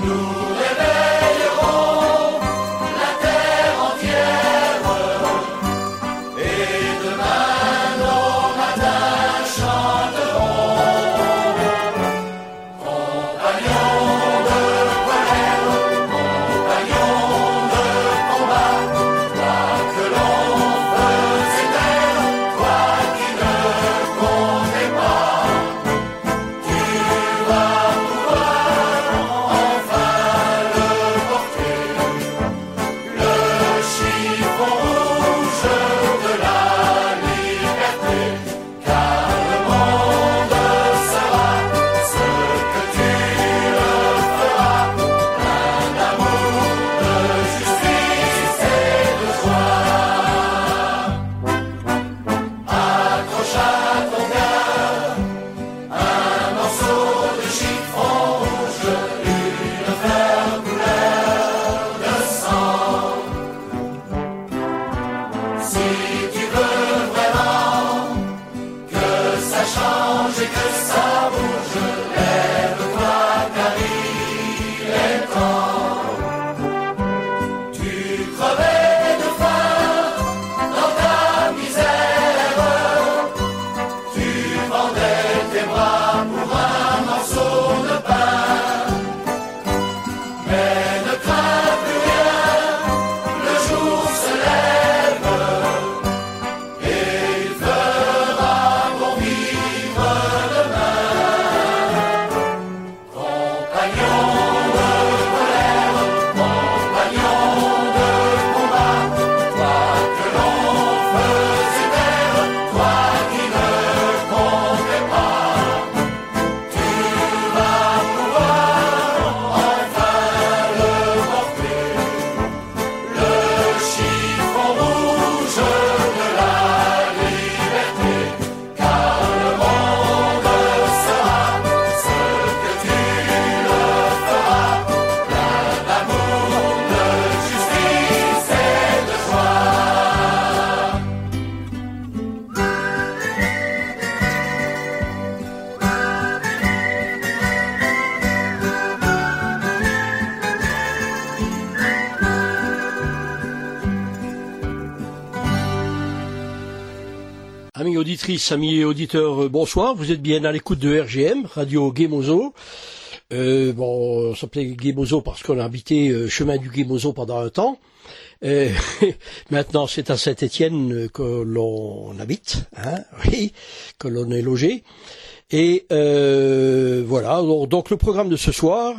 Amis auditrices, amis auditeurs, bonsoir. Vous êtes bien à l'écoute de RGM, Radio Guémozo. On s'appelait Guémozo parce qu'on a habité chemin du Guémozo pendant un temps. Maintenant, c'est à Saint-Étienne que l'on habite, oui, que l'on est logé. Et voilà. Donc le programme de ce soir,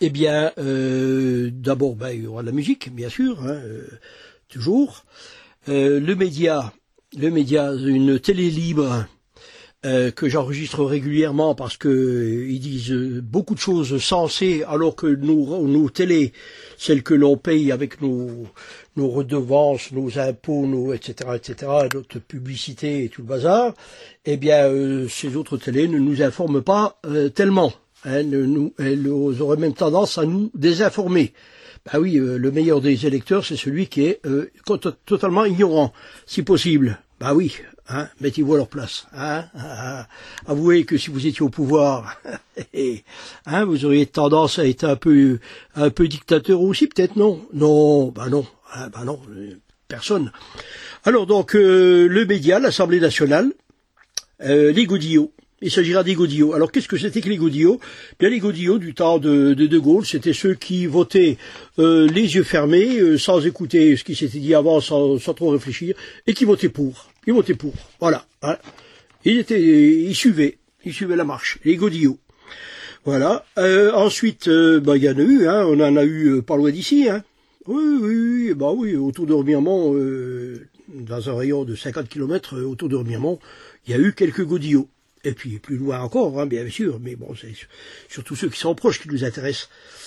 d'abord, il y aura de la musique, bien sûr, toujours. Le média, une télé libre que j'enregistre régulièrement parce que ils disent beaucoup de choses sensées, alors que nos télés, celles que l'on paye avec nos redevances, nos impôts, etc., notre publicité et tout le bazar, ces autres télés ne nous informent pas tellement. Elles auraient même tendance à nous désinformer. Oui, le meilleur des électeurs, c'est celui qui est totalement ignorant, si possible. Oui, mettez-vous à leur place. Avouez que si vous étiez au pouvoir, vous auriez tendance à être un peu dictateur aussi, peut-être, non? Non, non, personne. Alors donc, le média, l'Assemblée nationale, les godillots. Il s'agira des godillots. Alors, qu'est-ce que c'était que les godillots? Les godillots du temps de Gaulle, c'était ceux qui votaient les yeux fermés, sans écouter ce qui s'était dit avant, sans trop réfléchir, et qui votaient pour. Ils votaient pour. Voilà. Ils suivaient la marche. Les godillots. Voilà. Ensuite, il y en a eu, on en a eu pas loin d'ici, Oui, autour de Remiremont, dans un rayon de 50 km autour de Remiremont, il y a eu quelques godillots. Et puis plus loin encore, bien sûr, mais bon, c'est surtout ceux qui sont proches qui nous intéressent.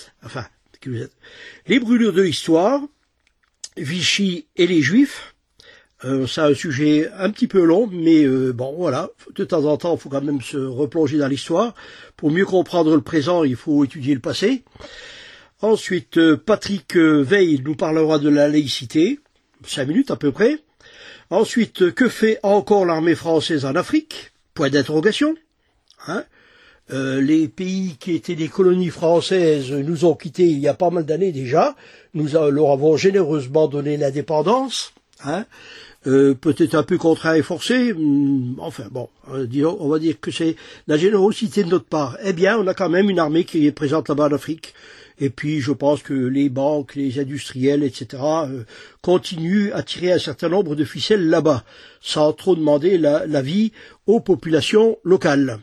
Les brûlures de l'histoire, Vichy et les Juifs, c'est un sujet un petit peu long, mais voilà, de temps en temps, il faut quand même se replonger dans l'histoire. Pour mieux comprendre le présent, il faut étudier le passé. Ensuite, Patrick Veil nous parlera de la laïcité, 5 minutes à peu près. Ensuite, que fait encore l'armée française en Afrique? Point d'interrogation. Les pays qui étaient des colonies françaises nous ont quittés il y a pas mal d'années déjà. Nous leur avons généreusement donné l'indépendance, hein. Peut-être un peu contraint et forcé, enfin bon, disons, on va dire que c'est la générosité de notre part. Eh bien, on a quand même une armée qui est présente là-bas en Afrique. Et puis, je pense que les banques, les industriels, etc., continuent à tirer un certain nombre de ficelles là-bas, sans trop demander l'avis aux populations locales.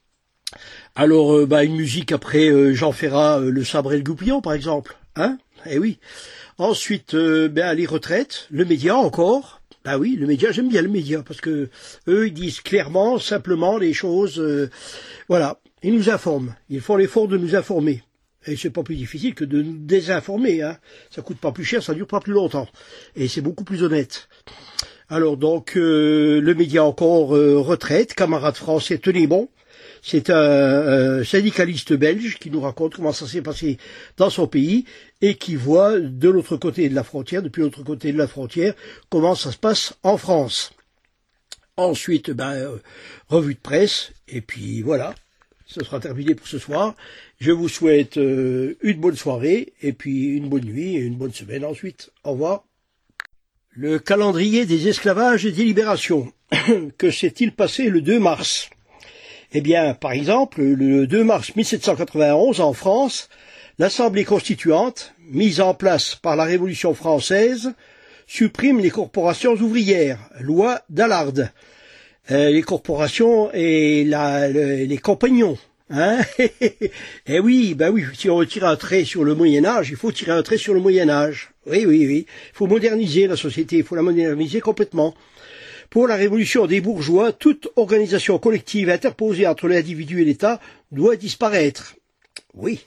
Alors, une musique après Jean Ferrat, Le Sabre et le Goupillon, par exemple, hein? Eh oui. Ensuite, les retraites, le média encore. Ah oui, le média, j'aime bien le média, parce que eux, ils disent clairement, simplement les choses, voilà. Ils nous informent. Ils font l'effort de nous informer. Et c'est pas plus difficile que de nous désinformer, hein. Ça coûte pas plus cher, ça dure pas plus longtemps. Et c'est beaucoup plus honnête. Alors donc, le média encore, retraite, camarade français, tenez bon. C'est un syndicaliste belge qui nous raconte comment ça s'est passé dans son pays et qui voit de l'autre côté de la frontière, depuis l'autre côté de la frontière, comment ça se passe en France. Ensuite, revue de presse, et puis voilà, ce sera terminé pour ce soir. Je vous souhaite une bonne soirée, et puis une bonne nuit, et une bonne semaine ensuite. Au revoir. Le calendrier des esclavages et des libérations. Que s'est-il passé le 2 mars ? Eh bien, par exemple, le 2 mars 1791, en France, l'Assemblée constituante, mise en place par la Révolution française, supprime les corporations ouvrières, loi d'Allard. Les corporations et les compagnons. Hein. Eh oui, si on tire un trait sur le Moyen-Âge, il faut tirer un trait sur le Moyen-Âge. Oui. Il faut moderniser la société, il faut la moderniser complètement. Pour la révolution des bourgeois, toute organisation collective interposée entre l'individu et l'État doit disparaître. Oui.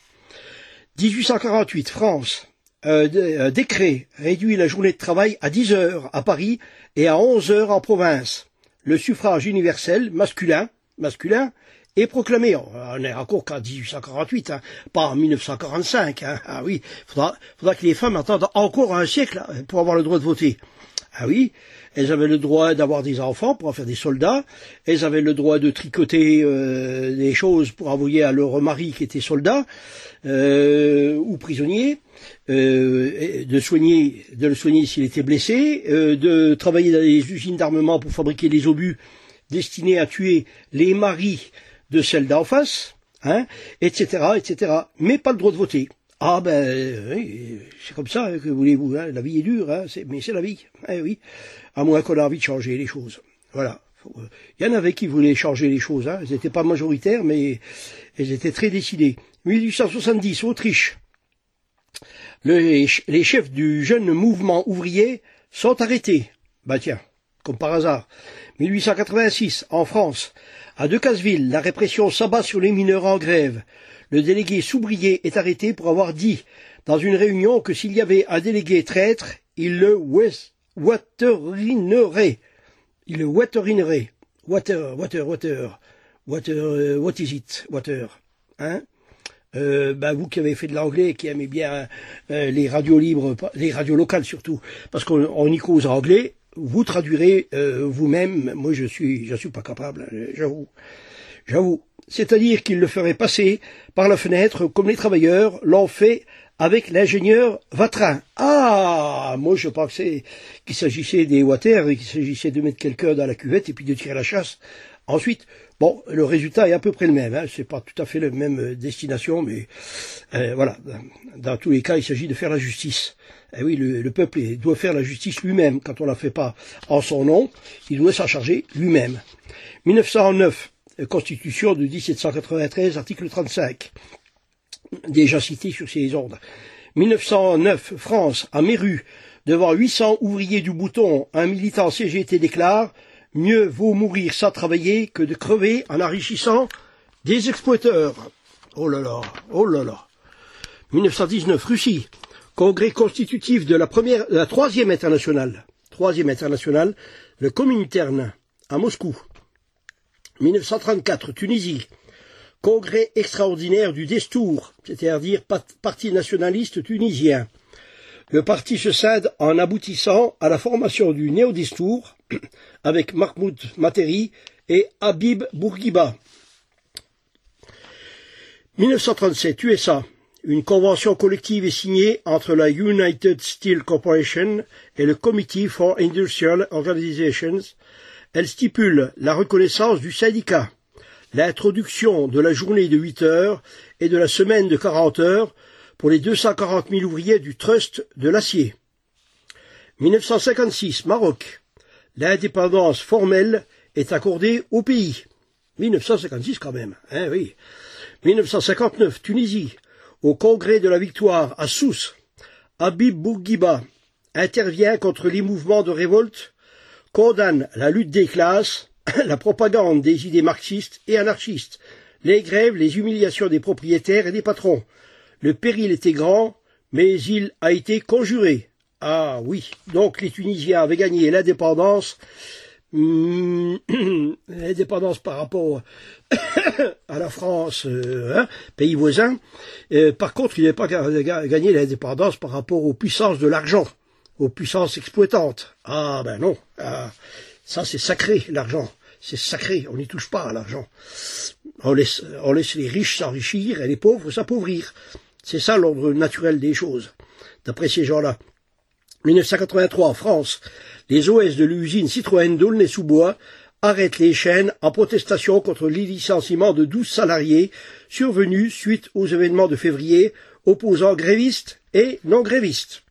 1848, France. Un décret réduit la journée de travail à 10 heures à Paris et à 11 heures en province. Le suffrage universel masculin est proclamé. On est encore qu'en 1848, hein, pas en 1945. Hein. Ah oui, faudra que les femmes attendent encore un siècle pour avoir le droit de voter. Ah oui, elles avaient le droit d'avoir des enfants pour en faire des soldats, elles avaient le droit de tricoter des choses pour envoyer à leur mari qui était soldat ou prisonnier, de le soigner s'il était blessé, de travailler dans les usines d'armement pour fabriquer des obus destinés à tuer les maris de celles d'en face, hein, etc. Mais pas le droit de voter. Ah oui, c'est comme ça, que voulez-vous, hein, la vie est dure, hein, mais c'est la vie, oui, à moins qu'on ait envie de changer les choses. Voilà. Il y en avait qui voulaient changer les choses, hein, elles n'étaient pas majoritaires, mais elles étaient très décidées. 1870, Autriche. Les chefs du jeune mouvement ouvrier sont arrêtés. Tiens, comme par hasard. 1886, en France. À Decazeville, la répression s'abat sur les mineurs en grève. Le délégué Soubrier est arrêté pour avoir dit dans une réunion que s'il y avait un délégué traître, il le waterinerait. What is it? Water. Hein? Vous qui avez fait de l'anglais et qui aimez bien les radios libres, les radios locales surtout, parce qu'on y cause en anglais, vous traduirez vous-même. Moi, je suis pas capable, j'avoue. C'est-à-dire qu'il le ferait passer par la fenêtre comme les travailleurs l'ont fait avec l'ingénieur Vatrin. Ah, moi je pense qu'il s'agissait des water et qu'il s'agissait de mettre quelqu'un dans la cuvette et puis de tirer la chasse. Ensuite, bon, le résultat est à peu près le même, hein, c'est pas tout à fait la même destination, mais voilà, dans tous les cas, il s'agit de faire la justice. Eh oui, le peuple doit faire la justice lui-même. Quand on la fait pas en son nom, il doit s'en charger lui-même. 1909. Constitution de 1793, article 35, déjà cité sur ces ordres. 1909, France, à Méru, devant 800 ouvriers du Bouton, un militant CGT déclare « Mieux vaut mourir sans travailler que de crever en enrichissant des exploiteurs ». Oh là là. 1919, Russie, congrès constitutif de la troisième internationale, le Comintern, à Moscou. 1934, Tunisie, congrès extraordinaire du Destour, c'est-à-dire parti nationaliste tunisien. Le parti se scinde en aboutissant à la formation du Néo-Destour avec Mahmoud Matteri et Habib Bourguiba. 1937, USA. Une convention collective est signée entre la United Steel Corporation et le Committee for Industrial Organizations. Elle stipule la reconnaissance du syndicat, l'introduction de la journée de 8 heures et de la semaine de 40 heures pour les 240 000 ouvriers du Trust de l'acier. 1956, Maroc. L'indépendance formelle est accordée au pays. 1956 quand même, hein, oui. 1959, Tunisie. Au congrès de la victoire à Sousse, Habib Bourguiba intervient contre les mouvements de révolte, condamne la lutte des classes, la propagande des idées marxistes et anarchistes, les grèves, les humiliations des propriétaires et des patrons. Le péril était grand, mais il a été conjuré. Ah oui, donc les Tunisiens avaient gagné l'indépendance, l'indépendance par rapport à la France, pays voisin. Par contre, il n'avait pas gagné l'indépendance par rapport aux puissances de l'argent, aux puissances exploitantes. Ah ben non, ça c'est sacré l'argent, c'est sacré, on n'y touche pas à l'argent. On laisse les riches s'enrichir et les pauvres s'appauvrir. C'est ça l'ordre naturel des choses, d'après ces gens-là. 1983, France. Les OS de l'usine Citroën d'Aulnay-sous-Bois arrêtent les chaînes en protestation contre les licenciements de 12 salariés survenus suite aux événements de février opposant grévistes et non-grévistes.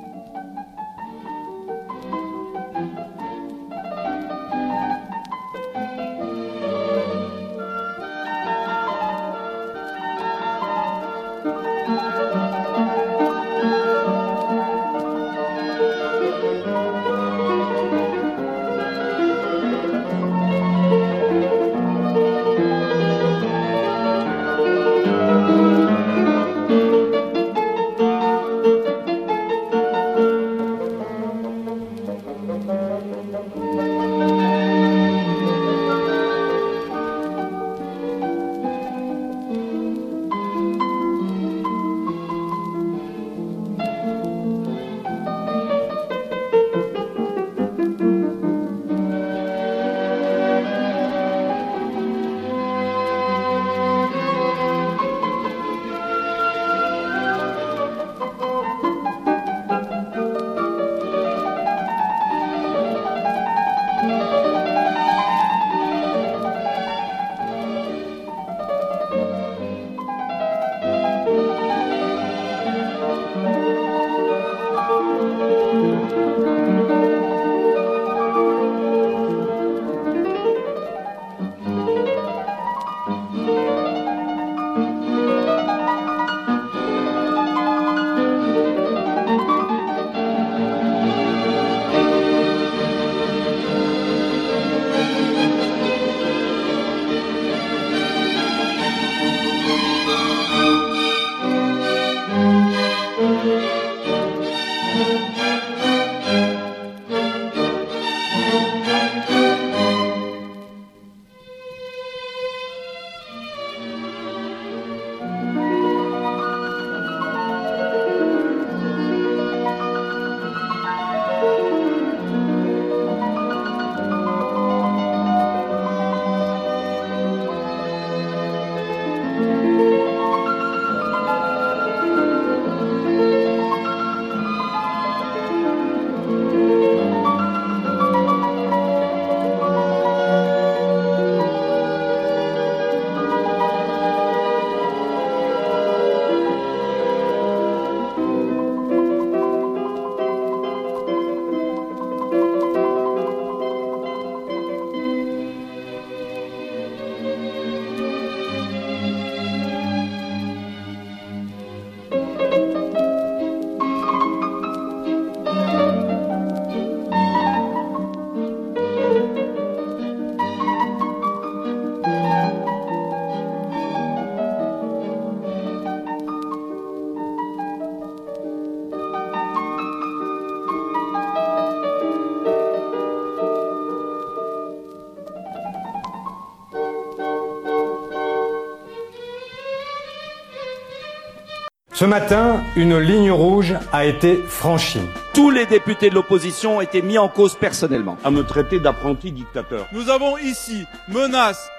Ce matin, une ligne rouge a été franchie. Tous les députés de l'opposition ont été mis en cause personnellement. À me traiter d'apprenti dictateur. Nous avons ici menaces,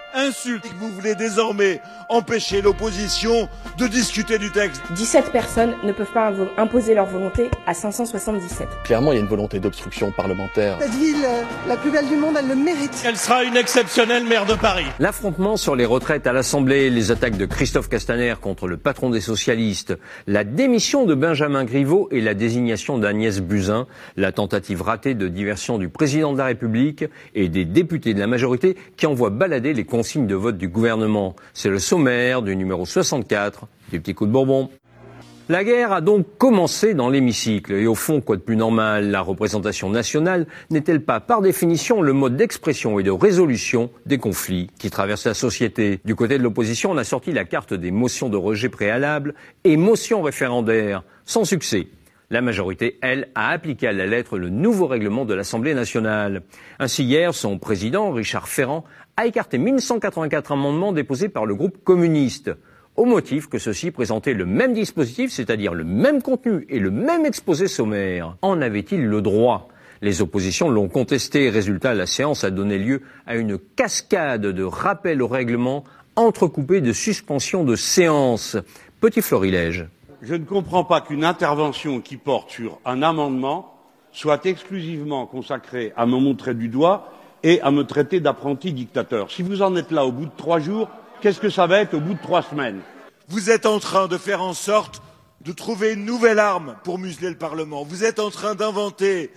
insulte. Vous voulez désormais empêcher l'opposition de discuter du texte. 17 personnes ne peuvent pas imposer leur volonté à 577. Clairement, il y a une volonté d'obstruction parlementaire. Cette ville, la plus belle du monde, elle le mérite. Elle sera une exceptionnelle maire de Paris. L'affrontement sur les retraites à l'Assemblée, les attaques de Christophe Castaner contre le patron des socialistes, la démission de Benjamin Griveaux et la désignation d'Agnès Buzyn, la tentative ratée de diversion du président de la République et des députés de la majorité qui envoient balader les consignes de vote du gouvernement. C'est le sommaire du numéro 64 du Petit Coup de Bourbon. La guerre a donc commencé dans l'hémicycle. Et au fond, quoi de plus normal, la représentation nationale n'est-elle pas par définition le mode d'expression et de résolution des conflits qui traversent la société? Du côté de l'opposition, on a sorti la carte des motions de rejet préalable et motions référendaires, sans succès. La majorité, elle, a appliqué à la lettre le nouveau règlement de l'Assemblée nationale. Ainsi hier, son président, Richard Ferrand, a écarté 1184 amendements déposés par le groupe communiste, au motif que ceux-ci présentaient le même dispositif, c'est-à-dire le même contenu et le même exposé sommaire. En avait-il le droit? Les oppositions l'ont contesté. Résultat, la séance a donné lieu à une cascade de rappels au règlement entrecoupés de suspensions de séance. Petit florilège. Je ne comprends pas qu'une intervention qui porte sur un amendement soit exclusivement consacrée à me montrer du doigt et à me traiter d'apprenti dictateur. Si vous en êtes là au bout de 3 jours, qu'est-ce que ça va être au bout de 3 semaines? Vous êtes en train de faire en sorte de trouver une nouvelle arme pour museler le Parlement. Vous êtes en train d'inventer,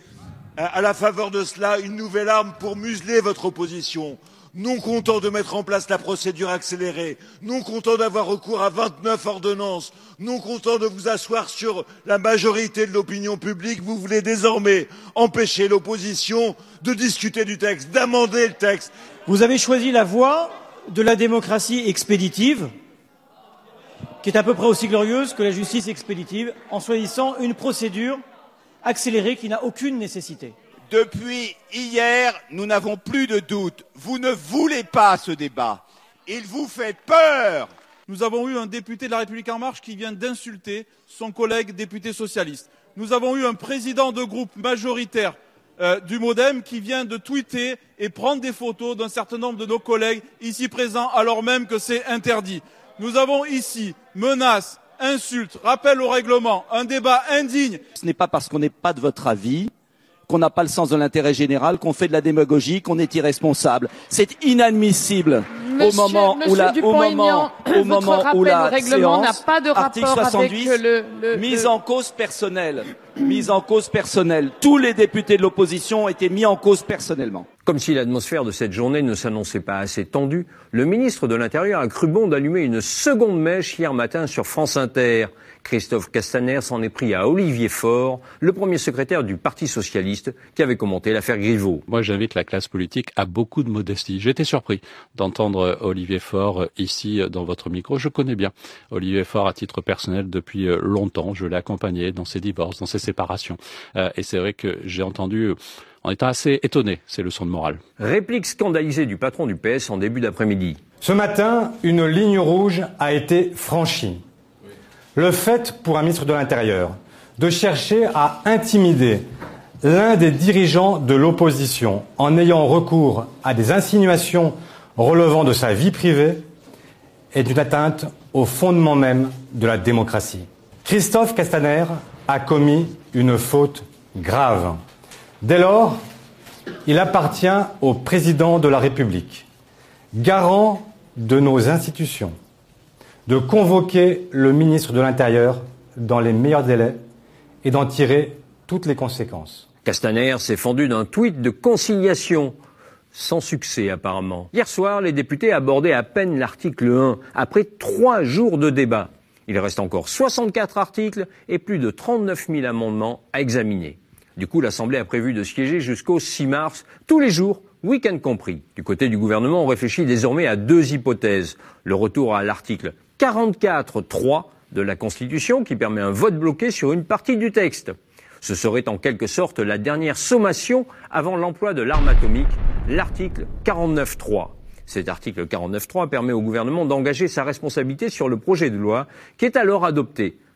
à la faveur de cela, une nouvelle arme pour museler votre opposition. Non content de mettre en place la procédure accélérée, non content d'avoir recours à 29 ordonnances, non content de vous asseoir sur la majorité de l'opinion publique, vous voulez désormais empêcher l'opposition de discuter du texte, d'amender le texte. Vous avez choisi la voie de la démocratie expéditive, qui est à peu près aussi glorieuse que la justice expéditive, en choisissant une procédure accélérée qui n'a aucune nécessité. Depuis hier, nous n'avons plus de doute. Vous ne voulez pas ce débat. Il vous fait peur. Nous avons eu un député de la République En Marche qui vient d'insulter son collègue député socialiste. Nous avons eu un président de groupe majoritaire du MoDem qui vient de tweeter et prendre des photos d'un certain nombre de nos collègues ici présents alors même que c'est interdit. Nous avons ici menaces, insultes, rappel au règlement, un débat indigne. Ce n'est pas parce qu'on n'est pas de votre avis qu'on n'a pas le sens de l'intérêt général, qu'on fait de la démagogie, qu'on est irresponsable. C'est inadmissible. Au moment où la règlement n'a pas de article rapport 70, avec mise en cause personnelle. Tous les députés de l'opposition ont été mis en cause personnellement. Comme si l'atmosphère de cette journée ne s'annonçait pas assez tendue, le ministre de l'Intérieur a cru bon d'allumer une seconde mèche hier matin sur France Inter. Christophe Castaner s'en est pris à Olivier Faure, le premier secrétaire du Parti socialiste, qui avait commenté l'affaire Griveaux. Moi, j'invite la classe politique à beaucoup de modestie. J'ai été surpris d'entendre Olivier Faure ici dans votre micro. Je connais bien Olivier Faure à titre personnel depuis longtemps. Je l'ai accompagné dans ses divorces, dans ses séparations. Et c'est vrai que j'ai entendu, en étant assez étonné, ces leçons de morale. Réplique scandalisée du patron du PS en début d'après-midi. Ce matin, une ligne rouge a été franchie. Le fait pour un ministre de l'Intérieur de chercher à intimider l'un des dirigeants de l'opposition en ayant recours à des insinuations relevant de sa vie privée est une atteinte au fondement même de la démocratie. Christophe Castaner a commis une faute grave. Dès lors, il appartient au président de la République, garant de nos institutions, de convoquer le ministre de l'Intérieur dans les meilleurs délais et d'en tirer toutes les conséquences. Castaner s'est fendu d'un tweet de conciliation, sans succès apparemment. Hier soir, les députés abordaient à peine l'article 1, après 3 jours de débat. Il reste encore 64 articles et plus de 39 000 amendements à examiner. Du coup, l'Assemblée a prévu de siéger jusqu'au 6 mars, tous les jours, week-end compris. Du côté du gouvernement, on réfléchit désormais à 2 hypothèses. Le retour à l'article 44.3 de la Constitution qui permet un vote bloqué sur une partie du texte. Ce serait en quelque sorte la dernière sommation avant l'emploi de l'arme atomique, l'article 49.3. Cet article 49.3 permet au gouvernement d'engager sa responsabilité sur le projet de loi qui est alors adopté.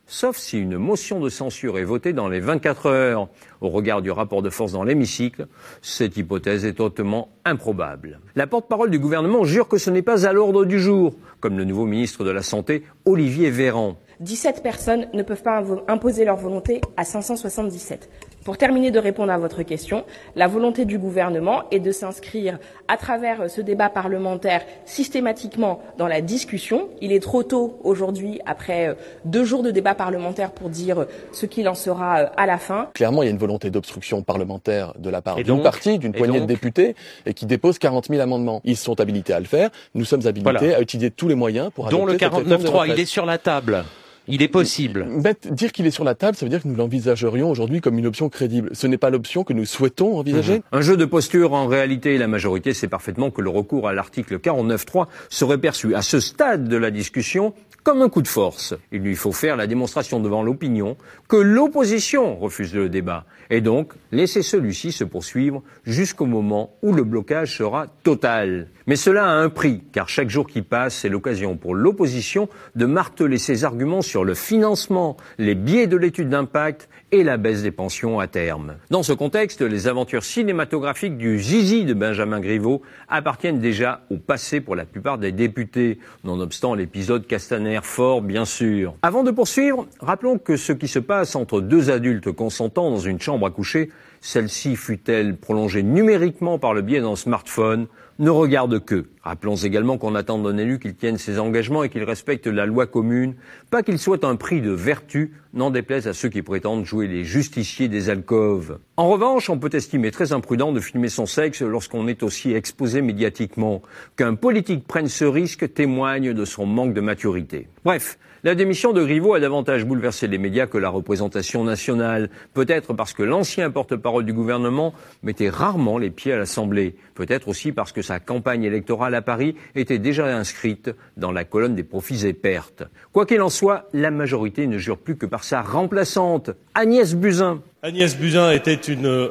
sauf si une motion de censure est votée dans les 24 heures. Au regard du rapport de force dans l'hémicycle, cette hypothèse est hautement improbable. La porte-parole du gouvernement jure que ce n'est pas à l'ordre du jour, comme le nouveau ministre de la Santé, Olivier Véran. 17 personnes ne peuvent pas imposer leur volonté à 577. Pour terminer de répondre à votre question, la volonté du gouvernement est de s'inscrire à travers ce débat parlementaire systématiquement dans la discussion. Il est trop tôt aujourd'hui, après 2 jours de débat parlementaire, pour dire ce qu'il en sera à la fin. Clairement, il y a une volonté d'obstruction parlementaire de la part d'une partie, d'une poignée de députés, et qui dépose 40 000 amendements. Ils sont habilités à le faire. Nous sommes habilités à utiliser tous les moyens pour adopter cette réforme des retraites. Dont le 49.3, il est sur la table. Il est possible. Dire qu'il est sur la table, ça veut dire que nous l'envisagerions aujourd'hui comme une option crédible. Ce n'est pas l'option que nous souhaitons envisager. Un jeu de posture. En réalité, la majorité sait parfaitement que le recours à l'article 49.3 serait perçu à ce stade de la discussion comme un coup de force. Il lui faut faire la démonstration devant l'opinion que l'opposition refuse le débat et donc laisser celui-ci se poursuivre jusqu'au moment où le blocage sera total. Mais cela a un prix, car chaque jour qui passe, c'est l'occasion pour l'opposition de marteler ses arguments sur le financement, les biais de l'étude d'impact et la baisse des pensions à terme. Dans ce contexte, les aventures cinématographiques du zizi de Benjamin Griveaux appartiennent déjà au passé pour la plupart des députés, nonobstant l'épisode Castaner-Faure, bien sûr. Avant de poursuivre, rappelons que ce qui se passe entre 2 adultes consentants dans une chambre à coucher, celle-ci fut-elle prolongée numériquement par le biais d'un smartphone, ne regarde qu'eux. Rappelons également qu'on attend d'un élu qu'il tienne ses engagements et qu'il respecte la loi commune, pas qu'il soit un prix de vertu, n'en déplaise à ceux qui prétendent jouer les justiciers des alcôves. En revanche, on peut estimer très imprudent de filmer son sexe lorsqu'on est aussi exposé médiatiquement. Qu'un politique prenne ce risque témoigne de son manque de maturité. Bref, la démission de Griveaux a davantage bouleversé les médias que la représentation nationale. Peut-être parce que l'ancien porte-parole du gouvernement mettait rarement les pieds à l'Assemblée. Peut-être aussi parce que sa campagne électorale à Paris était déjà inscrite dans la colonne des profits et pertes. Quoi qu'il en soit, la majorité ne jure plus que par sa remplaçante, Agnès Buzyn. Agnès Buzyn était une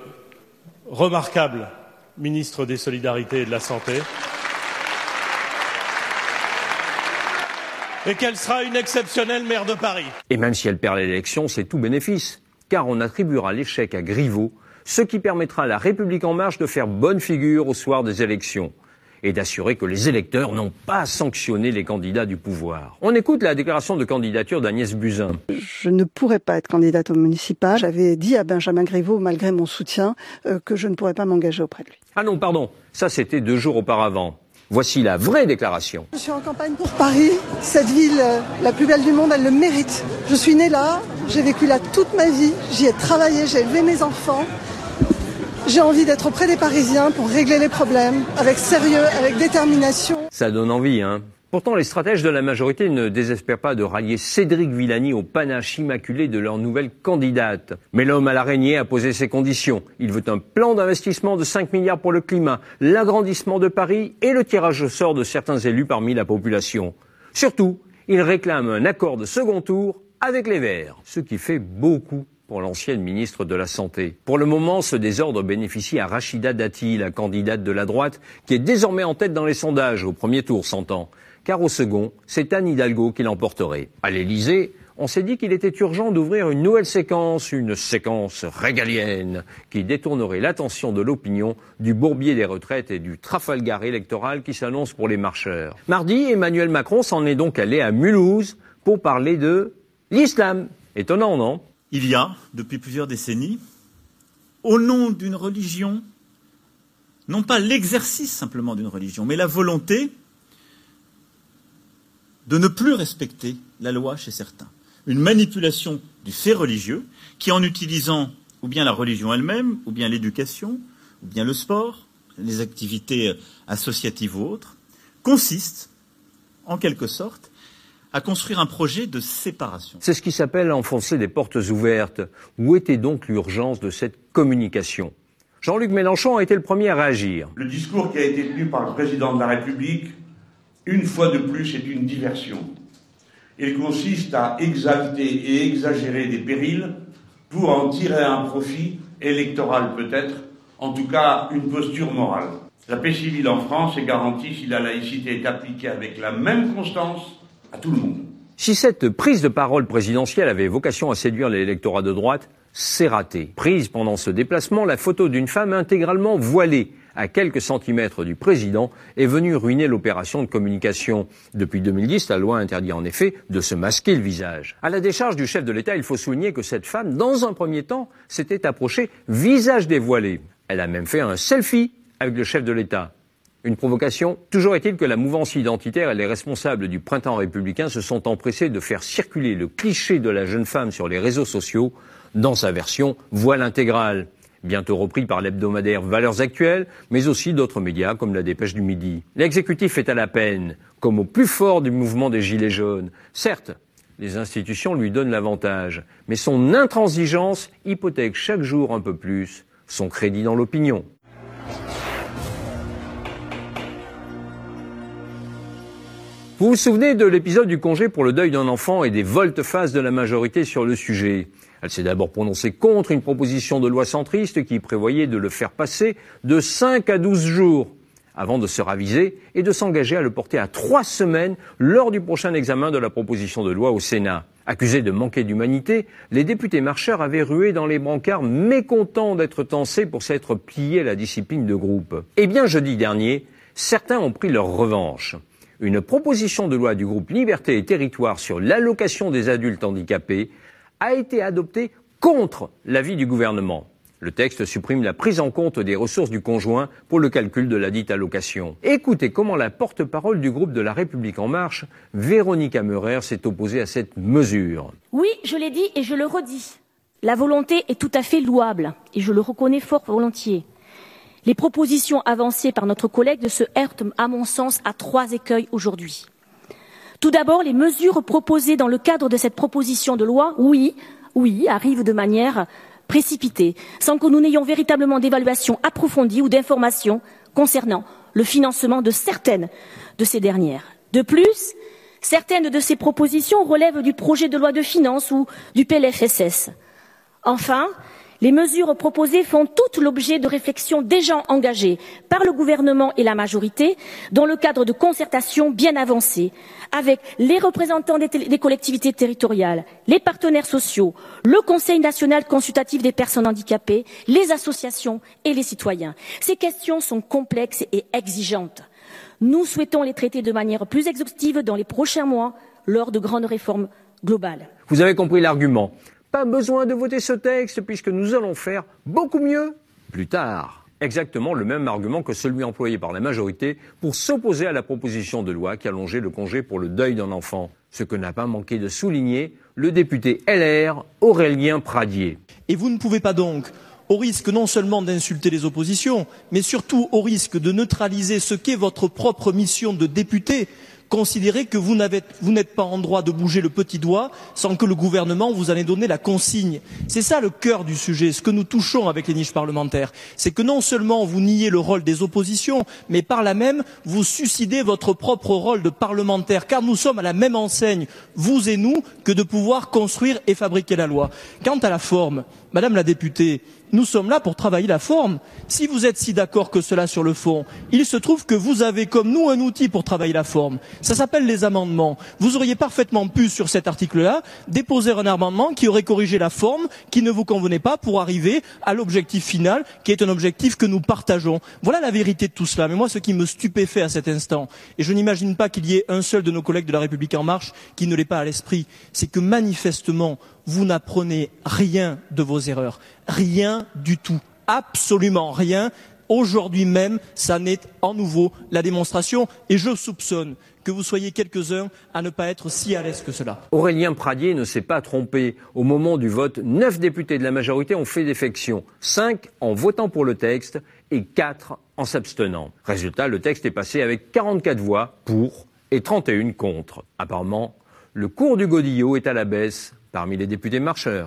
remarquable ministre des Solidarités et de la Santé. Et qu'elle sera une exceptionnelle maire de Paris. Et même si elle perd l'élection, c'est tout bénéfice, car on attribuera l'échec à Griveaux, ce qui permettra à La République En Marche de faire bonne figure au soir des élections et d'assurer que les électeurs n'ont pas sanctionné les candidats du pouvoir. On écoute la déclaration de candidature d'Agnès Buzyn. Je ne pourrais pas être candidate au municipal. J'avais dit à Benjamin Griveaux, malgré mon soutien, que je ne pourrais pas m'engager auprès de lui. Ah non, pardon, ça c'était 2 jours auparavant. Voici la vraie déclaration. Je suis en campagne pour Paris. Cette ville, la plus belle du monde, elle le mérite. Je suis née là, j'ai vécu là toute ma vie, j'y ai travaillé, j'ai élevé mes enfants. J'ai envie d'être auprès des Parisiens pour régler les problèmes, avec sérieux, avec détermination. Ça donne envie, hein. Pourtant, les stratèges de la majorité ne désespèrent pas de rallier Cédric Villani au panache immaculé de leur nouvelle candidate. Mais l'homme à l'araignée a posé ses conditions. Il veut un plan d'investissement de 5 milliards pour le climat, l'agrandissement de Paris et le tirage au sort de certains élus parmi la population. Surtout, il réclame un accord de second tour avec les Verts, ce qui fait beaucoup pour l'ancienne ministre de la Santé. Pour le moment, ce désordre bénéficie à Rachida Dati, la candidate de la droite, qui est désormais en tête dans les sondages, au premier tour, s'entend. Car au second, c'est Anne Hidalgo qui l'emporterait. À l'Élysée, on s'est dit qu'il était urgent d'ouvrir une nouvelle séquence, une séquence régalienne, qui détournerait l'attention de l'opinion du bourbier des retraites et du Trafalgar électoral qui s'annonce pour les marcheurs. Mardi, Emmanuel Macron s'en est donc allé à Mulhouse pour parler de l'islam. Étonnant, non ? Il y a, depuis plusieurs décennies, au nom d'une religion, non pas l'exercice simplement d'une religion, mais la volonté de ne plus respecter la loi chez certains. Une manipulation du fait religieux qui, en utilisant ou bien la religion elle-même, ou bien l'éducation, ou bien le sport, les activités associatives ou autres, consiste, en quelque sorte, à construire un projet de séparation. C'est ce qui s'appelle enfoncer des portes ouvertes. Où était donc l'urgence de cette communication ? Jean-Luc Mélenchon a été le premier à réagir. Le discours qui a été tenu par le président de la République, une fois de plus, est une diversion. Il consiste à exalter et exagérer des périls pour en tirer un profit électoral peut-être, en tout cas une posture morale. La paix civile en France est garantie si la laïcité est appliquée avec la même constance à tout le monde. Si cette prise de parole présidentielle avait vocation à séduire l'électorat de droite, c'est raté. Prise pendant ce déplacement, la photo d'une femme intégralement voilée à quelques centimètres du président est venue ruiner l'opération de communication. Depuis 2010, la loi interdit en effet de se masquer le visage. À la décharge du chef de l'État, il faut souligner que cette femme, dans un premier temps, s'était approchée visage dévoilé. Elle a même fait un selfie avec le chef de l'État. Une provocation. Toujours est-il que la mouvance identitaire et les responsables du printemps républicain se sont empressés de faire circuler le cliché de la jeune femme sur les réseaux sociaux dans sa version voile intégrale. Bientôt repris par l'hebdomadaire Valeurs Actuelles, mais aussi d'autres médias comme la Dépêche du Midi. L'exécutif est à la peine, comme au plus fort du mouvement des Gilets jaunes. Certes, les institutions lui donnent l'avantage, mais son intransigeance hypothèque chaque jour un peu plus son crédit dans l'opinion. Vous vous souvenez de l'épisode du congé pour le deuil d'un enfant et des volte-face de la majorité sur le sujet. Elle s'est d'abord prononcée contre une proposition de loi centriste qui prévoyait de le faire passer de 5 à 12 jours, avant de se raviser et de s'engager à le porter à 3 semaines lors du prochain examen de la proposition de loi au Sénat. Accusés de manquer d'humanité, les députés marcheurs avaient rué dans les brancards mécontents d'être tensés pour s'être pliés à la discipline de groupe. Eh bien, jeudi dernier, certains ont pris leur revanche. Une proposition de loi du groupe Liberté et Territoire sur l'allocation des adultes handicapés a été adoptée contre l'avis du gouvernement. Le texte supprime la prise en compte des ressources du conjoint pour le calcul de la dite allocation. Écoutez comment la porte-parole du groupe de La République En Marche, Véronique Amerer, s'est opposée à cette mesure. Oui, je l'ai dit et je le redis. La volonté est tout à fait louable et je le reconnais fort volontiers. Les propositions avancées par notre collègue se heurtent, à mon sens, à 3 écueils aujourd'hui. Tout d'abord, les mesures proposées dans le cadre de cette proposition de loi, oui, arrivent de manière précipitée, sans que nous n'ayons véritablement d'évaluation approfondie ou d'informations concernant le financement de certaines de ces dernières. De plus, certaines de ces propositions relèvent du projet de loi de finances ou du PLFSS. Enfin, les mesures proposées font toutes l'objet de réflexions déjà engagées par le gouvernement et la majorité dans le cadre de concertations bien avancées avec les représentants des collectivités territoriales, les partenaires sociaux, le Conseil national consultatif des personnes handicapées, les associations et les citoyens. Ces questions sont complexes et exigeantes. Nous souhaitons les traiter de manière plus exhaustive dans les prochains mois lors de grandes réformes globales. Vous avez compris l'argument. Pas besoin de voter ce texte puisque nous allons faire beaucoup mieux plus tard. Exactement le même argument que celui employé par la majorité pour s'opposer à la proposition de loi qui allongeait le congé pour le deuil d'un enfant. Ce que n'a pas manqué de souligner le député LR Aurélien Pradier. Et vous ne pouvez pas donc, au risque non seulement d'insulter les oppositions, mais surtout au risque de neutraliser ce qu'est votre propre mission de député, considérez que vous n'êtes pas en droit de bouger le petit doigt sans que le gouvernement vous en ait donné la consigne. C'est ça le cœur du sujet. Ce que nous touchons avec les niches parlementaires, c'est que non seulement vous niez le rôle des oppositions, mais par là même, vous suicidez votre propre rôle de parlementaire, car nous sommes à la même enseigne, vous et nous, que de pouvoir construire et fabriquer la loi. Quant à la forme, Madame la députée, nous sommes là pour travailler la forme. Si vous êtes si d'accord que cela sur le fond, il se trouve que vous avez comme nous un outil pour travailler la forme. Ça s'appelle les amendements. Vous auriez parfaitement pu, sur cet article-là, déposer un amendement qui aurait corrigé la forme qui ne vous convenait pas pour arriver à l'objectif final, qui est un objectif que nous partageons. Voilà la vérité de tout cela. Mais moi, ce qui me stupéfait à cet instant, et je n'imagine pas qu'il y ait un seul de nos collègues de La République En Marche qui ne l'ait pas à l'esprit, c'est que manifestement, vous n'apprenez rien de vos erreurs. Rien du tout. Absolument rien. Aujourd'hui même, ça n'est en nouveau la démonstration. Et je soupçonne que vous soyez quelques-uns à ne pas être si à l'aise que cela. Aurélien Pradier ne s'est pas trompé. Au moment du vote, 9 députés de la majorité ont fait défection. 5 en votant pour le texte et 4 en s'abstenant. Résultat, le texte est passé avec 44 voix pour et 31 contre. Apparemment, le cours du godillot est à la baisse parmi les députés marcheurs.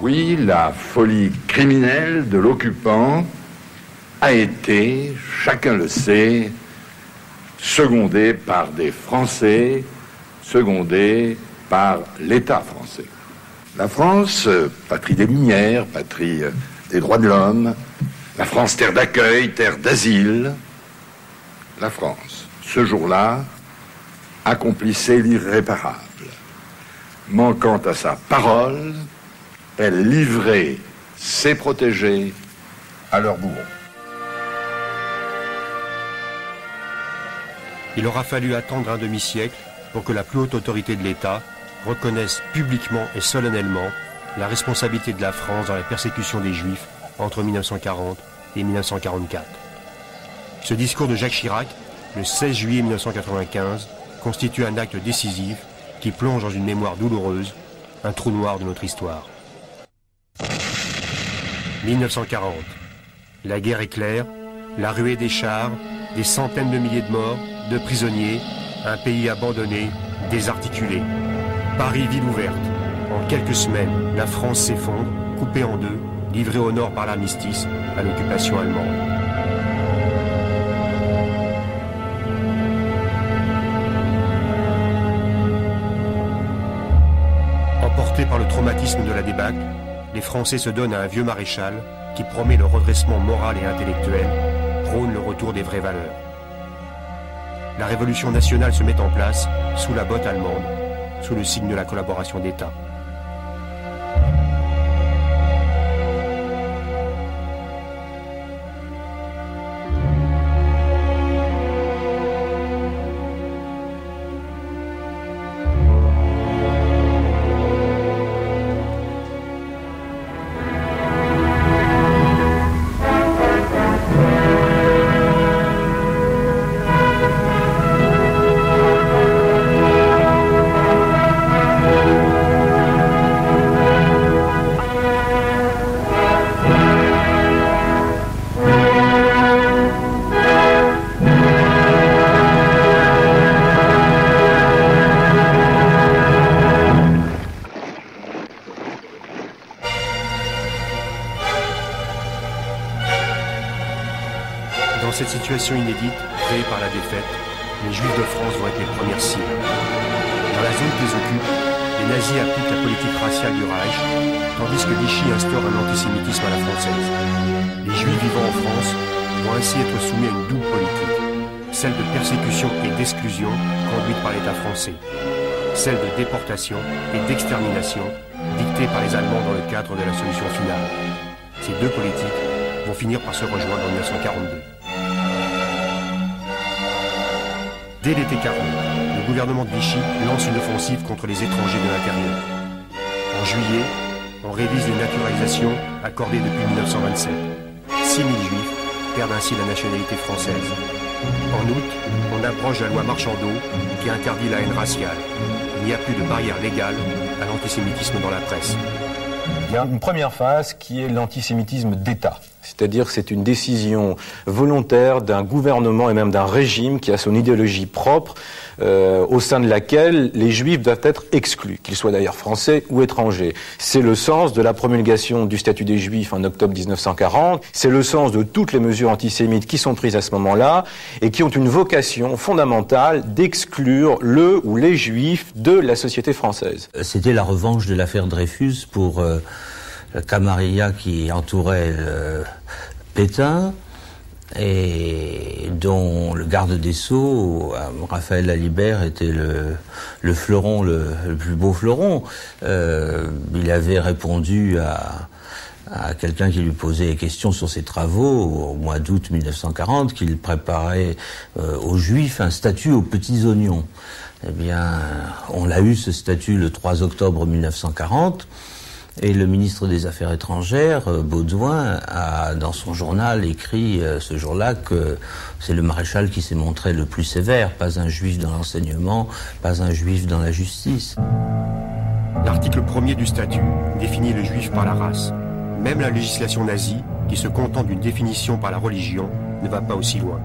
Oui, la folie criminelle de l'occupant a été, chacun le sait, secondée par des Français, secondée par l'État français. La France, patrie des Lumières, patrie des droits de l'homme, la France, terre d'accueil, terre d'asile, la France, ce jour-là, accomplissait l'irréparable. Manquant à sa parole, elle livrait ses protégés à leurs bourreaux. Il aura fallu attendre un demi-siècle pour que la plus haute autorité de l'État reconnaisse publiquement et solennellement la responsabilité de la France dans la persécution des Juifs entre 1940 et 1944. Ce discours de Jacques Chirac, le 16 juillet 1995, constitue un acte décisif qui plonge dans une mémoire douloureuse, un trou noir de notre histoire. 1940. La guerre éclaire, la ruée des chars, des centaines de milliers de morts, de prisonniers, un pays abandonné, désarticulé. Paris, ville ouverte. En quelques semaines, la France s'effondre, coupée en deux, livrée au nord par l'armistice à l'occupation allemande. Emportés par le traumatisme de la débâcle, les Français se donnent à un vieux maréchal qui promet le redressement moral et intellectuel, prône le retour des vraies valeurs. La révolution nationale se met en place sous la botte allemande, sous le signe de la collaboration d'État. Dans cette situation inédite, créée par la défaite, les Juifs de France vont être les premières cibles. Dans la zone qu'ils occupent, les nazis appliquent la politique raciale du Reich, tandis que Vichy instaure un antisémitisme à la française. Les Juifs vivant en France vont ainsi être soumis à une double politique, celle de persécution et d'exclusion conduite par l'État français, celle de déportation et d'extermination dictée par les Allemands dans le cadre de la solution finale. Ces deux politiques vont finir par se rejoindre en 1942. Dès l'été 40, le gouvernement de Vichy lance une offensive contre les étrangers de l'intérieur. En juillet, on révise les naturalisations accordées depuis 1927. 6 000 Juifs perdent ainsi la nationalité française. En août, on abroge la loi Marchandeau qui interdit la haine raciale. Il n'y a plus de barrière légale à l'antisémitisme dans la presse. Il y a une première phase qui est l'antisémitisme d'État. C'est-à-dire que c'est une décision volontaire d'un gouvernement et même d'un régime qui a son idéologie propre, au sein de laquelle les Juifs doivent être exclus, qu'ils soient d'ailleurs français ou étrangers. C'est le sens de la promulgation du statut des Juifs en octobre 1940, c'est le sens de toutes les mesures antisémites qui sont prises à ce moment-là et qui ont une vocation fondamentale d'exclure le ou les Juifs de la société française. C'était la revanche de l'affaire Dreyfus pour la camarilla qui entourait Pétain et dont le garde des Sceaux, Raphaël Lalibert, était le fleuron, le plus beau fleuron. Il avait répondu à quelqu'un qui lui posait des questions sur ses travaux au mois d'août 1940 qu'il préparait aux Juifs un statut aux petits oignons. Eh bien, on a eu ce statut le 3 octobre 1940. Et le ministre des Affaires étrangères, Baudouin, a dans son journal écrit ce jour-là que c'est le maréchal qui s'est montré le plus sévère, pas un juif dans l'enseignement, pas un juif dans la justice. L'article 1er du statut définit le juif par la race. Même la législation nazie, qui se contente d'une définition par la religion, ne va pas aussi loin.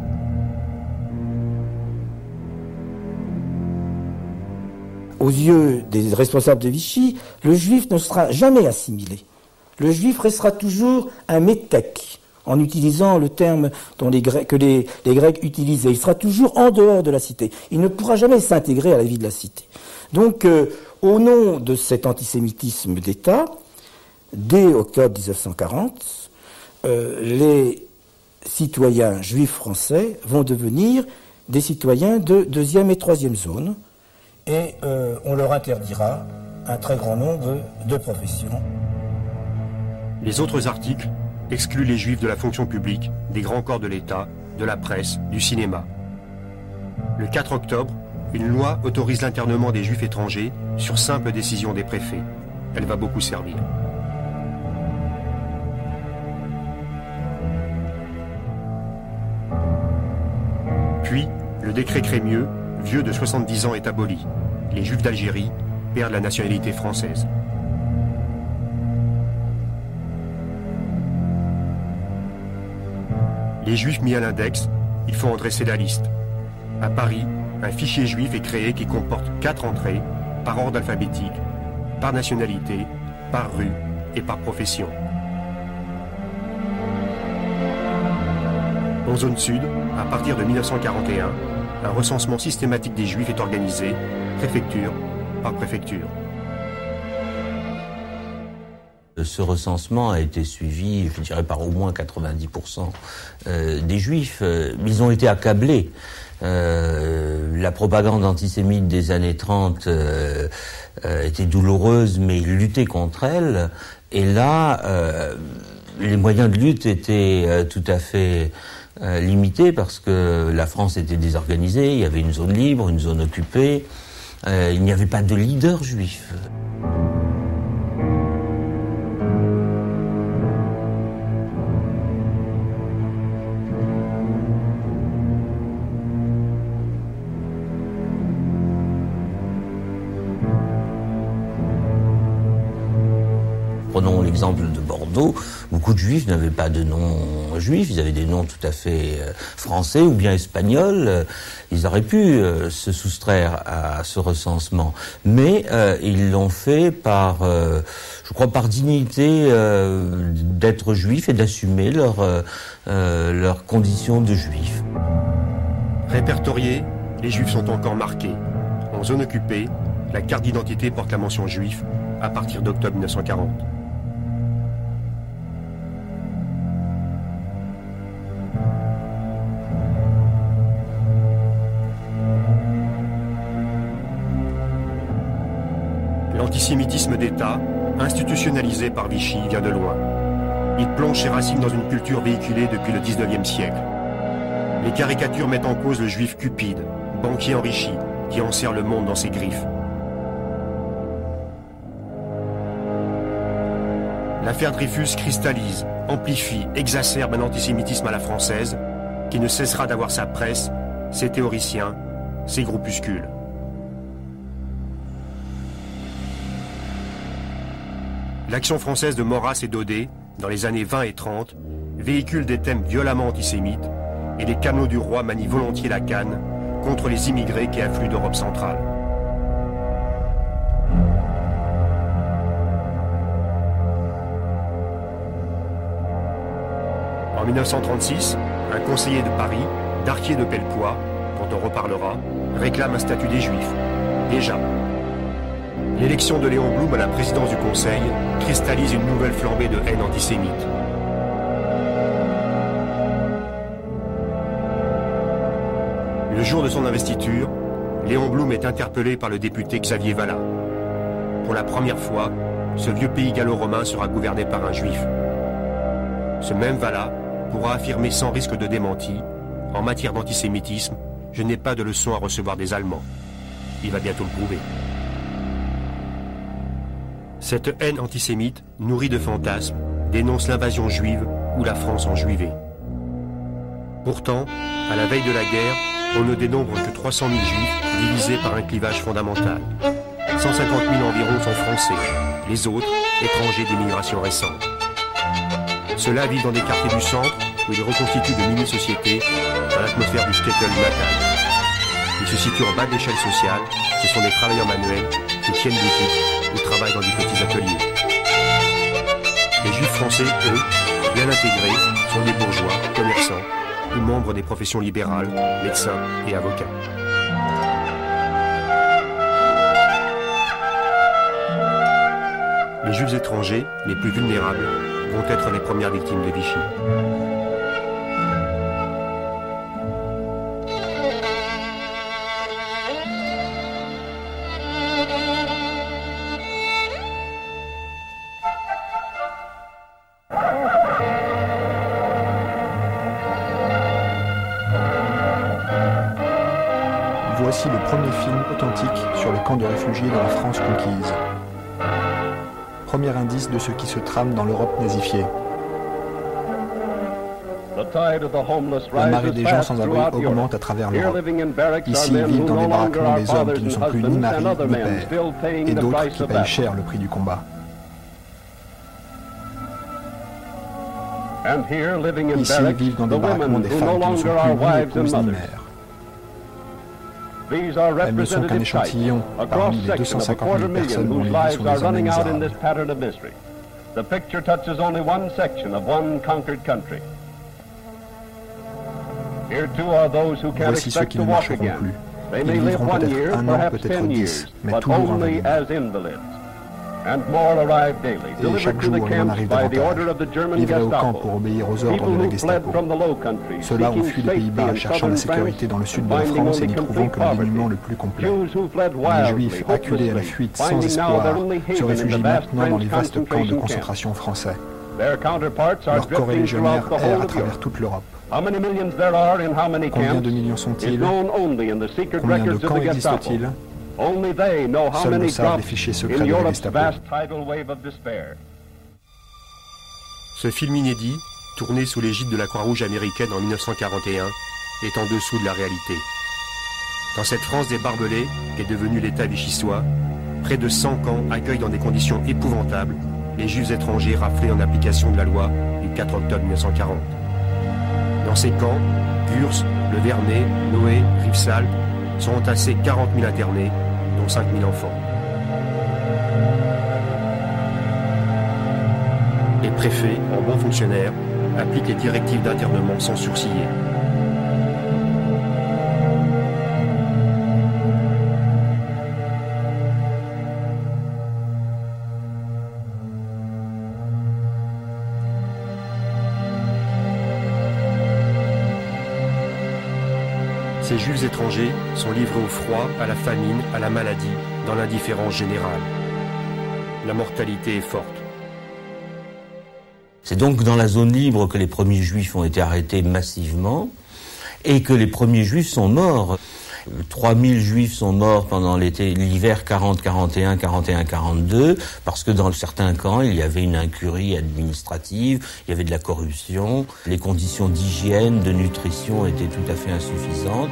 Aux yeux des responsables de Vichy, le juif ne sera jamais assimilé. Le juif restera toujours un métèque, en utilisant le terme que les Grecs utilisaient. Il sera toujours en dehors de la cité. Il ne pourra jamais s'intégrer à la vie de la cité. Donc, au nom de cet antisémitisme d'État, dès octobre 1940, les citoyens juifs français vont devenir des citoyens de deuxième et troisième zone, et on leur interdira un très grand nombre de professions. Les autres articles excluent les juifs de la fonction publique, des grands corps de l'État, de la presse, du cinéma. Le 4 octobre, une loi autorise l'internement des juifs étrangers sur simple décision des préfets. Elle va beaucoup servir. Puis, le décret Crémieux, vieux de 70 ans, est aboli. Les juifs d'Algérie perdent la nationalité française. Les juifs mis à l'index, il faut en dresser la liste. À Paris, un fichier juif est créé qui comporte 4 entrées, par ordre alphabétique, par nationalité, par rue et par profession. En zone sud, à partir de 1941, un recensement systématique des juifs est organisé, préfecture par préfecture. Ce recensement a été suivi, je dirais, par au moins 90% des juifs. Ils ont été accablés. La propagande antisémite des années 30 était douloureuse, mais ils luttaient contre elle. Et là, les moyens de lutte étaient tout à fait limités parce que la France était désorganisée, il y avait une zone libre, une zone occupée, il n'y avait pas de leader juif. Prenons l'exemple de Bordeaux, beaucoup de juifs n'avaient pas de nom juif, ils avaient des noms tout à fait français ou bien espagnols, ils auraient pu se soustraire à ce recensement, mais ils l'ont fait par, je crois, par dignité d'être juifs et d'assumer leur condition de juifs. Répertoriés, les juifs sont encore marqués. En zone occupée, la carte d'identité porte la mention juif à partir d'octobre 1940. L'antisémitisme d'État, institutionnalisé par Vichy, vient de loin. Il plonge ses racines dans une culture véhiculée depuis le XIXe siècle. Les caricatures mettent en cause le juif cupide, banquier enrichi, qui enserre le monde dans ses griffes. L'affaire Dreyfus cristallise, amplifie, exacerbe un antisémitisme à la française, qui ne cessera d'avoir sa presse, ses théoriciens, ses groupuscules. L'action française de Maurras et Daudet, dans les années 20 et 30, véhicule des thèmes violemment antisémites, et les camelots du roi manient volontiers la canne contre les immigrés qui affluent d'Europe centrale. En 1936, un conseiller de Paris, Darquier de Pellepoix, dont on reparlera, réclame un statut des Juifs. Déjà. L'élection de Léon Blum à la présidence du Conseil cristallise une nouvelle flambée de haine antisémite. Le jour de son investiture, Léon Blum est interpellé par le député Xavier Vallat. Pour la première fois, ce vieux pays gallo-romain sera gouverné par un juif. Ce même Vallat pourra affirmer sans risque de démenti, en matière d'antisémitisme, je n'ai pas de leçon à recevoir des Allemands. Il va bientôt le prouver. Cette haine antisémite, nourrie de fantasmes, dénonce l'invasion juive ou la France enjuivée. Pourtant, à la veille de la guerre, on ne dénombre que 300 000 juifs divisés par un clivage fondamental. 150 000 environ sont français, les autres étrangers d'immigration récente. Ceux-là vivent dans des quartiers du centre où ils reconstituent de mini-sociétés dans l'atmosphère du shtetl natal. Ils se situent en bas de l'échelle sociale, ce sont des travailleurs manuels qui tiennent boutique ou travaillent dans des petits ateliers. Les Français, eux, bien intégrés, sont des bourgeois, commerçants ou membres des professions libérales, médecins et avocats. Les Juifs étrangers, les plus vulnérables, vont être les premières victimes de Vichy. Voici le premier film authentique sur le camp de réfugiés dans la France conquise. Premier indice de ce qui se trame dans l'Europe nazifiée. La marée des gens sans abri augmente à travers l'Europe. Ici vivent dans des baraquements des hommes qui ne sont plus ni mari ni père, et d'autres qui payent cher le prix du combat. Ici vivent dans des baraquements des femmes qui ne sont plus ni épouses ni mères. Elles ne sont qu'un échantillon parmi les 250 000 personnes dont les vies sont désormais misérables. Voici ceux qui ne marcheront plus. Ils vivront peut-être 1 an, peut-être 10, mais toujours invalides. Et chaque jour, il en arrive davantage, livrés au camp pour obéir aux ordres de la Gestapo. Ceux-là ont fui les Pays-Bas, cherchant la sécurité dans le sud de la France et n'y trouvant que le dénuement le plus complet. Les Juifs, acculés à la fuite sans espoir, se réfugient maintenant dans les vastes camps de concentration français. Leurs corréligionnaires errent à travers toute l'Europe. Combien de millions sont-ils? Combien de camps existent-ils? Seuls le savent les fichiers secrets de la Gestapo. Ce film inédit, tourné sous l'égide de la Croix-Rouge américaine en 1941, est en dessous de la réalité. Dans cette France des barbelés, qu'est devenu l'État vichysois, près de 100 camps accueillent dans des conditions épouvantables les Juifs étrangers raflés en application de la loi du 4 octobre 1940. Dans ces camps, Gurs, Le Vernet, Noé, Rivesaltes, sont entassés 40 000 internés, dont 5 000 enfants. Les préfets, en bons fonctionnaires, appliquent les directives d'internement sans sourciller. Ces Juifs étrangers sont livrés au froid, à la famine, à la maladie, dans l'indifférence générale. La mortalité est forte. C'est donc dans la zone libre que les premiers Juifs ont été arrêtés massivement et que les premiers Juifs sont morts. 3000 Juifs sont morts pendant l'hiver 40-41, 41-42, parce que dans certains camps, il y avait une incurie administrative, il y avait de la corruption, les conditions d'hygiène, de nutrition étaient tout à fait insuffisantes.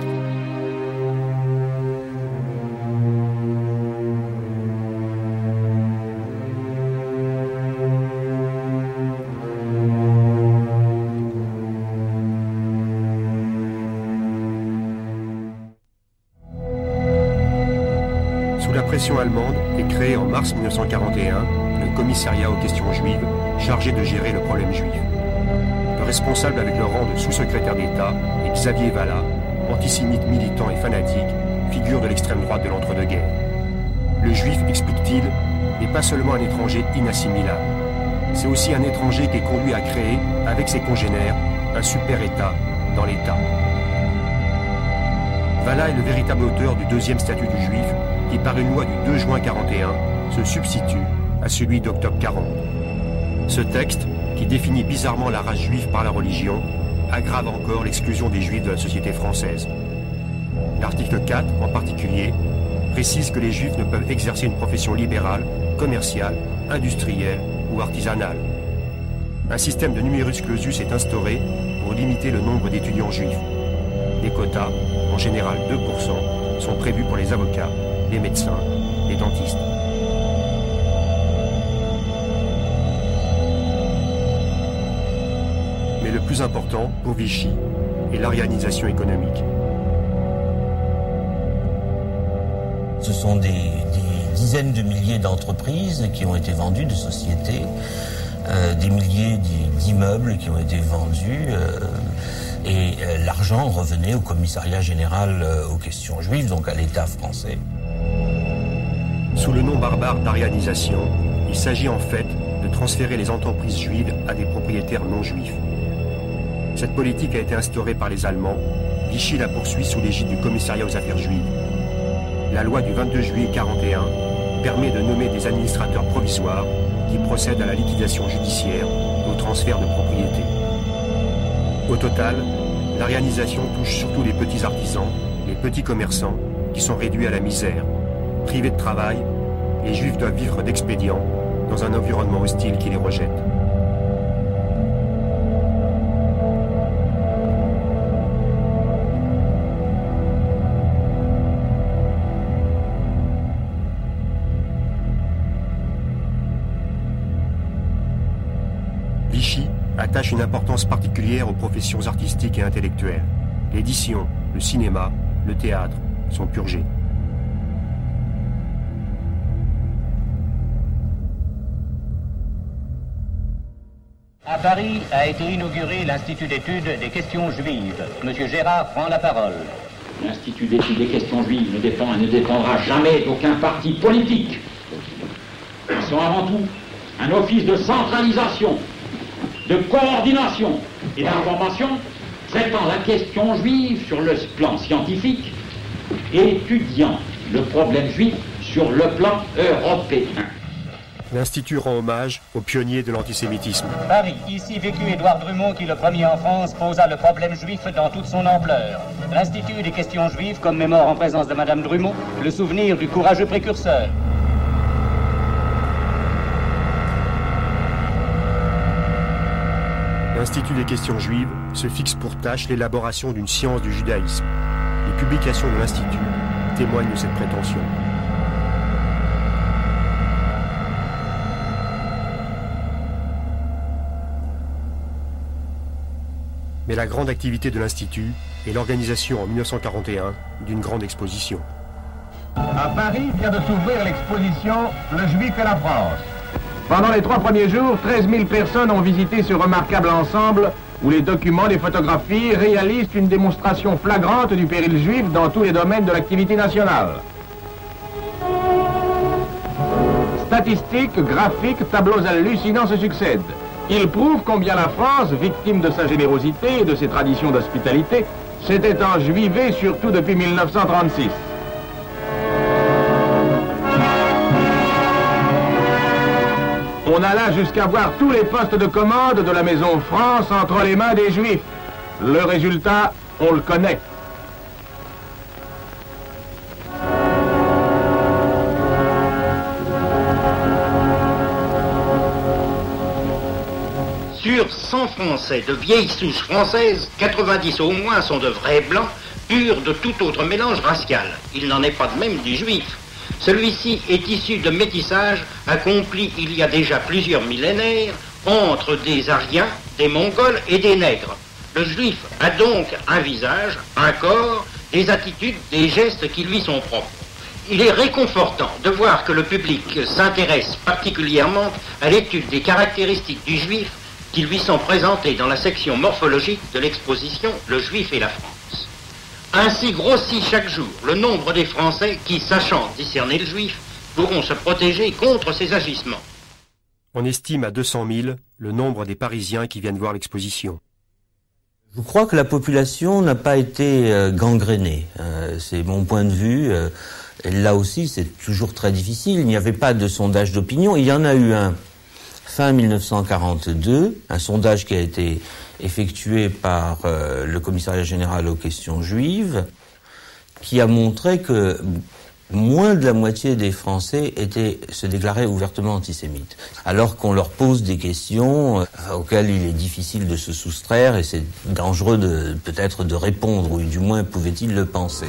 Allemande est créé en mars 1941 le commissariat aux questions juives chargé de gérer le problème juif. Le responsable avec le rang de sous-secrétaire d'État est Xavier Vallat, antisémite militant et fanatique, figure de l'extrême droite de l'entre-deux-guerres. Le juif, explique-t-il, n'est pas seulement un étranger inassimilable. C'est aussi un étranger qui est conduit à créer, avec ses congénères, un super-État dans l'État. Vallat est le véritable auteur du deuxième statut du juif, qui par une loi du 2 juin 41 se substitue à celui d'octobre 40. Ce texte, qui définit bizarrement la race juive par la religion, aggrave encore l'exclusion des juifs de la société française. L'article 4, en particulier, précise que les juifs ne peuvent exercer une profession libérale, commerciale, industrielle ou artisanale. Un système de numerus clausus est instauré pour limiter le nombre d'étudiants juifs. Des quotas, en général 2%, sont prévus pour les avocats, les médecins, les dentistes. Mais le plus important, pour Vichy, est l'arianisation économique. Ce sont des dizaines de milliers d'entreprises qui ont été vendues, de sociétés, des milliers d'immeubles qui ont été vendus et l'argent revenait au commissariat général aux questions juives, donc à l'État français. Sous le nom barbare d'arianisation, il s'agit en fait de transférer les entreprises juives à des propriétaires non juifs. Cette politique a été instaurée par les Allemands. Vichy la poursuit sous l'égide du commissariat aux affaires juives. La loi du 22 juillet 1941 permet de nommer des administrateurs provisoires qui procèdent à la liquidation judiciaire et au transfert de propriété. Au total, l'arianisation touche surtout les petits artisans, les petits commerçants qui sont réduits à la misère. Privés de travail, les Juifs doivent vivre d'expédients dans un environnement hostile qui les rejette. Vichy attache une importance particulière aux professions artistiques et intellectuelles. L'édition, le cinéma, le théâtre sont purgés. À Paris a été inauguré l'Institut d'études des questions juives. Monsieur Gérard prend la parole. L'Institut d'études des questions juives ne dépend et ne dépendra jamais d'aucun parti politique. Ils sont avant tout un office de centralisation, de coordination et d'information traitant la question juive sur le plan scientifique et étudiant le problème juif sur le plan européen. L'Institut rend hommage aux pionniers de l'antisémitisme. Paris, ici vécut Édouard Drummond qui, le premier en France, posa le problème juif dans toute son ampleur. L'Institut des questions juives commémore en présence de Madame Drummond le souvenir du courageux précurseur. L'Institut des questions juives se fixe pour tâche l'élaboration d'une science du judaïsme. Les publications de l'Institut témoignent de cette prétention. Mais la grande activité de l'Institut est l'organisation en 1941 d'une grande exposition. À Paris vient de s'ouvrir l'exposition Le Juif et la France. Pendant les 3 premiers jours, 13 000 personnes ont visité ce remarquable ensemble où les documents, les photographies réalisent une démonstration flagrante du péril juif dans tous les domaines de l'activité nationale. Statistiques, graphiques, tableaux hallucinants se succèdent. Ils prouvent combien la France, victime de sa générosité et de ses traditions d'hospitalité, s'était enjuivée surtout depuis 1936. On alla jusqu'à voir tous les postes de commande de la maison France entre les mains des Juifs. Le résultat, on le connaît. Sur 100 Français de vieille souche française, 90 au moins sont de vrais blancs, purs de tout autre mélange racial. Il n'en est pas de même du juif. Celui-ci est issu de métissage accompli il y a déjà plusieurs millénaires entre des Aryens, des Mongols et des Nègres. Le juif a donc un visage, un corps, des attitudes, des gestes qui lui sont propres. Il est réconfortant de voir que le public s'intéresse particulièrement à l'étude des caractéristiques du juif qui lui sont présentées dans la section morphologique de l'exposition Le Juif et la France. Ainsi grossit chaque jour le nombre des Français qui, sachant discerner le juif, pourront se protéger contre ses agissements. On estime à 200 000 le nombre des Parisiens qui viennent voir l'exposition. Je crois que la population n'a pas été gangrénée. C'est mon point de vue. Et là aussi, c'est toujours très difficile. Il n'y avait pas de sondage d'opinion. Il y en a eu un fin 1942, un sondage qui a été effectué par le commissariat général aux questions juives, qui a montré que moins de la moitié des Français se déclaraient ouvertement antisémites, alors qu'on leur pose des questions auxquelles il est difficile de se soustraire et c'est dangereux peut-être de répondre, ou du moins pouvaient-ils le penser.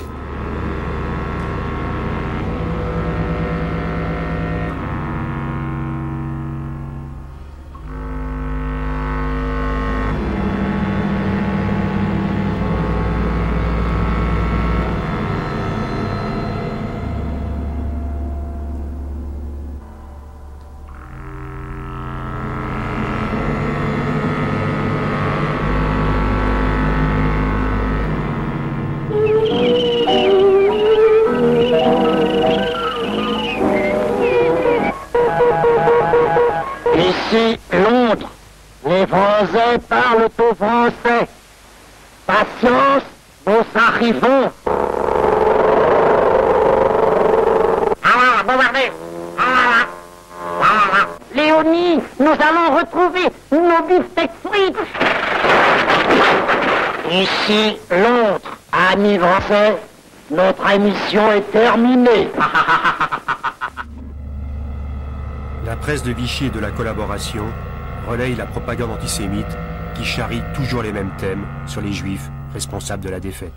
Ici, Londres. Les Français parlent au français. Patience, nous arrivons. Ah, bombardez. Ah, ah. Léonie, nous allons retrouver nos beefsteaks frites. Ici, Londres. Amis français, notre émission est terminée. La presse de Vichy et de la collaboration relaye la propagande antisémite qui charrie toujours les mêmes thèmes sur les juifs responsables de la défaite.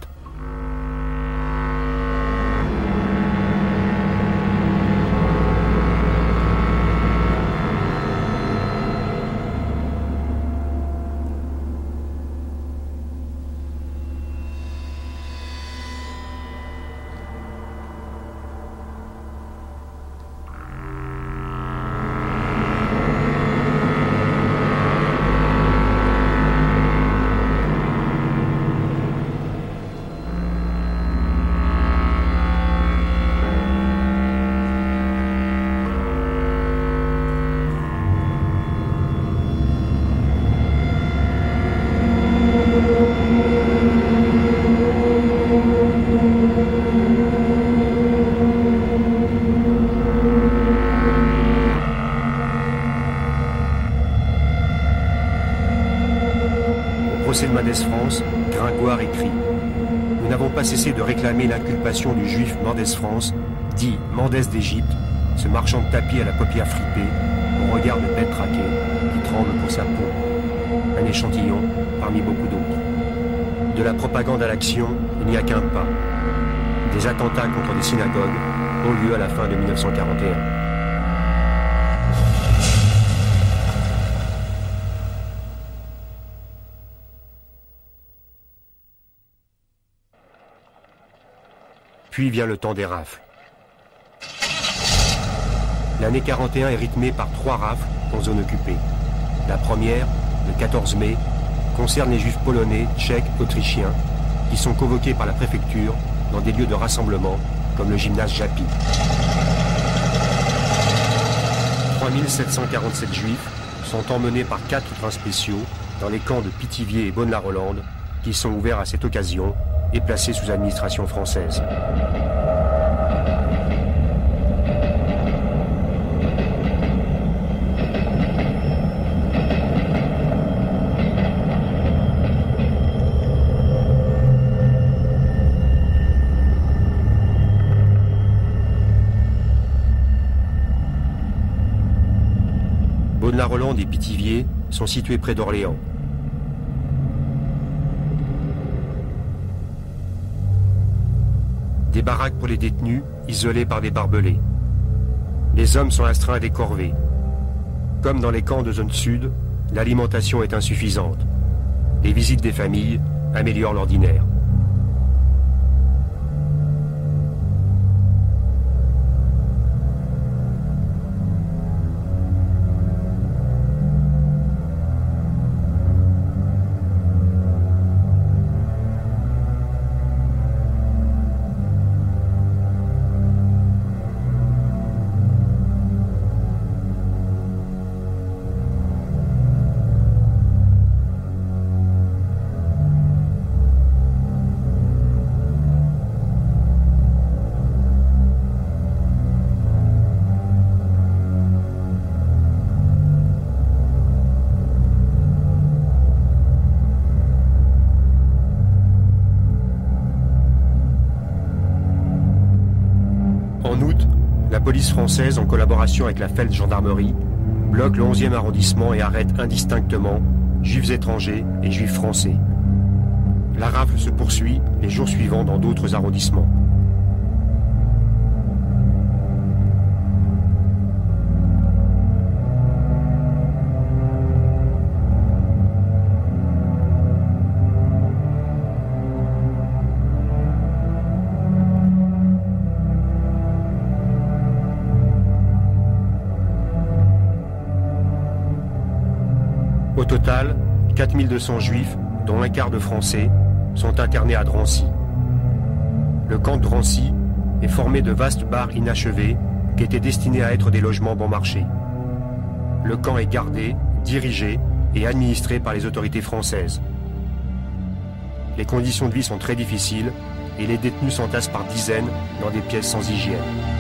procès de Mendès France, Gringoire écrit « Nous n'avons pas cessé de réclamer l'inculpation du juif Mendès France, dit Mendès d'Égypte, ce marchand de tapis à la paupière fripée, au regard de bête traquée, qui tremble pour sa peau. Un échantillon parmi beaucoup d'autres. De la propagande à l'action, il n'y a qu'un pas. Des attentats contre des synagogues ont lieu à la fin de 1941. Puis vient le temps des rafles. L'année 41 est rythmée par 3 rafles en zone occupée. La première, le 14 mai, concerne les juifs polonais, tchèques, autrichiens, qui sont convoqués par la préfecture dans des lieux de rassemblement comme le gymnase Japy. 3747 juifs sont emmenés par 4 trains spéciaux dans les camps de Pithiviers et Beaune-la-Rolande qui sont ouverts à cette occasion et placés sous administration française. Beaune-la-Rolande et Pithiviers sont situés près d'Orléans. Des baraques pour les détenus, isolées par des barbelés. Les hommes sont astreints à des corvées. Comme dans les camps de zone sud, l'alimentation est insuffisante. Les visites des familles améliorent l'ordinaire. La police française, en collaboration avec la Feldgendarmerie, bloque le 11e arrondissement et arrête indistinctement juifs étrangers et juifs français. La rafle se poursuit les jours suivants dans d'autres arrondissements. Au total, 4200 juifs, dont un quart de Français, sont internés à Drancy. Le camp de Drancy est formé de vastes bars inachevés qui étaient destinés à être des logements bon marché. Le camp est gardé, dirigé et administré par les autorités françaises. Les conditions de vie sont très difficiles et les détenus s'entassent par dizaines dans des pièces sans hygiène.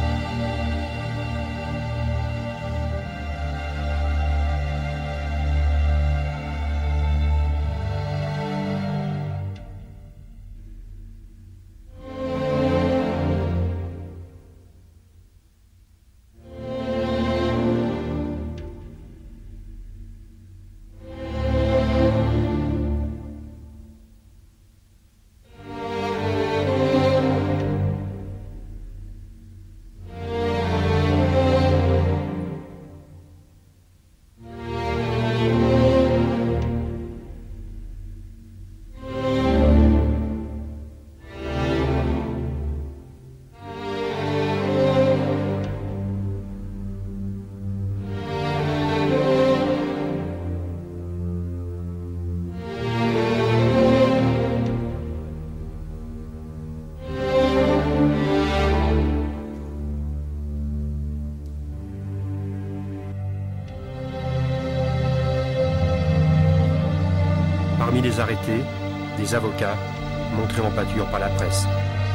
Parmi les arrêtés, des avocats montrés en pâture par la presse.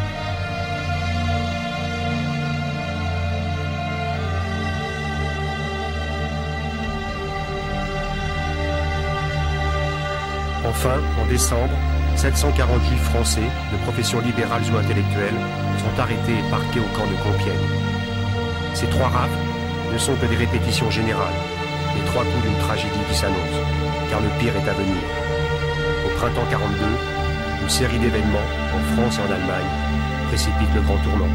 Enfin, en décembre, 740 juifs français de profession libérale ou intellectuelle sont arrêtés et parqués au camp de Compiègne. Ces 3 rafles ne sont que des répétitions générales, les 3 coups d'une tragédie qui s'annonce, car le pire est à venir. Au printemps 42, une série d'événements en France et en Allemagne précipite le grand tournant.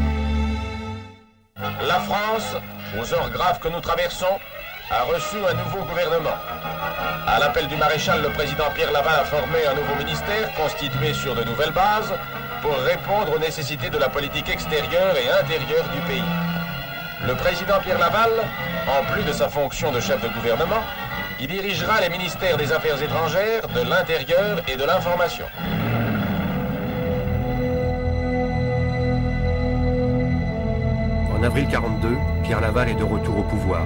La France, aux heures graves que nous traversons, a reçu un nouveau gouvernement. À l'appel du maréchal, le président Pierre Laval a formé un nouveau ministère constitué sur de nouvelles bases pour répondre aux nécessités de la politique extérieure et intérieure du pays. Le président Pierre Laval, en plus de sa fonction de chef de gouvernement, il dirigera les ministères des Affaires étrangères, de l'Intérieur et de l'Information. En avril 42, Pierre Laval est de retour au pouvoir.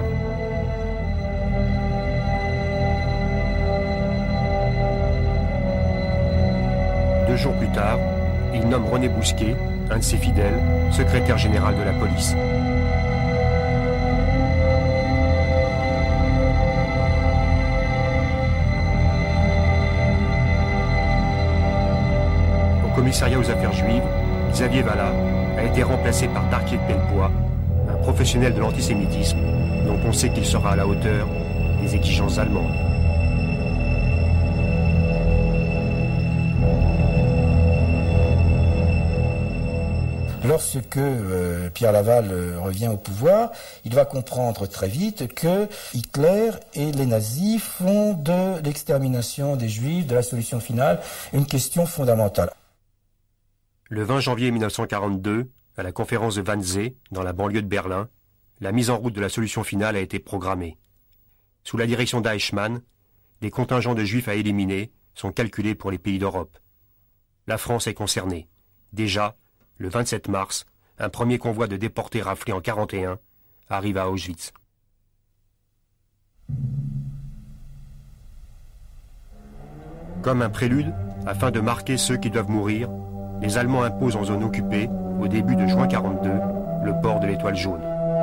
Deux jours plus tard, il nomme René Bousquet, un de ses fidèles, secrétaire général de la police. Au commissariat aux affaires juives, Xavier Vallat a été remplacé par Darquier de Pellepoix, un professionnel de l'antisémitisme dont on sait qu'il sera à la hauteur des exigences allemandes. Lorsque Pierre Laval revient au pouvoir, il va comprendre très vite que Hitler et les nazis font de l'extermination des Juifs, de la solution finale, une question fondamentale. Le 20 janvier 1942, à la conférence de Wannsee, dans la banlieue de Berlin, la mise en route de la solution finale a été programmée. Sous la direction d'Eichmann, des contingents de Juifs à éliminer sont calculés pour les pays d'Europe. La France est concernée. Déjà, le 27 mars, un premier convoi de déportés raflés en 1941 arrive à Auschwitz. Comme un prélude, afin de marquer ceux qui doivent mourir, les Allemands imposent en zone occupée, au début de juin 1942, le port de l'étoile jaune.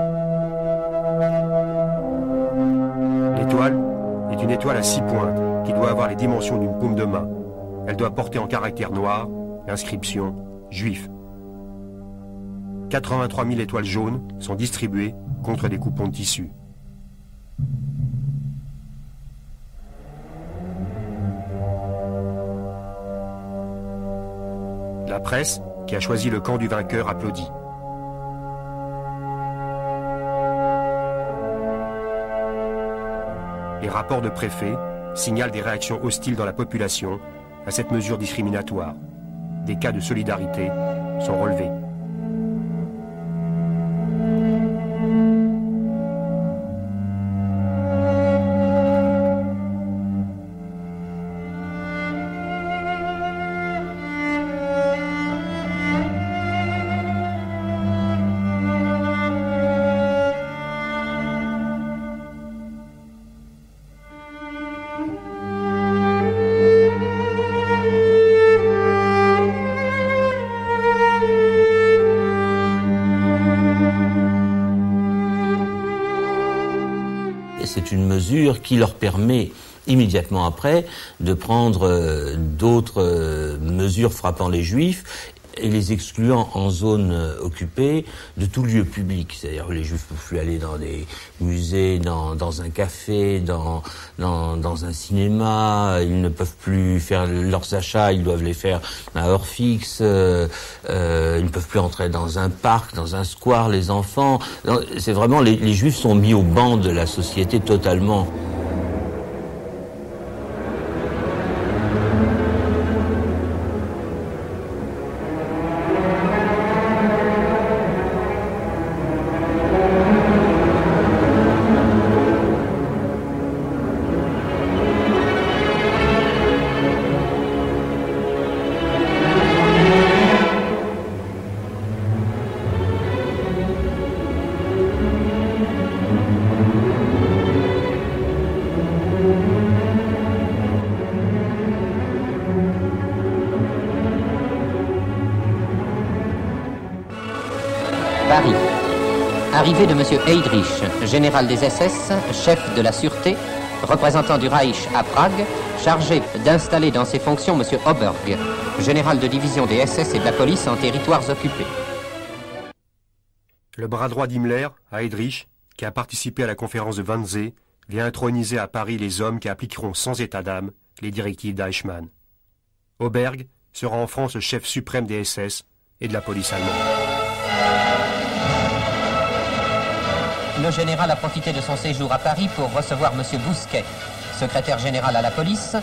L'étoile est une étoile à 6 pointes qui doit avoir les dimensions d'une paume de main. Elle doit porter en caractère noir l'inscription « Juif ». 83 000 étoiles jaunes sont distribuées contre des coupons de tissu. La presse, qui a choisi le camp du vainqueur, applaudit. Les rapports de préfets signalent des réactions hostiles dans la population à cette mesure discriminatoire. Des cas de solidarité sont relevés. mesure qui leur permet immédiatement après de prendre d'autres mesures frappant les Juifs et les excluant en zone occupée de tout lieu public. C'est-à-dire que les Juifs ne peuvent plus aller dans des musées, dans un café, dans un cinéma, ils ne peuvent plus faire leurs achats, ils doivent les faire à heure fixe, ils ne peuvent plus entrer dans un parc, dans un square, les enfants. C'est vraiment, les Juifs sont mis au banc de la société totalement. Paris. Arrivée de M. Heydrich, général des SS, chef de la sûreté, représentant du Reich à Prague, chargé d'installer dans ses fonctions M. Oberg, général de division des SS et de la police en territoires occupés. Le bras droit d'Himmler, Heydrich, qui a participé à la conférence de Wannsee, vient introniser à Paris les hommes qui appliqueront sans état d'âme les directives d'Eichmann. Oberg sera en France le chef suprême des SS et de la police allemande. Le général a profité de son séjour à Paris pour recevoir M. Bousquet, secrétaire général à la police.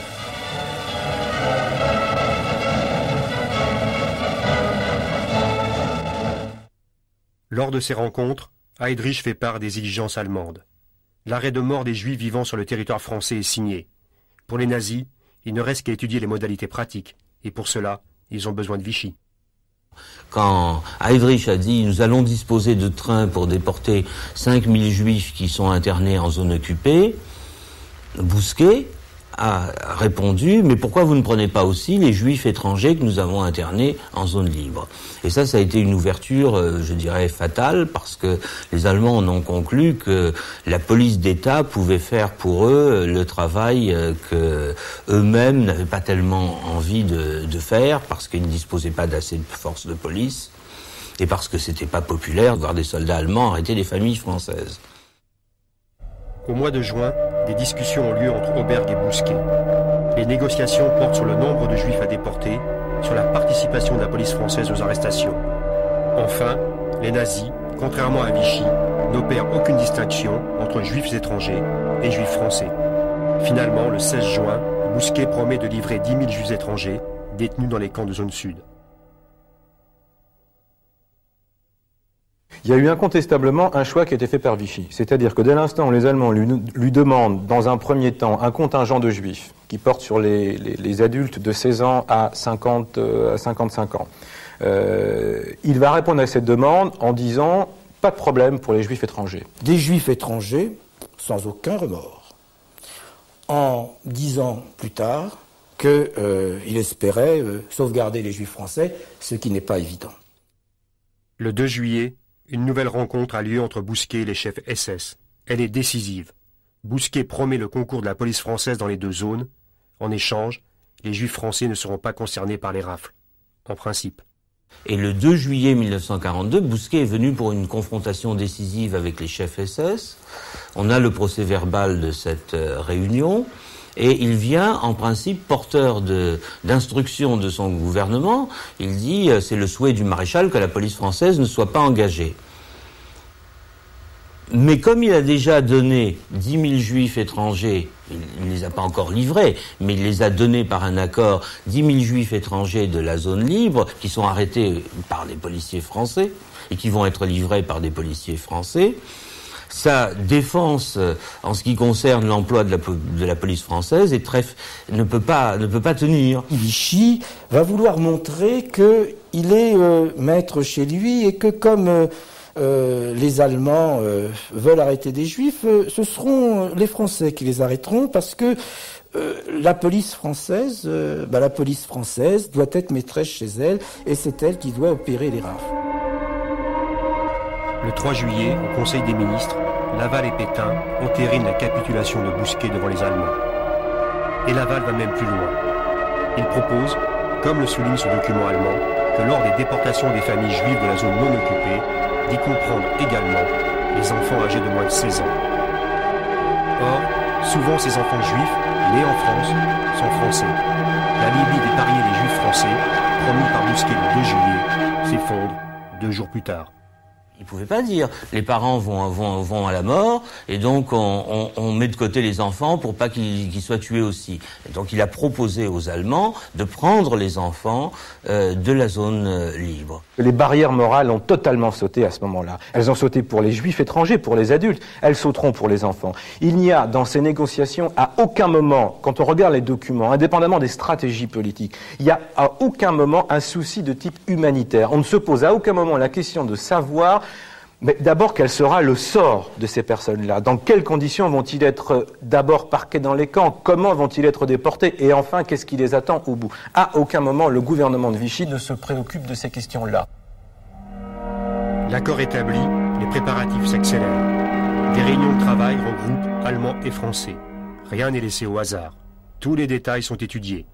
Lors de ces rencontres, Heydrich fait part des exigences allemandes. L'arrêt de mort des Juifs vivant sur le territoire français est signé. Pour les nazis, il ne reste qu'à étudier les modalités pratiques, et pour cela, ils ont besoin de Vichy. Quand Heydrich a dit « nous allons disposer de trains pour déporter 5000 Juifs qui sont internés en zone occupée », Bousquet a répondu « mais pourquoi vous ne prenez pas aussi les Juifs étrangers que nous avons internés en zone libre ?» Et ça a été une ouverture, je dirais, fatale, parce que les Allemands en ont conclu que la police d'État pouvait faire pour eux le travail que eux-mêmes n'avaient pas tellement envie de faire, parce qu'ils ne disposaient pas d'assez de forces de police, et parce que c'était pas populaire de voir des soldats allemands arrêter des familles françaises. Au mois de juin, des discussions ont lieu entre Oberg et Bousquet. Les négociations portent sur le nombre de Juifs à déporter, sur la participation de la police française aux arrestations. Enfin, les nazis, contrairement à Vichy, n'opèrent aucune distinction entre Juifs étrangers et Juifs français. Finalement, le 16 juin, Bousquet promet de livrer 10 000 Juifs étrangers détenus dans les camps de zone sud. Il y a eu incontestablement un choix qui a été fait par Vichy. C'est-à-dire que dès l'instant où les Allemands lui demandent, dans un premier temps, un contingent de Juifs qui porte sur les adultes de 16 ans à 55 ans, il va répondre à cette demande en disant « pas de problème pour les Juifs étrangers ». Des Juifs étrangers sans aucun remords, en disant plus tard qu'il espérait sauvegarder les Juifs français, ce qui n'est pas évident. Le 2 juillet, une nouvelle rencontre a lieu entre Bousquet et les chefs SS. Elle est décisive. Bousquet promet le concours de la police française dans les deux zones. En échange, les Juifs français ne seront pas concernés par les rafles, en principe. Et le 2 juillet 1942, Bousquet est venu pour une confrontation décisive avec les chefs SS. On a le procès-verbal de cette réunion. Et il vient, en principe, porteur d'instructions de son gouvernement. Il dit, c'est le souhait du maréchal que la police française ne soit pas engagée. Mais comme il a déjà donné 10 000 Juifs étrangers, il ne les a pas encore livrés, mais il les a donnés par un accord, 10 000 Juifs étrangers de la zone libre, qui sont arrêtés par des policiers français, et qui vont être livrés par des policiers français. Sa défense en ce qui concerne l'emploi de la police française ne peut pas tenir. Vichy va vouloir montrer qu'il est maître chez lui et que comme les Allemands veulent arrêter des Juifs, ce seront les Français qui les arrêteront parce que la police française doit être maîtresse chez elle et c'est elle qui doit opérer les rafles. Le 3 juillet, au Conseil des ministres, Laval et Pétain entérinent la capitulation de Bousquet devant les Allemands. Et Laval va même plus loin. Il propose, comme le souligne ce document allemand, que lors des déportations des familles juives de la zone non occupée, d'y comprendre également les enfants âgés de moins de 16 ans. Or, souvent ces enfants juifs, nés en France, sont français. La Libye des pariers des juifs français, promis par Bousquet le 2 juillet, s'effondre 2 jours plus tard. Il pouvait pas dire. Les parents vont à la mort, et donc on met de côté les enfants pour pas qu'ils soient tués aussi. Et donc il a proposé aux Allemands de prendre les enfants de la zone libre. Les barrières morales ont totalement sauté à ce moment-là. Elles ont sauté pour les juifs étrangers, pour les adultes. Elles sauteront pour les enfants. Il n'y a dans ces négociations à aucun moment, quand on regarde les documents, indépendamment des stratégies politiques, il n'y a à aucun moment un souci de type humanitaire. On ne se pose à aucun moment la question de savoir mais d'abord, quel sera le sort de ces personnes-là? Dans quelles conditions vont-ils être d'abord parqués dans les camps? Comment vont-ils être déportés? Et enfin, qu'est-ce qui les attend au bout? À aucun moment, le gouvernement de Vichy ne se préoccupe de ces questions-là. L'accord établi, les préparatifs s'accélèrent. Des réunions de travail regroupent Allemands et Français. Rien n'est laissé au hasard. Tous les détails sont étudiés.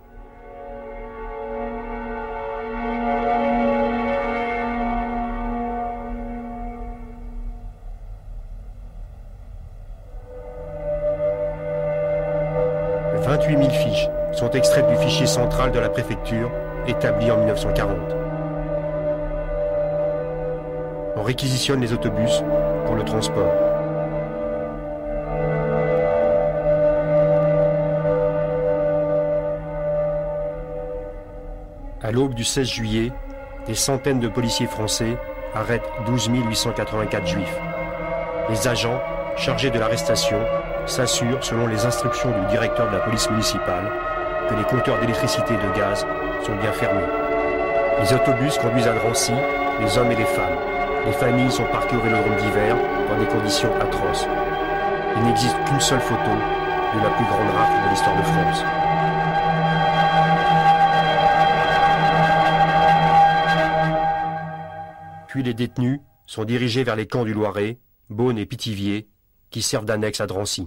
« 28 000 fiches sont extraites du fichier central de la préfecture, établi en 1940. On réquisitionne les autobus pour le transport. À l'aube du 16 juillet, des centaines de policiers français arrêtent 12 884 juifs. Les agents, chargés de l'arrestation, s'assurent, selon les instructions du directeur de la police municipale, que les compteurs d'électricité et de gaz sont bien fermés. Les autobus conduisent à Drancy les hommes et les femmes. Les familles sont parquées au vélodrome d'hiver dans des conditions atroces. Il n'existe qu'une seule photo de la plus grande rafle de l'histoire de France. Puis les détenus sont dirigés vers les camps du Loiret, Beaune et Pithiviers, qui servent d'annexe à Drancy.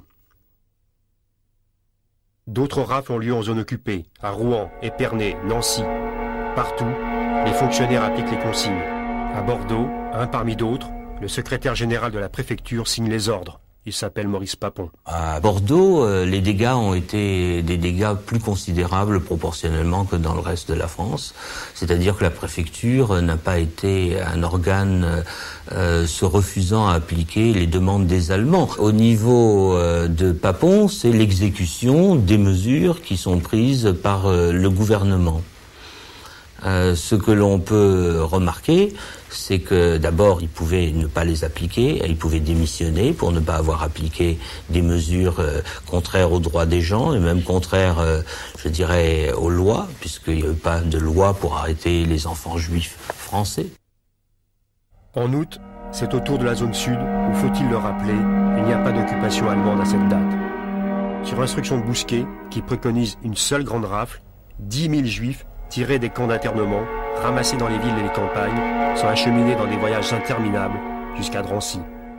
D'autres rafles ont lieu en zone occupée, à Rouen, Épernay, Nancy. Partout, les fonctionnaires appliquent les consignes. À Bordeaux, un parmi d'autres, le secrétaire général de la préfecture signe les ordres. Il s'appelle Maurice Papon. À Bordeaux, les dégâts ont été des dégâts plus considérables proportionnellement que dans le reste de la France. C'est-à-dire que la préfecture n'a pas été un organe se refusant à appliquer les demandes des Allemands. Au niveau de Papon, c'est l'exécution des mesures qui sont prises par le gouvernement. Ce que l'on peut remarquer, c'est que d'abord, il pouvait ne pas les appliquer, il pouvait démissionner pour ne pas avoir appliqué des mesures contraires aux droits des gens et même contraires, je dirais, aux lois, puisqu'il n'y avait pas de loi pour arrêter les enfants juifs français. En août, c'est au tour de la zone sud où, faut-il le rappeler, il n'y a pas d'occupation allemande à cette date. Sur instruction de Bousquet, qui préconise une seule grande rafle, 10 000 juifs tirés des camps d'internement, ramassés dans les villes et les campagnes, sont acheminés dans des voyages interminables jusqu'à Drancy.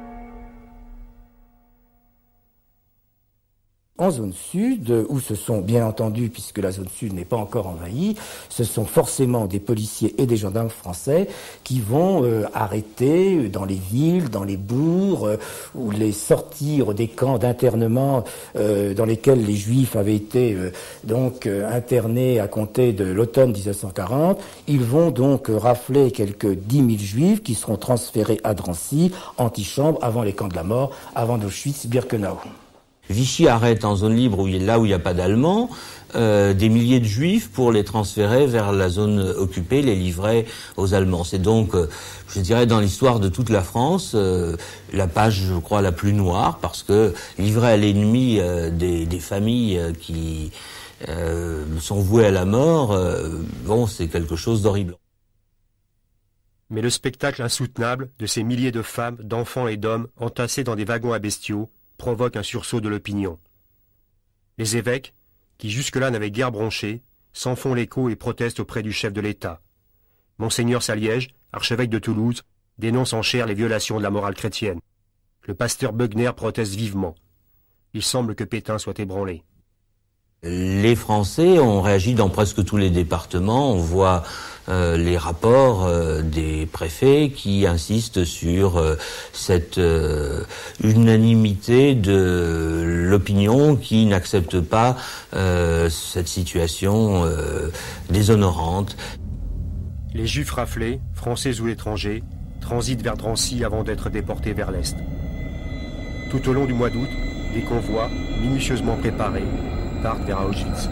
En zone sud, où ce sont, bien entendu, puisque la zone sud n'est pas encore envahie, ce sont forcément des policiers et des gendarmes français qui vont arrêter dans les villes, dans les bourgs, ou les sortir des camps d'internement dans lesquels les Juifs avaient été internés à compter de l'automne 1940. Ils vont donc rafler quelques 10 000 Juifs qui seront transférés à Drancy, antichambre, avant les camps de la mort, avant Auschwitz-Birkenau. Vichy arrête en zone libre, là où il n'y a pas d'Allemands, des milliers de Juifs pour les transférer vers la zone occupée, les livrer aux Allemands. C'est donc, je dirais, dans l'histoire de toute la France, la page, je crois, la plus noire, parce que livrer à l'ennemi des familles qui sont vouées à la mort, c'est quelque chose d'horrible. Mais le spectacle insoutenable de ces milliers de femmes, d'enfants et d'hommes entassés dans des wagons à bestiaux provoque un sursaut de l'opinion. Les évêques, qui jusque-là n'avaient guère bronché, s'en font l'écho et protestent auprès du chef de l'État. Monseigneur Saliège, archevêque de Toulouse, dénonce en chair les violations de la morale chrétienne. Le pasteur Bugner proteste vivement. Il semble que Pétain soit ébranlé. Les Français ont réagi dans presque tous les départements. On voit les rapports des préfets qui insistent sur cette unanimité de l'opinion qui n'accepte pas cette situation déshonorante. Les Juifs raflés, français ou étrangers, transitent vers Drancy avant d'être déportés vers l'Est. Tout au long du mois d'août, des convois, minutieusement préparés, partent vers Auschwitz.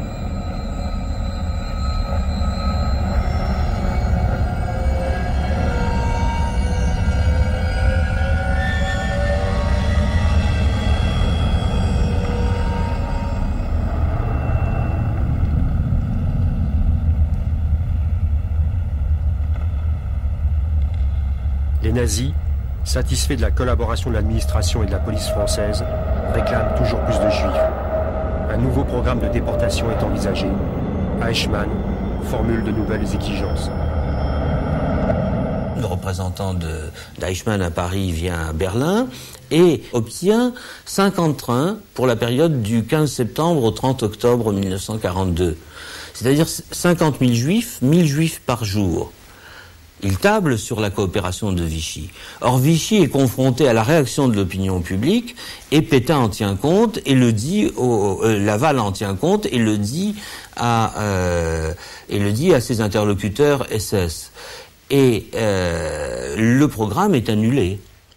Les nazis, satisfaits de la collaboration de l'administration et de la police française, réclament toujours plus de juifs. Un nouveau programme de déportation est envisagé. Eichmann formule de nouvelles exigences. Le représentant d'Eichmann à Paris vient à Berlin et obtient 50 trains pour la période du 15 septembre au 30 octobre 1942. C'est-à-dire 50 000 juifs, 1000 juifs par jour. Il table sur la coopération de Vichy. Or, Vichy est confronté à la réaction de l'opinion publique et Pétain en tient compte et le dit, Laval en tient compte et le dit à ses interlocuteurs SS. Et le programme est annulé.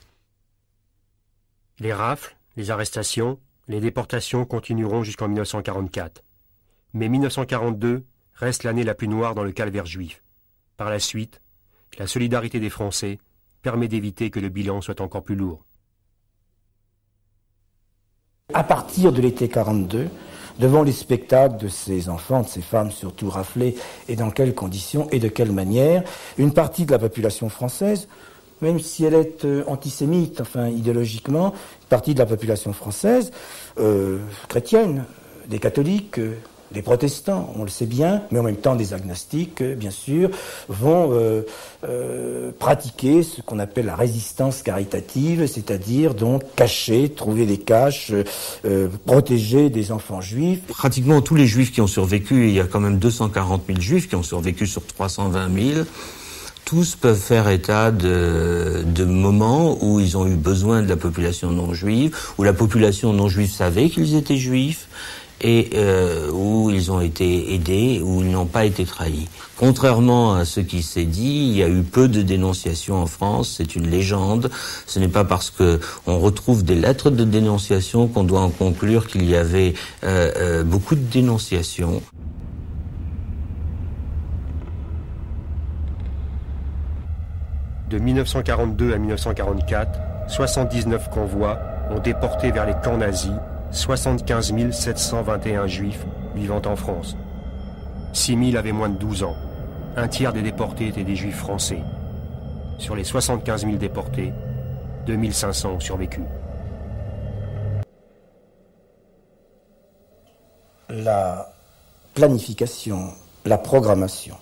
Les rafles, les arrestations, les déportations continueront jusqu'en 1944. Mais 1942 reste l'année la plus noire dans le calvaire juif. Par la suite, la solidarité des Français permet d'éviter que le bilan soit encore plus lourd. À partir de l'été 42, devant les spectacles de ces enfants, de ces femmes surtout raflées, et dans quelles conditions et de quelle manière, une partie de la population française, même si elle est antisémite, enfin idéologiquement, une partie de la population française, chrétienne, des catholiques, des protestants, on le sait bien, mais en même temps des agnostiques, bien sûr, vont pratiquer ce qu'on appelle la résistance caritative, c'est-à-dire donc cacher, trouver des caches, protéger des enfants juifs. Pratiquement tous les juifs qui ont survécu, il y a quand même 240 000 juifs qui ont survécu sur 320 000, tous peuvent faire état de moments où ils ont eu besoin de la population non juive, où la population non juive savait qu'ils étaient juifs, et où ils ont été aidés, où ils n'ont pas été trahis. Contrairement à ce qui s'est dit, il y a eu peu de dénonciations en France, c'est une légende. Ce n'est pas parce que on retrouve des lettres de dénonciation qu'on doit en conclure qu'il y avait beaucoup de dénonciations. De 1942 à 1944, 79 convois ont déporté vers les camps nazis 75 721 juifs vivant en France. 6 000 avaient moins de 12 ans. Un tiers des déportés étaient des juifs français. Sur les 75 000 déportés, 2 500 ont survécu. La planification, la programmation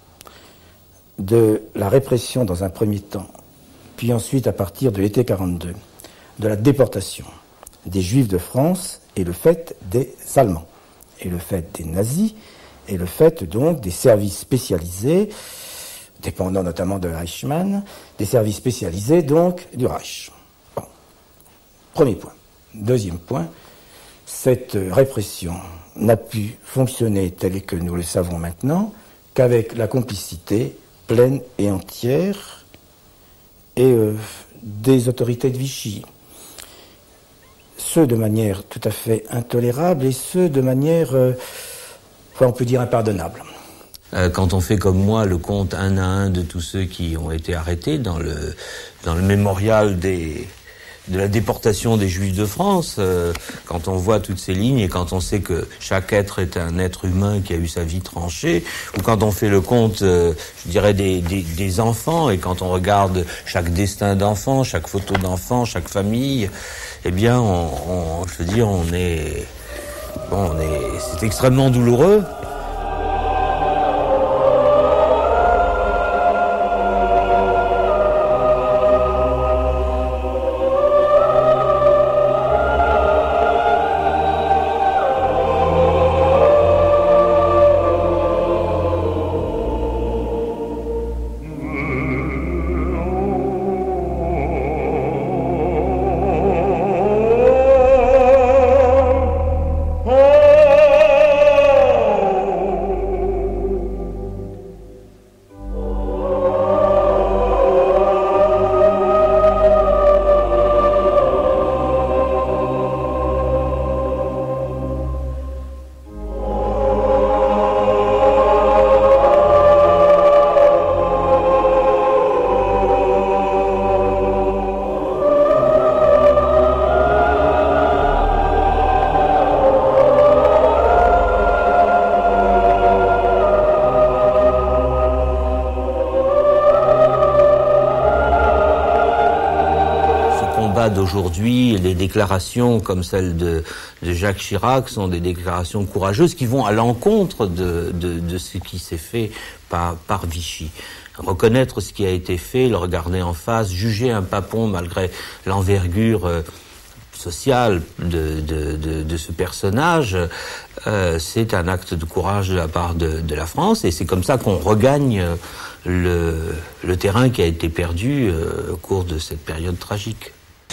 de la répression dans un premier temps, puis ensuite à partir de l'été 42, de la déportation des Juifs de France est le fait des Allemands, et le fait des nazis, et le fait donc des services spécialisés, dépendant notamment de Eichmann, des services spécialisés donc du Reich. Bon. Premier point. Deuxième point, cette répression n'a pu fonctionner telle que nous le savons maintenant qu'avec la complicité pleine et entière et des autorités de Vichy. Ceux de manière tout à fait intolérable et ceux de manière, on peut dire, impardonnable. Quand on fait comme moi le compte un à un de tous ceux qui ont été arrêtés dans le mémorial de la déportation des Juifs de France, quand on voit toutes ces lignes et quand on sait que chaque être est un être humain qui a eu sa vie tranchée, ou quand on fait le compte, je dirais, des enfants, et quand on regarde chaque destin d'enfant, chaque photo d'enfant, chaque famille, eh bien, c'est extrêmement douloureux. d'aujourd'hui, les déclarations comme celle de Jacques Chirac sont des déclarations courageuses qui vont à l'encontre de ce qui s'est fait par Vichy. Reconnaître ce qui a été fait, le regarder en face, juger un papon malgré l'envergure sociale de ce personnage, c'est un acte de courage de la part de la France, et c'est comme ça qu'on regagne le terrain qui a été perdu au cours de cette période tragique.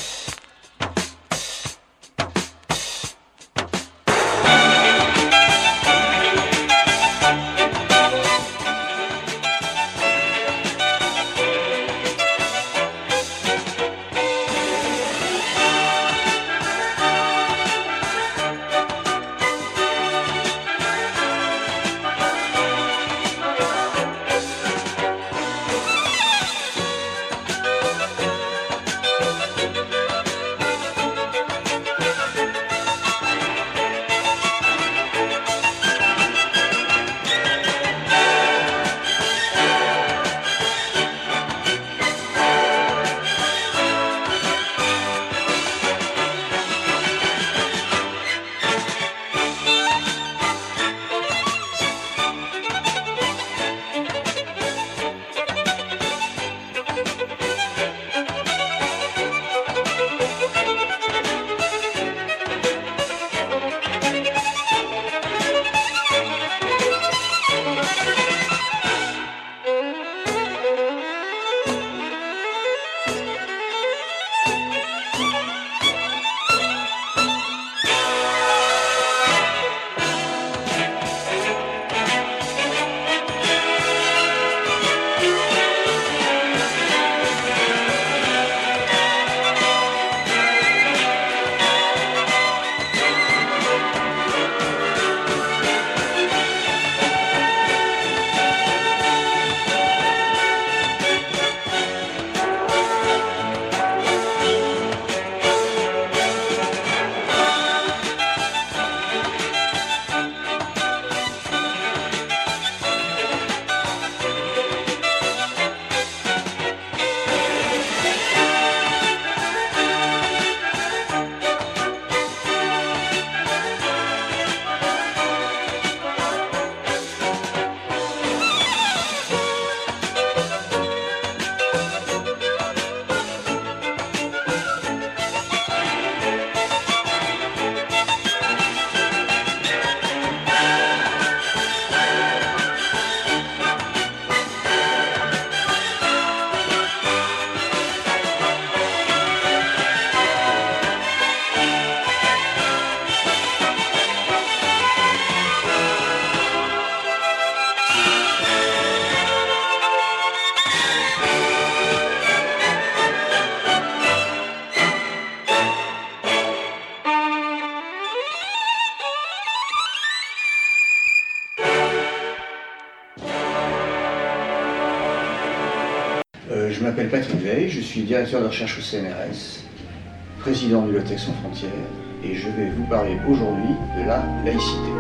Je m'appelle Patrick Veil, je suis directeur de recherche au CNRS, président du Bibliothèques sans frontières, et je vais vous parler aujourd'hui de la laïcité.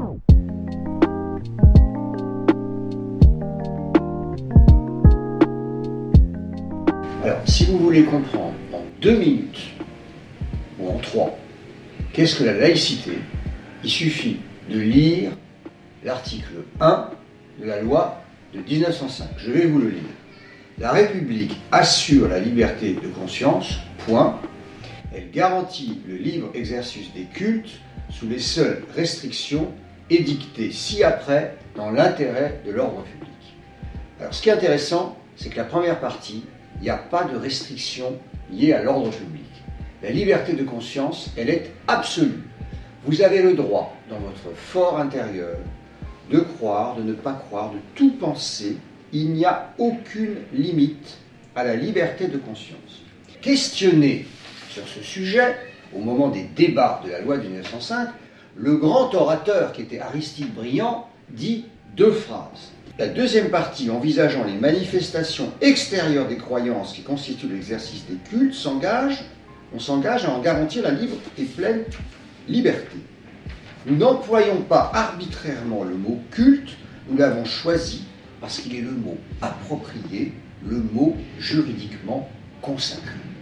Alors, si vous voulez comprendre en 2 minutes, ou en 3, qu'est-ce que la laïcité, il suffit de lire l'article 1 de la loi de 1905. Je vais vous le lire. La République assure la liberté de conscience, point. Elle garantit le libre exercice des cultes sous les seules restrictions édictées ci-après dans l'intérêt de l'ordre public. Alors ce qui est intéressant, c'est que la première partie, il n'y a pas de restriction liée à l'ordre public. La liberté de conscience, elle est absolue. Vous avez le droit, dans votre fort intérieur, de croire, de ne pas croire, de tout penser. Il n'y a aucune limite à la liberté de conscience. Questionné sur ce sujet, au moment des débats de la loi de 1905, le grand orateur qui était Aristide Briand dit 2 phrases. La deuxième partie, envisageant les manifestations extérieures des croyances qui constituent l'exercice des cultes, on s'engage à en garantir la libre et pleine liberté. Nous n'employons pas arbitrairement le mot culte, nous l'avons choisi parce qu'il est le mot approprié, le mot juridiquement consacré.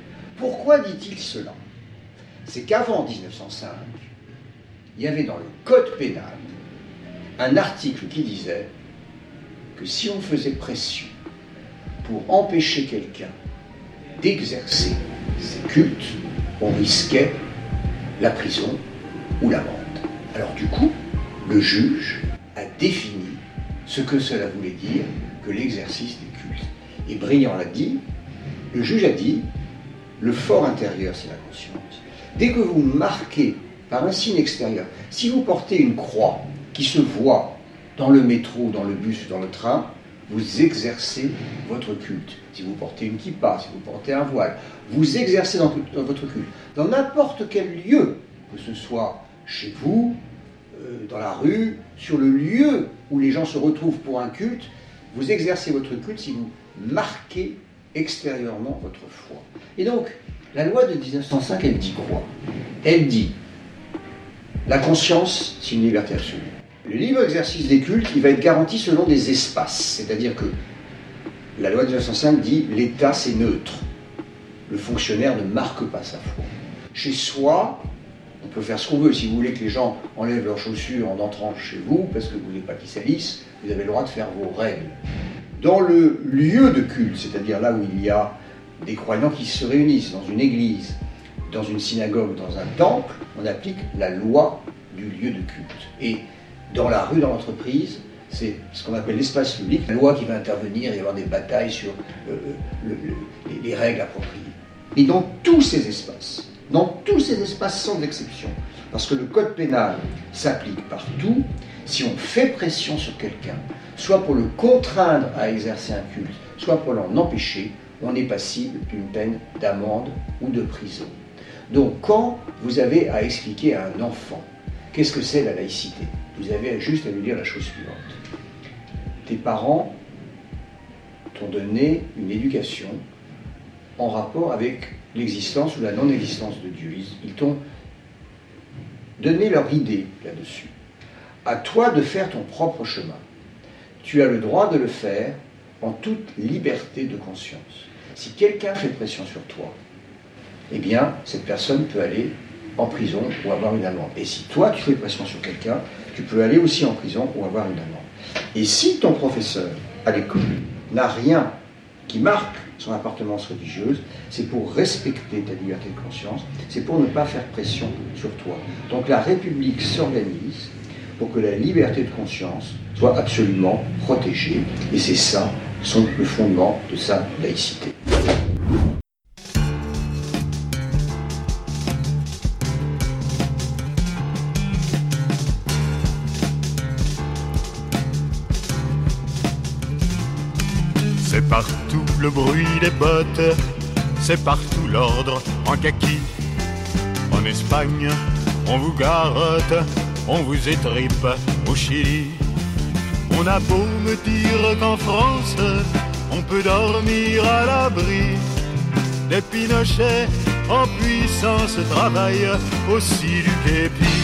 Pourquoi dit-il cela? C'est qu'avant 1905, il y avait dans le Code pénal un article qui disait que si on faisait pression pour empêcher quelqu'un d'exercer ses cultes, on risquait la prison ou l'amende. Alors du coup, le juge a défini ce que cela voulait dire que l'exercice des cultes. Et Briand l'a dit, le juge a dit, le fort intérieur, c'est la conscience. Dès que vous marquez par un signe extérieur, si vous portez une croix qui se voit dans le métro, dans le bus, dans le train, vous exercez votre culte. Si vous portez une kippa, si vous portez un voile, vous exercez dans votre culte. Dans n'importe quel lieu, que ce soit chez vous, dans la rue, sur le lieu où les gens se retrouvent pour un culte, vous exercez votre culte si vous marquez extérieurement votre foi. Et donc, la loi de 1905, elle dit quoi? Elle dit, la conscience, c'est une liberté absolue. Le libre exercice des cultes, il va être garanti selon des espaces. C'est-à-dire que la loi de 1905 dit, l'État, c'est neutre. Le fonctionnaire ne marque pas sa foi. Chez soi, on peut faire ce qu'on veut. Si vous voulez que les gens enlèvent leurs chaussures en entrant chez vous, parce que vous voulez pas qu'ils salissent, vous avez le droit de faire vos règles. Dans le lieu de culte, c'est-à-dire là où il y a des croyants qui se réunissent, dans une église, dans une synagogue, dans un temple, on applique la loi du lieu de culte. Et dans la rue, dans l'entreprise, c'est ce qu'on appelle l'espace public, la loi qui va intervenir et y avoir des batailles sur les règles appropriées. Et dans tous ces espaces sans exception, parce que le code pénal s'applique partout, si on fait pression sur quelqu'un, soit pour le contraindre à exercer un culte, soit pour l'en empêcher, on est passible d'une peine d'amende ou de prison. Donc quand vous avez à expliquer à un enfant qu'est-ce que c'est la laïcité, vous avez juste à lui dire la chose suivante. Tes parents t'ont donné une éducation en rapport avec l'existence ou la non-existence de Dieu. Ils t'ont donné leur idée là-dessus. À toi de faire ton propre chemin. Tu as le droit de le faire en toute liberté de conscience. Si quelqu'un fait pression sur toi, eh bien, cette personne peut aller en prison ou avoir une amende. Et si toi, tu fais pression sur quelqu'un, tu peux aller aussi en prison ou avoir une amende. Et si ton professeur à l'école n'a rien qui marque son appartenance religieuse, c'est pour respecter ta liberté de conscience, c'est pour ne pas faire pression sur toi. Donc la République s'organise pour que la liberté de conscience soit absolument protégée, et c'est ça le fondement de sa laïcité. C'est partout le bruit des bottes, c'est partout l'ordre en kaki. En Espagne, on vous garotte, on vous étripe au Chili. On a beau me dire qu'en France, on peut dormir à l'abri. Des Pinochets en puissance travaillent aussi du képi.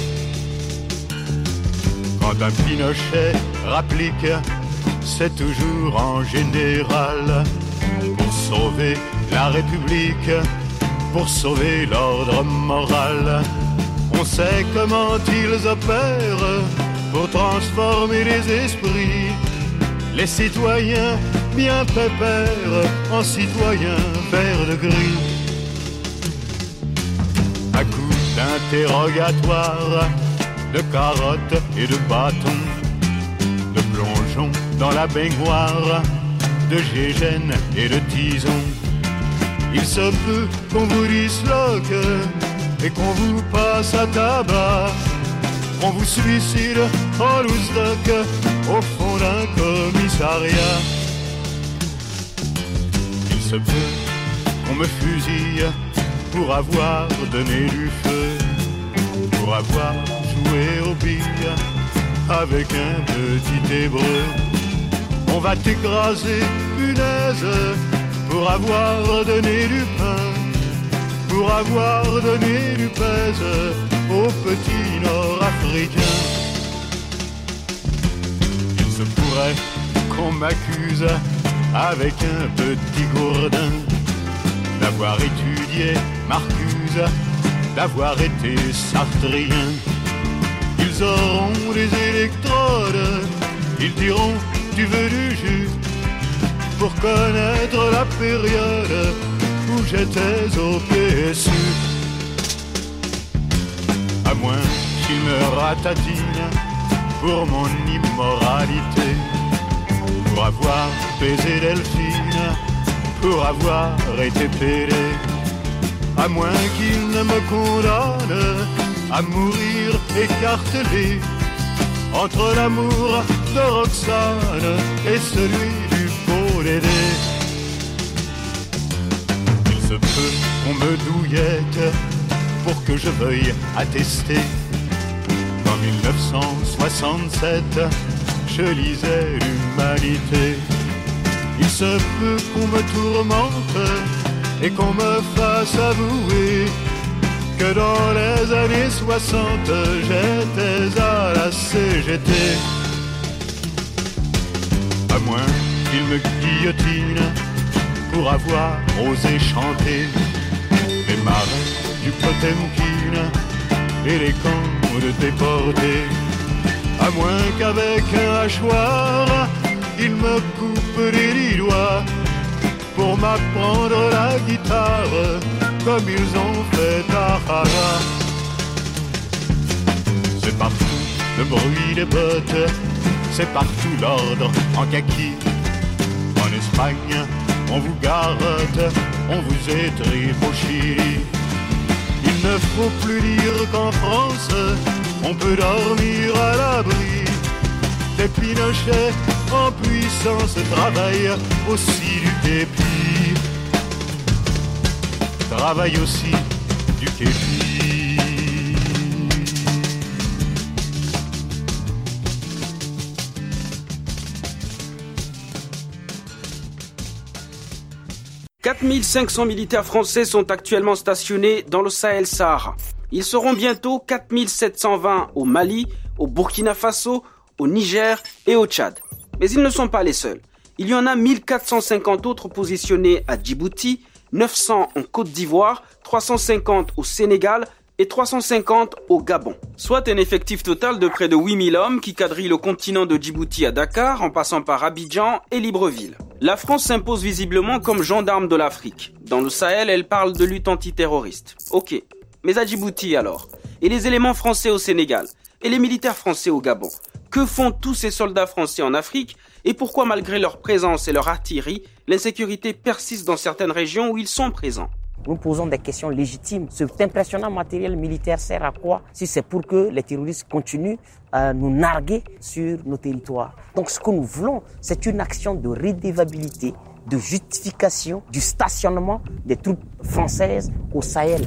Quand un Pinochet rapplique, c'est toujours en général pour sauver la République, pour sauver l'ordre moral. On sait comment ils opèrent pour transformer les esprits, les citoyens bien pépères en citoyens verts de gris. À coups d'interrogatoire, de carottes et de bâtons, de plongeons dans la baignoire, de gégène et de tison. Il se peut qu'on vous disloque et qu'on vous passe à tabac, qu'on vous suicide en loose-doc au fond d'un commissariat. Il se peut qu'on me fusille pour avoir donné du feu, pour avoir joué aux billes avec un petit hébreu. On va t'écraser, punaise, pour avoir donné du pain, pour avoir donné du pèse aux petits nord-africains. Il se pourrait qu'on m'accuse avec un petit gourdin d'avoir étudié Marcuse, d'avoir été sartrien. Ils auront des électrodes, ils diront tu veux du jus, pour connaître la période où j'étais au PSU. À moins qu'il me ratatine pour mon immoralité, pour avoir baisé Delphine, pour avoir été pédé. À moins qu'il ne me condamne à mourir écartelé entre l'amour de Roxane et celui du beau Dédé. Il se peut qu'on me douillette pour que je veuille attester qu'en 1967 je lisais l'Humanité. Il se peut qu'on me tourmente et qu'on me fasse avouer que dans les années 60 j'étais à la CGT. À moins qu'il me guillotine pour avoir osé chanter les marins du Potemkin et les camps de déportés. À moins qu'avec un hachoir il me coupe les 10 doigts pour m'apprendre la guitare comme ils ont fait à Hara. C'est partout le bruit des bottes, c'est partout l'ordre en kaki. En Espagne, on vous garotte, on vous étripe au Chili. Il ne faut plus dire qu'en France, on peut dormir à l'abri. Des Pinochet en puissance travaillent aussi du képi. Travaille aussi du képi. « 4500 militaires français sont actuellement stationnés dans le Sahel-Sahara. Ils seront bientôt 4720 au Mali, au Burkina Faso, au Niger et au Tchad. Mais ils ne sont pas les seuls. Il y en a 1450 autres positionnés à Djibouti, 900 en Côte d'Ivoire, 350 au Sénégal et 350 au Gabon. Soit un effectif total de près de 8000 hommes qui quadrillent le continent de Djibouti à Dakar en passant par Abidjan et Libreville. La France s'impose visiblement comme gendarme de l'Afrique. Dans le Sahel, elle parle de lutte antiterroriste. Ok, mais à Djibouti alors? Et les éléments français au Sénégal? Et les militaires français au Gabon? Que font tous ces soldats français en Afrique? Et pourquoi, malgré leur présence et leur artillerie, l'insécurité persiste dans certaines régions où ils sont présents? Nous posons des questions légitimes. Cet impressionnant matériel militaire sert à quoi si c'est pour que les terroristes continuent à nous narguer sur nos territoires? Donc ce que nous voulons, c'est une action de redevabilité, de justification du stationnement des troupes françaises au Sahel.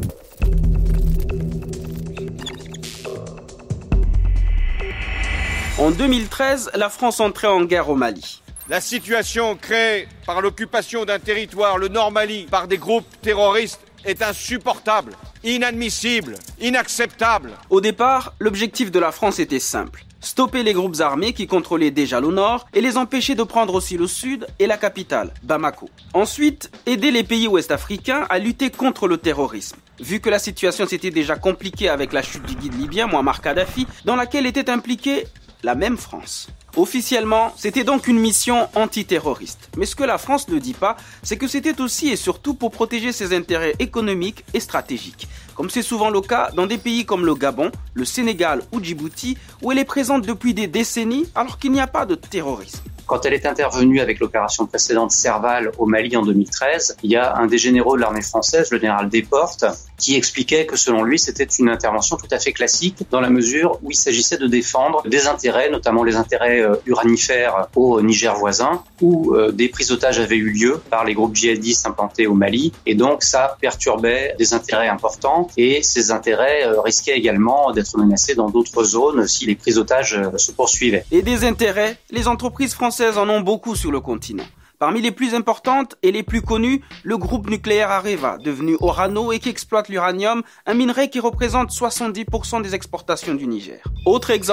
En 2013, la France entrait en guerre au Mali. La situation créée par l'occupation d'un territoire, le Nord Mali, par des groupes terroristes est insupportable, inadmissible, inacceptable. Au départ, l'objectif de la France était simple. Stopper les groupes armés qui contrôlaient déjà le nord et les empêcher de prendre aussi le sud et la capitale, Bamako. Ensuite, aider les pays ouest-africains à lutter contre le terrorisme. Vu que la situation s'était déjà compliquée avec la chute du guide libyen Mouammar Kadhafi, dans laquelle était impliquée la même France. Officiellement, c'était donc une mission antiterroriste. Mais ce que la France ne dit pas, c'est que c'était aussi et surtout pour protéger ses intérêts économiques et stratégiques. Comme c'est souvent le cas dans des pays comme le Gabon, le Sénégal ou Djibouti, où elle est présente depuis des décennies alors qu'il n'y a pas de terrorisme. Quand elle est intervenue avec l'opération précédente Serval au Mali en 2013, il y a un des généraux de l'armée française, le général Desportes, qui expliquait que selon lui, c'était une intervention tout à fait classique dans la mesure où il s'agissait de défendre des intérêts, notamment les intérêts uranifères au Niger voisin, où des prises d'otages avaient eu lieu par les groupes djihadistes implantés au Mali, et donc ça perturbait des intérêts importants, et ces intérêts risquaient également d'être menacés dans d'autres zones si les prises d'otages se poursuivaient. Et des intérêts, les entreprises françaises en ont beaucoup sur le continent. Parmi les plus importantes et les plus connues, le groupe nucléaire Areva, devenu Orano et qui exploite l'uranium, un minerai qui représente 70% des exportations du Niger. Autre exemple,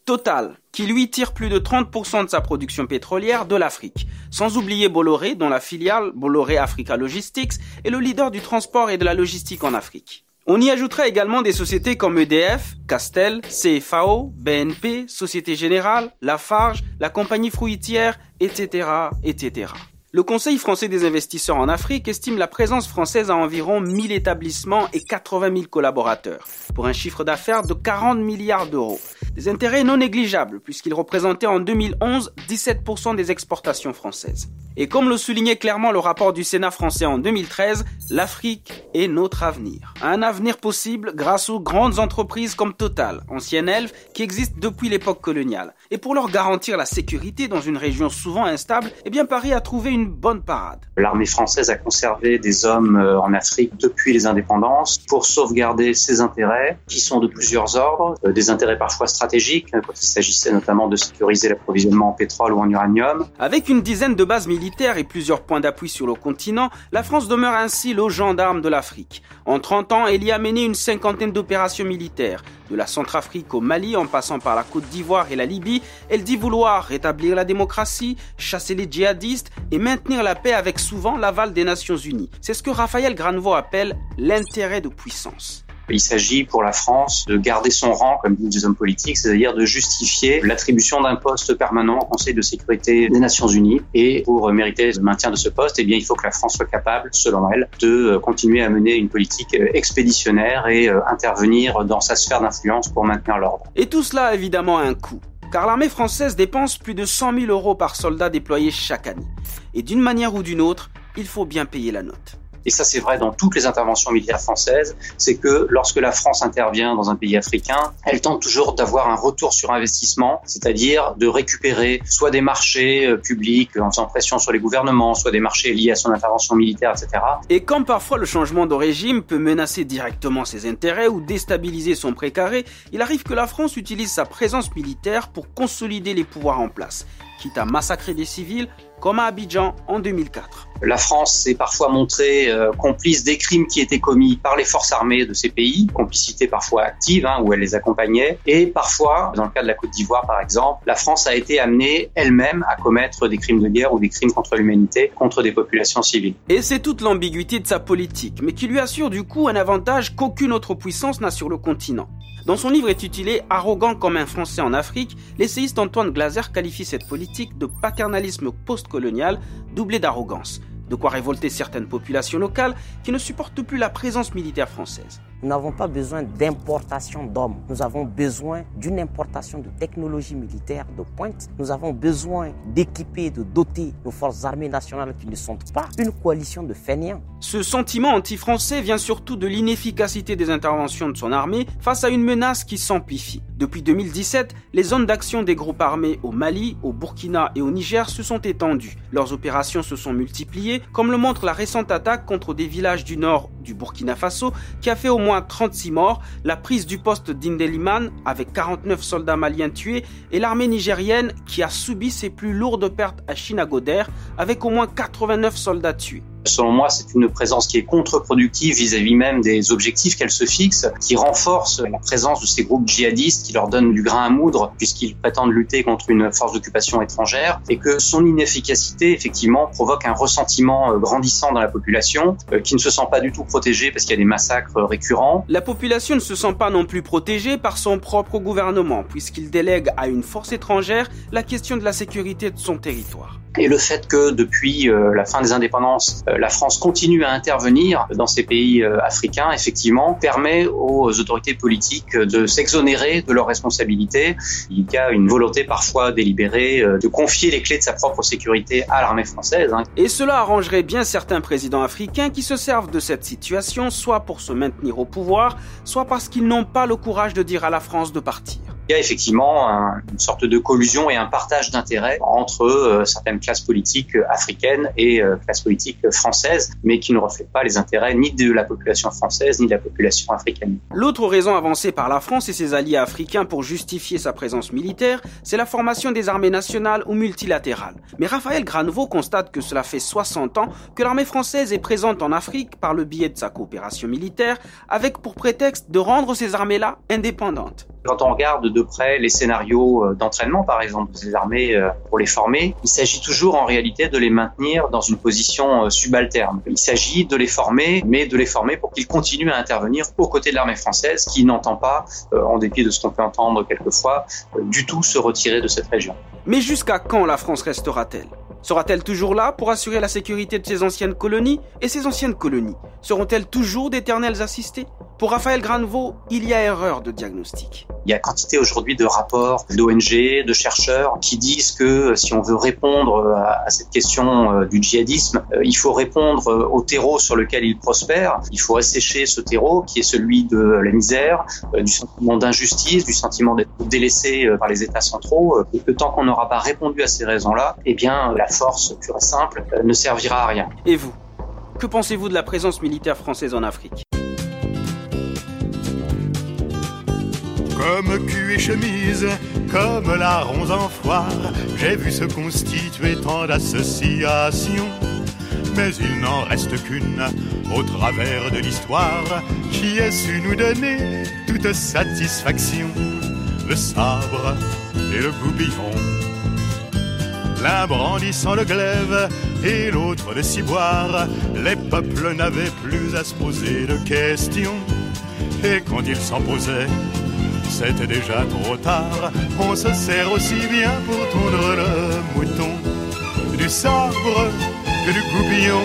Total, qui lui tire plus de 30% de sa production pétrolière de l'Afrique. Sans oublier Bolloré, dont la filiale Bolloré Africa Logistics est le leader du transport et de la logistique en Afrique. On y ajouterait également des sociétés comme EDF, Castel, CFAO, BNP, Société Générale, Lafarge, la compagnie fruitière, etc., etc. Le Conseil français des investisseurs en Afrique estime la présence française à environ 1000 établissements et 80 000 collaborateurs, pour un chiffre d'affaires de 40 milliards d'euros. Des intérêts non négligeables, puisqu'ils représentaient en 2011 17% des exportations françaises. Et comme le soulignait clairement le rapport du Sénat français en 2013, l'Afrique est notre avenir. Un avenir possible grâce aux grandes entreprises comme Total, ancienne Elf, qui existent depuis l'époque coloniale. Et pour leur garantir la sécurité dans une région souvent instable, Paris a trouvé une bonne parade. L'armée française a conservé des hommes en Afrique depuis les indépendances pour sauvegarder ses intérêts, qui sont de plusieurs ordres, des intérêts parfois stratégiques, quand il s'agissait notamment de sécuriser l'approvisionnement en pétrole ou en uranium. Avec une dizaine de bases militaires et plusieurs points d'appui sur le continent, la France demeure ainsi le gendarme de l'Afrique. En 30 ans, elle y a mené une 50aine d'opérations militaires. De la Centrafrique au Mali, en passant par la Côte d'Ivoire et la Libye, elle dit vouloir rétablir la démocratie, chasser les djihadistes et maintenir la paix avec souvent l'aval des Nations Unies. C'est ce que Raphaël Granvaux appelle l'intérêt de puissance. Il s'agit pour la France de garder son rang, comme disent les hommes politiques, c'est-à-dire de justifier l'attribution d'un poste permanent au Conseil de sécurité des Nations Unies. Et pour mériter le maintien de ce poste, il faut que la France soit capable, selon elle, de continuer à mener une politique expéditionnaire et intervenir dans sa sphère d'influence pour maintenir l'ordre. Et tout cela a évidemment un coût. Car l'armée française dépense plus de 100 000 euros par soldat déployé chaque année. Et d'une manière ou d'une autre, il faut bien payer la note. Et ça c'est vrai dans toutes les interventions militaires françaises, c'est que lorsque la France intervient dans un pays africain, elle tente toujours d'avoir un retour sur investissement, c'est-à-dire de récupérer soit des marchés publics en faisant pression sur les gouvernements, soit des marchés liés à son intervention militaire, etc. Et comme parfois le changement de régime peut menacer directement ses intérêts ou déstabiliser son précaré, il arrive que la France utilise sa présence militaire pour consolider les pouvoirs en place, quitte à massacrer des civils, comme à Abidjan en 2004. La France s'est parfois montrée complice des crimes qui étaient commis par les forces armées de ces pays, complicité parfois active, où elle les accompagnait, et parfois, dans le cas de la Côte d'Ivoire par exemple, la France a été amenée elle-même à commettre des crimes de guerre ou des crimes contre l'humanité, contre des populations civiles. Et c'est toute l'ambiguïté de sa politique, mais qui lui assure du coup un avantage qu'aucune autre puissance n'a sur le continent. Dans son livre intitulé « Arrogant comme un Français en Afrique », l'essayiste Antoine Glaser qualifie cette politique de paternalisme post-colonial doublé d'arrogance, de quoi révolter certaines populations locales qui ne supportent plus la présence militaire française. Nous n'avons pas besoin d'importation d'hommes. Nous avons besoin d'une importation de technologies militaires de pointe. Nous avons besoin d'équiper, de doter nos forces armées nationales qui ne sont pas une coalition de fainéants. Ce sentiment anti-français vient surtout de l'inefficacité des interventions de son armée face à une menace qui s'amplifie. Depuis 2017, les zones d'action des groupes armés au Mali, au Burkina et au Niger se sont étendues. Leurs opérations se sont multipliées, comme le montre la récente attaque contre des villages du nord du Burkina Faso qui a fait au moins 36 morts, la prise du poste d'Indeliman avec 49 soldats maliens tués et l'armée nigérienne qui a subi ses plus lourdes pertes à Chinagoder avec au moins 89 soldats tués. Selon moi, c'est une présence qui est contre-productive vis-à-vis même des objectifs qu'elle se fixe, qui renforce la présence de ces groupes djihadistes, qui leur donnent du grain à moudre puisqu'ils prétendent lutter contre une force d'occupation étrangère, et que son inefficacité, effectivement, provoque un ressentiment grandissant dans la population, qui ne se sent pas du tout protégée parce qu'il y a des massacres récurrents. La population ne se sent pas non plus protégée par son propre gouvernement, puisqu'il délègue à une force étrangère la question de la sécurité de son territoire. Et le fait que depuis la fin des indépendances, la France continue à intervenir dans ces pays africains, effectivement, permet aux autorités politiques de s'exonérer de leurs responsabilités. Il y a une volonté parfois délibérée de confier les clés de sa propre sécurité à l'armée française. Et cela arrangerait bien certains présidents africains qui se servent de cette situation, soit pour se maintenir au pouvoir, soit parce qu'ils n'ont pas le courage de dire à la France de partir. Il y a effectivement une sorte de collusion et un partage d'intérêts entre certaines classes politiques africaines et classes politiques françaises, mais qui ne reflètent pas les intérêts ni de la population française ni de la population africaine. L'autre raison avancée par la France et ses alliés africains pour justifier sa présence militaire, c'est la formation des armées nationales ou multilatérales. Mais Raphaël Granvaux constate que cela fait 60 ans que l'armée française est présente en Afrique par le biais de sa coopération militaire, avec pour prétexte de rendre ces armées-là indépendantes. Quand on regarde de près les scénarios d'entraînement, par exemple, des armées pour les former, il s'agit toujours en réalité de les maintenir dans une position subalterne. Il s'agit de les former, mais de les former pour qu'ils continuent à intervenir aux côtés de l'armée française, qui n'entend pas, en dépit de ce qu'on peut entendre quelquefois, du tout se retirer de cette région. Mais jusqu'à quand la France restera-t-elle ? Sera-t-elle toujours là pour assurer la sécurité de ses anciennes colonies ? Et ces anciennes colonies seront-elles toujours d'éternels assistés ? Pour Raphaël Granevaux, il y a erreur de diagnostic. Il y a quantité aujourd'hui de rapports d'ONG, de chercheurs qui disent que si on veut répondre à cette question du djihadisme, il faut répondre au terreau sur lequel il prospère. Il faut assécher ce terreau qui est celui de la misère, du sentiment d'injustice, du sentiment d'être délaissé par les États centraux. Et que tant qu'on n'aura pas répondu à ces raisons-là, eh bien la force pure et simple ne servira à rien. Et vous, que pensez-vous de la présence militaire française en Afrique ? Comme cul et chemise, comme larrons en foire, j'ai vu se constituer tant d'associations. Mais il n'en reste qu'une, au travers de l'histoire, qui ait su nous donner toute satisfaction. Le sabre et le goupillon, l'un brandissant le glaive et l'autre le ciboire, les peuples n'avaient plus à se poser de questions. Et quand ils s'en posaient, c'était déjà trop tard. On se sert aussi bien pour tondre le mouton du sabre que du goupillon.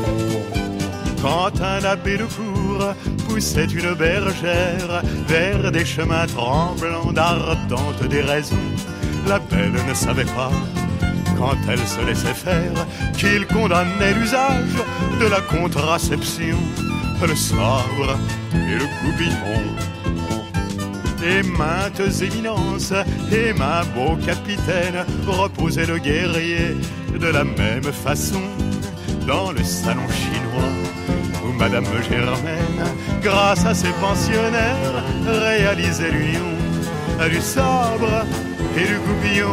Quand un abbé de cour poussait une bergère vers des chemins tremblants d'ardentes déraisons, la belle ne savait pas, quand elle se laissait faire, qu'il condamnait l'usage de la contraception. Le sabre et le goupillon. Et maintes éminences et mains beaux capitaines reposaient le guerrier de la même façon dans le salon chinois où Madame Germaine, grâce à ses pensionnaires, réalisait l'union du sabre et du goupillon.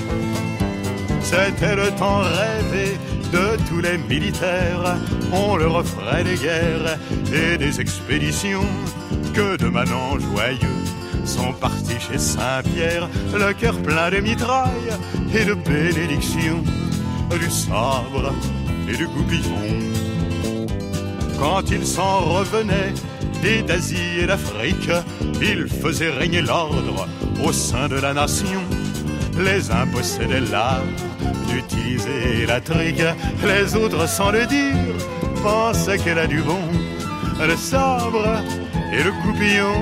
C'était le temps rêvé de tous les militaires, on leur offrait des guerres et des expéditions. Que de manants joyeux sont partis chez Saint-Pierre, le cœur plein de mitrailles et de bénédictions, du sabre et du goupillon. Quand ils s'en revenaient d'Asie et d'Afrique, ils faisaient régner l'ordre au sein de la nation. Les uns possédaient l'art d'utiliser la trique, les autres, sans le dire, pensaient qu'elle a du bon. Le sabre et le goupillon.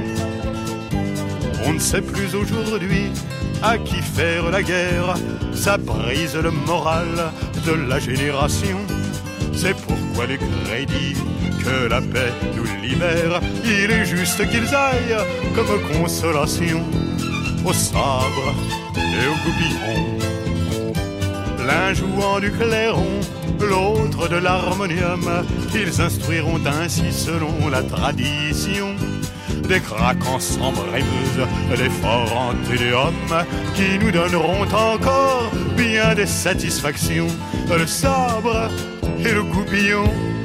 On ne sait plus aujourd'hui à qui faire la guerre, ça brise le moral de la génération. C'est pourquoi les crédits que la paix nous libère, il est juste qu'ils aillent comme consolation au sabre et au goupillon. L'un jouant du clairon, l'autre de l'harmonium, ils instruiront ainsi selon la tradition des craquants sans brémeuse, des forts antédéums qui nous donneront encore bien des satisfactions. Le sabre et le goupillon.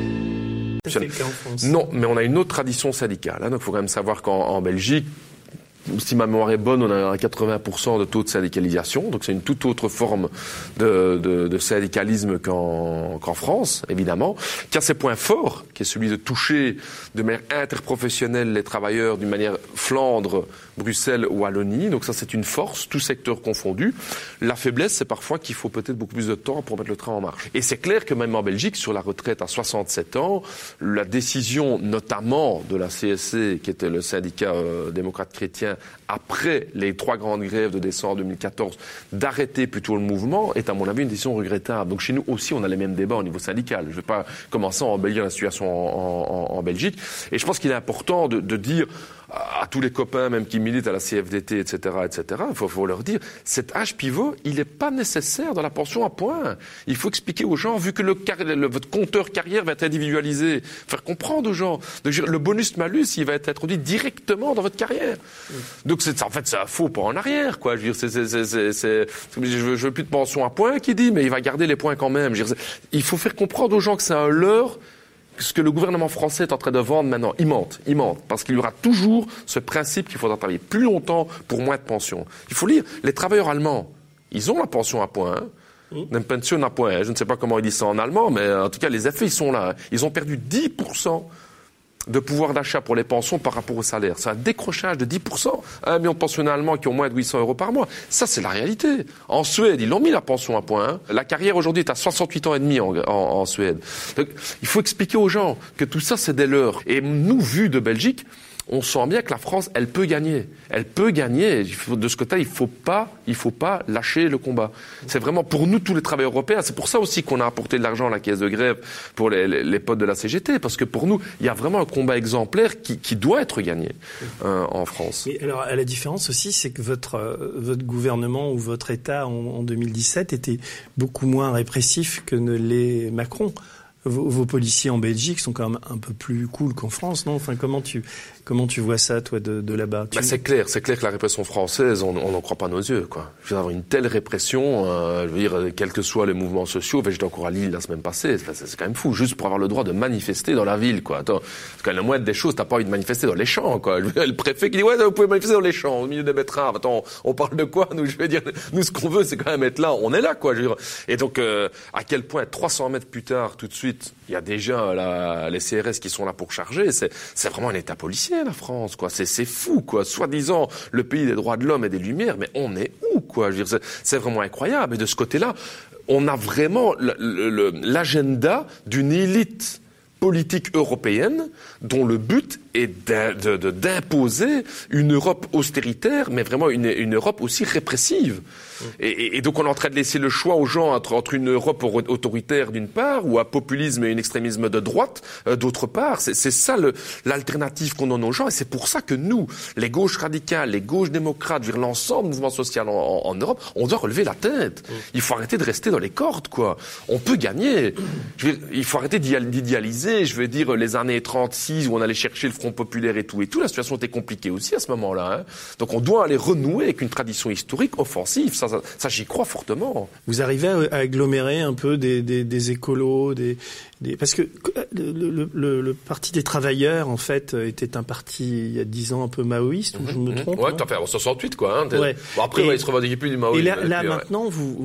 Non, mais on a une autre tradition syndicale. Donc il faut quand même savoir qu'en Belgique, si ma mémoire est bonne, on a 80% de taux de syndicalisation. Donc c'est une toute autre forme de syndicalisme qu'en France, évidemment, qui a ses points forts, qui est celui de toucher de manière interprofessionnelle les travailleurs d'une manière Flandre, Bruxelles, Wallonie. Donc ça, c'est une force, tout secteur confondu. La faiblesse, c'est parfois qu'il faut peut-être beaucoup plus de temps pour mettre le train en marche. Et c'est clair que même en Belgique, sur la retraite à 67 ans, la décision notamment de la CSC, qui était le syndicat démocrate chrétien, après les 3 grandes grèves de décembre 2014, d'arrêter plutôt le mouvement, est à mon avis une décision regrettable. Donc chez nous aussi, on a les mêmes débats au niveau syndical. Je ne vais pas commencer à embellir la situation en Belgique. Et je pense qu'il est important de dire à tous les copains, même qui militent à la CFDT, etc., il faut leur dire, cet âge pivot, il n'est pas nécessaire dans la pension à point. Il faut expliquer aux gens, vu que votre compteur carrière va être individualisé, faire comprendre aux gens. Donc, le bonus-malus, il va être introduit directement dans votre carrière. Donc, en fait, c'est un faux pas en arrière, quoi. Je veux plus de pension à point, qui dit, mais il va garder les points quand même. Il faut faire comprendre aux gens que c'est un leurre, ce que le gouvernement français est en train de vendre maintenant, il mente. Parce qu'il y aura toujours ce principe qu'il faudra travailler plus longtemps pour moins de pension. Il faut lire, les travailleurs allemands, ils ont la pension à point, une pension à point. Je ne sais pas comment ils disent ça en allemand, mais en tout cas, les effets, ils sont là. Ils ont perdu 10% de pouvoir d'achat pour les pensions par rapport au salaire. C'est un décrochage de 10%. 1 million de pensionnés allemands qui ont moins de 800 € par mois. Ça, c'est la réalité. En Suède, ils l'ont mis la pension à point. La carrière aujourd'hui est à 68 ans et demi en Suède. Donc, il faut expliquer aux gens que tout ça, c'est des leurres. Et nous, vu de Belgique, on sent bien que la France, elle peut gagner. Elle peut gagner. De ce côté-là, il faut pas lâcher le combat. C'est vraiment pour nous, tous les travailleurs européens. C'est pour ça aussi qu'on a apporté de l'argent à la caisse de grève pour les potes de la CGT. Parce que pour nous, il y a vraiment un combat exemplaire qui doit être gagné en France. Et alors, la différence aussi, c'est que votre gouvernement ou votre État en 2017 était beaucoup moins répressif que ne l'est Macron. Vos policiers en Belgique sont quand même un peu plus cool qu'en France, non? Enfin, comment tu vois ça, toi, de là-bas? C'est clair que la répression française, on n'en croit pas nos yeux, quoi. Je veux avoir une telle répression, je veux dire, quels que soient les mouvements sociaux. J'étais encore à Lille la semaine passée. C'est quand même fou, juste pour avoir le droit de manifester dans la ville, quoi. Attends, c'est quand même la moindre des choses. T'as pas envie de manifester dans les champs, quoi. Le préfet qui dit, ouais, vous pouvez manifester dans les champs, au milieu des betteraves. Attends, on parle de quoi? Nous, je veux dire, nous, ce qu'on veut, c'est quand même être là. On est là, quoi. Je veux dire. Et donc, à quel point 300 mètres plus tard, tout de suite, il y a déjà les CRS qui sont là pour charger. C'est vraiment un État policier, la France, quoi. C'est fou, quoi. Soi-disant le pays des droits de l'homme et des lumières, mais on est où, quoi? Je veux dire, c'est vraiment incroyable. Et de ce côté-là, on a vraiment l'agenda d'une élite politique européenne dont le but est d'imposer une Europe austéritaire, mais vraiment une Europe aussi répressive. Et donc on est en train de laisser le choix aux gens entre une Europe autoritaire d'une part, ou un populisme et un extrémisme de droite d'autre part. C'est ça l'alternative qu'on donne aux gens, et c'est pour ça que nous, les gauches radicales, les gauches démocrates, l'ensemble du mouvement social en Europe, on doit relever la tête. Il faut arrêter de rester dans les cordes, quoi. On peut gagner. Il faut arrêter d'idéaliser, je veux dire, les années 36 où on allait chercher le Front populaire et tout. La situation était compliquée aussi à ce moment-là. Hein. Donc on doit aller renouer avec une tradition historique offensive. Ça, j'y crois fortement. Vous arrivez à agglomérer un peu des écolos, parce que le Parti des travailleurs, en fait, était un parti, il y a 10 ans, un peu maoïste, ou je me trompe? Ouais, t'as fait en 68, quoi. Hein, ouais. Bon, après, il se revendiquait plus du maoïsme. Et là maintenant,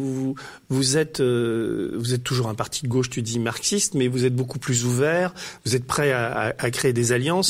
vous êtes toujours un parti de gauche, tu dis marxiste, mais vous êtes beaucoup plus ouvert, vous êtes prêt à créer des alliances,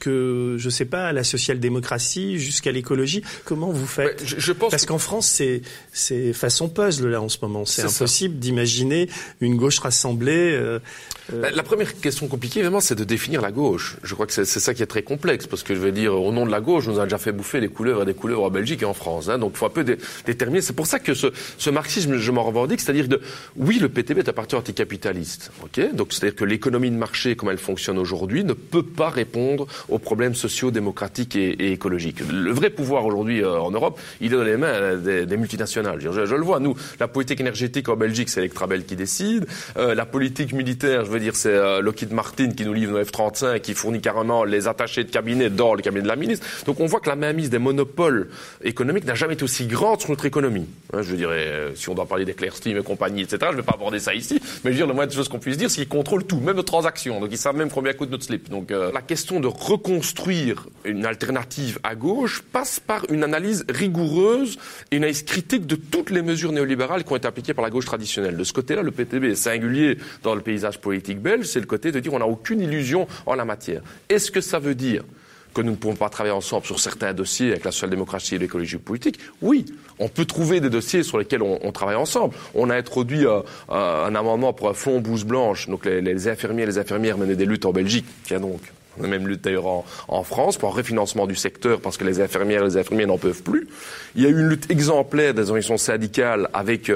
je sais pas, à la social-démocratie, jusqu'à l'écologie. Comment vous faites? Je pense parce qu'en France, c'est façon puzzle, là, en ce moment. C'est impossible d'imaginer une gauche rassemblée. La première question compliquée, vraiment, c'est de définir la gauche. Je crois que c'est ça qui est très complexe, parce que je veux dire, au nom de la gauche, on nous a déjà fait bouffer des couleuvres en Belgique et en France. Hein, donc, il faut un peu déterminer. C'est pour ça que ce marxisme, je m'en revendique, c'est-à-dire oui, le PTB est un parti anticapitaliste. Ok, donc c'est-à-dire que l'économie de marché, comme elle fonctionne aujourd'hui, ne peut pas répondre aux problèmes sociaux, démocratiques et écologiques. Le vrai pouvoir aujourd'hui en Europe, il est dans les mains des multinationales. Je le vois. Nous, la politique énergétique en Belgique, c'est Electrabel qui décide. La politique militaire, je veux dire, c'est Lockheed Martin qui nous livre nos F-35, qui fournit carrément les attachés de cabinet dans le cabinet de la ministre. Donc on voit que la mainmise des monopoles économiques n'a jamais été aussi grande sur notre économie. Hein, je dirais, si on doit parler d'Eclairstream et compagnie, etc., je ne vais pas aborder ça ici, mais je veux dire, la moindre chose qu'on puisse dire, c'est qu'ils contrôlent tout, même nos transactions. Donc ils savent même combien coûte notre slip. Donc la question de reconstruire une alternative à gauche passe par une analyse rigoureuse et une analyse critique de toutes les mesures néolibérales qui ont été appliquées par la gauche traditionnelle. De ce côté-là, le PTB est singulier dans le paysage politique belge, c'est le côté de dire on n'a aucune illusion en la matière. Est-ce que ça veut dire que nous ne pouvons pas travailler ensemble sur certains dossiers avec la social-démocratie et l'écologie politique? Oui, on peut trouver des dossiers sur lesquels on travaille ensemble. On a introduit un amendement pour un fonds blouse blanche, donc les infirmiers et les infirmières menaient des luttes en Belgique, tiens donc. On a même lutte d'ailleurs en France pour un refinancement du secteur parce que les infirmières et les infirmiers n'en peuvent plus. Il y a eu une lutte exemplaire des organisations syndicales avec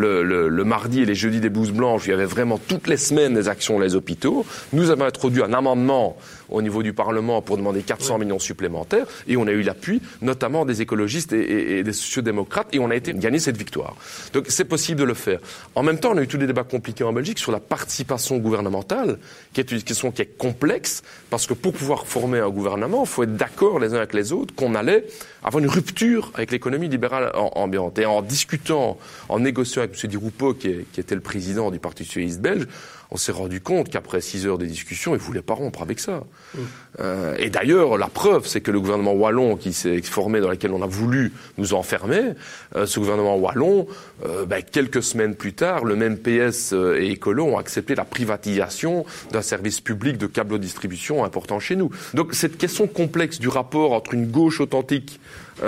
le mardi et les jeudis des blouses blanches. Il y avait vraiment toutes les semaines des actions dans les hôpitaux. Nous avons introduit un amendement au niveau du Parlement pour demander 400 millions supplémentaires et on a eu l'appui notamment des écologistes et des sociodémocrates et on a été gagner cette victoire. Donc c'est possible de le faire. En même temps, on a eu tous les débats compliqués en Belgique sur la participation gouvernementale qui est une question qui est complexe parce que pour pouvoir former un gouvernement, il faut être d'accord les uns avec les autres qu'on allait avoir une rupture avec l'économie libérale ambiante. Et en discutant, en négociant avec M. Di Rupo, qui était le président du Parti socialiste belge, on s'est rendu compte qu'après 6 heures de discussion, ils voulaient pas rompre avec ça. Et d'ailleurs, la preuve, c'est que le gouvernement wallon qui s'est formé, dans lequel on a voulu nous enfermer, ce gouvernement wallon, quelques semaines plus tard, le même PS et Écolo ont accepté la privatisation d'un service public de câble-distribution important chez nous. Donc cette question complexe du rapport entre une gauche authentique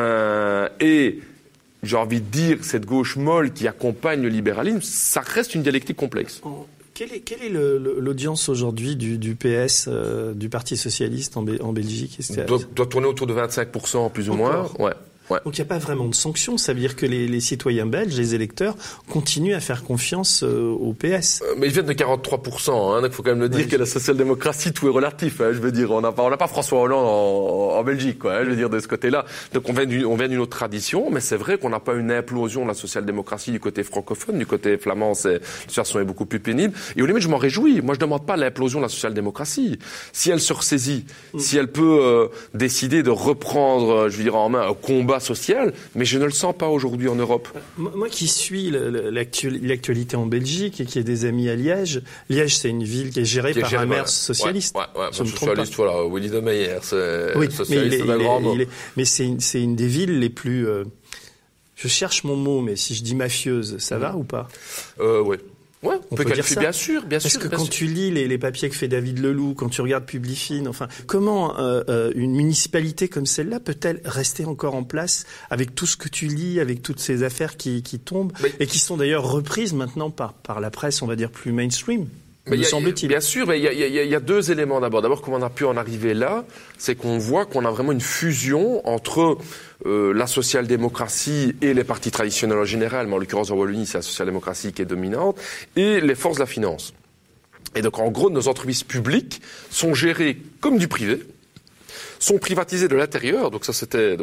et, j'ai envie de dire, cette gauche molle qui accompagne le libéralisme, ça reste une dialectique complexe. Quelle est l'audience aujourd'hui du PS, du Parti Socialiste en Belgique? Doit tourner autour de 25%, plus ou moins. Ouais. Donc il n'y a pas vraiment de sanctions, ça veut dire que les citoyens belges, les électeurs, continuent à faire confiance au PS. Mais ils viennent de 43%, il faut quand même le dire que la social-démocratie, tout est relatif. Je veux dire, on n'a pas François Hollande en Belgique, je veux dire, de ce côté-là. Donc on vient d'une autre tradition, mais c'est vrai qu'on n'a pas une implosion de la social-démocratie du côté francophone, du côté flamand, la situation est beaucoup plus pénible. Et au limite, je m'en réjouis. Moi, je ne demande pas l'implosion de la social-démocratie. Si elle se ressaisit, si elle peut décider de reprendre, je veux dire, en main un combat social, mais je ne le sens pas aujourd'hui en Europe. Moi qui suis l'actualité en Belgique et qui ai des amis à Liège, c'est une ville qui est gérée par un maire socialiste. Socialiste, voilà, Willy de Meyer, c'est socialiste d'un grand mot. Mais c'est une des villes les plus... je cherche mon mot, mais si je dis mafieuse, ça va ou pas? Oui. Ouais, on peut qualifier, bien sûr. Parce que quand tu lis les papiers que fait David Leloup, quand tu regardes Publifine, enfin, comment une municipalité comme celle-là peut-elle rester encore en place avec tout ce que tu lis, avec toutes ces affaires qui tombent et qui sont d'ailleurs reprises maintenant par la presse, on va dire, plus mainstream? Me semble-t-il. Bien sûr, mais il y a 2 éléments d'abord. D'abord, comment on a pu en arriver là, c'est qu'on voit qu'on a vraiment une fusion entre la social-démocratie et les partis traditionnels en général, mais en l'occurrence en Wallonie, c'est la social-démocratie qui est dominante, et les forces de la finance. Et donc, en gros, nos entreprises publiques sont gérées comme du privé, sont privatisées de l'intérieur. Donc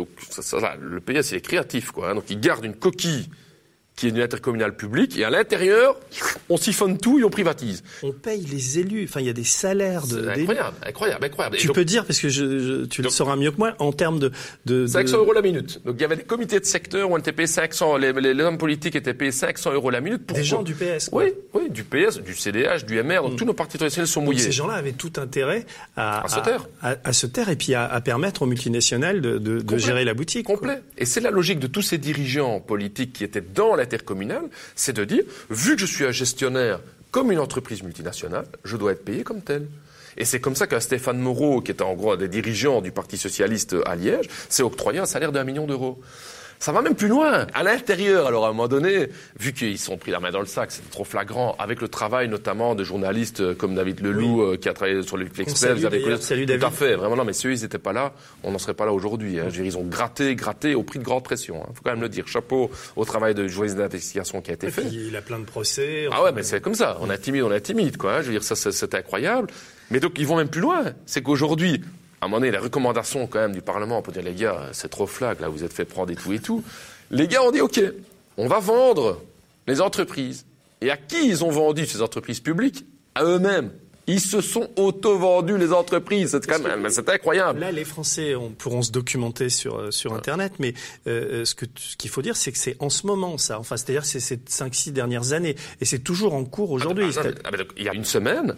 le PS, il est créatif, Donc, il garde une coquille qui est une intercommunale publique, et à l'intérieur, on siphonne tout et on privatise. On paye les élus, enfin il y a des salaires d'élus. Incroyable. Tu peux dire, parce que tu le sauras mieux que moi, en termes de 500 € la minute. Donc il y avait des comités de secteur où on était payé 500, les hommes politiques étaient payés 500 € la minute. Des gens du PS, quoi. Oui, du PS, du CDH, du MR, donc tous nos partis traditionnels sont mouillés. Donc ces gens-là avaient tout intérêt à se taire et puis à permettre aux multinationales de gérer la boutique. Complet. Et c'est la logique de tous ces dirigeants politiques qui étaient dans l'intercommunal, c'est de dire, vu que je suis un gestionnaire comme une entreprise multinationale, je dois être payé comme tel. Et c'est comme ça qu'un Stéphane Moreau, qui était en gros un des dirigeants du Parti Socialiste à Liège, s'est octroyé un salaire d'1 million €. Ça va même plus loin. À l'intérieur, alors à un moment donné, vu qu'ils sont pris la main dans le sac, c'était trop flagrant, avec le travail notamment de journalistes comme David Leloup, qui a travaillé sur l'Express. Salut David. Tout à fait, vraiment non, mais si eux ils n'étaient pas là, on n'en serait pas là aujourd'hui. Ils ont gratté au prix de grande pression. Faut quand même le dire. Chapeau au travail de journaliste d'investigation qui a été fait. Puis, il a plein de procès. Ah ouais, mais c'est comme ça. On intimide, quoi. Je veux dire, ça c'est incroyable. Mais donc ils vont même plus loin. C'est qu'aujourd'hui, à un moment donné, les recommandations quand même du Parlement pour dire les gars, c'est trop flag, là vous êtes fait prendre et tout. Les gars ont dit ok, on va vendre les entreprises. Et à qui ils ont vendu ces entreprises publiques? À eux-mêmes. Ils se sont auto-vendus les entreprises. C'est incroyable. Là, les Français pourront se documenter sur Internet, mais ce qu'il faut dire, c'est que c'est en ce moment, ça. Enfin, c'est-à-dire que c'est ces 5-6 dernières années. Et c'est toujours en cours aujourd'hui. Il y a une semaine,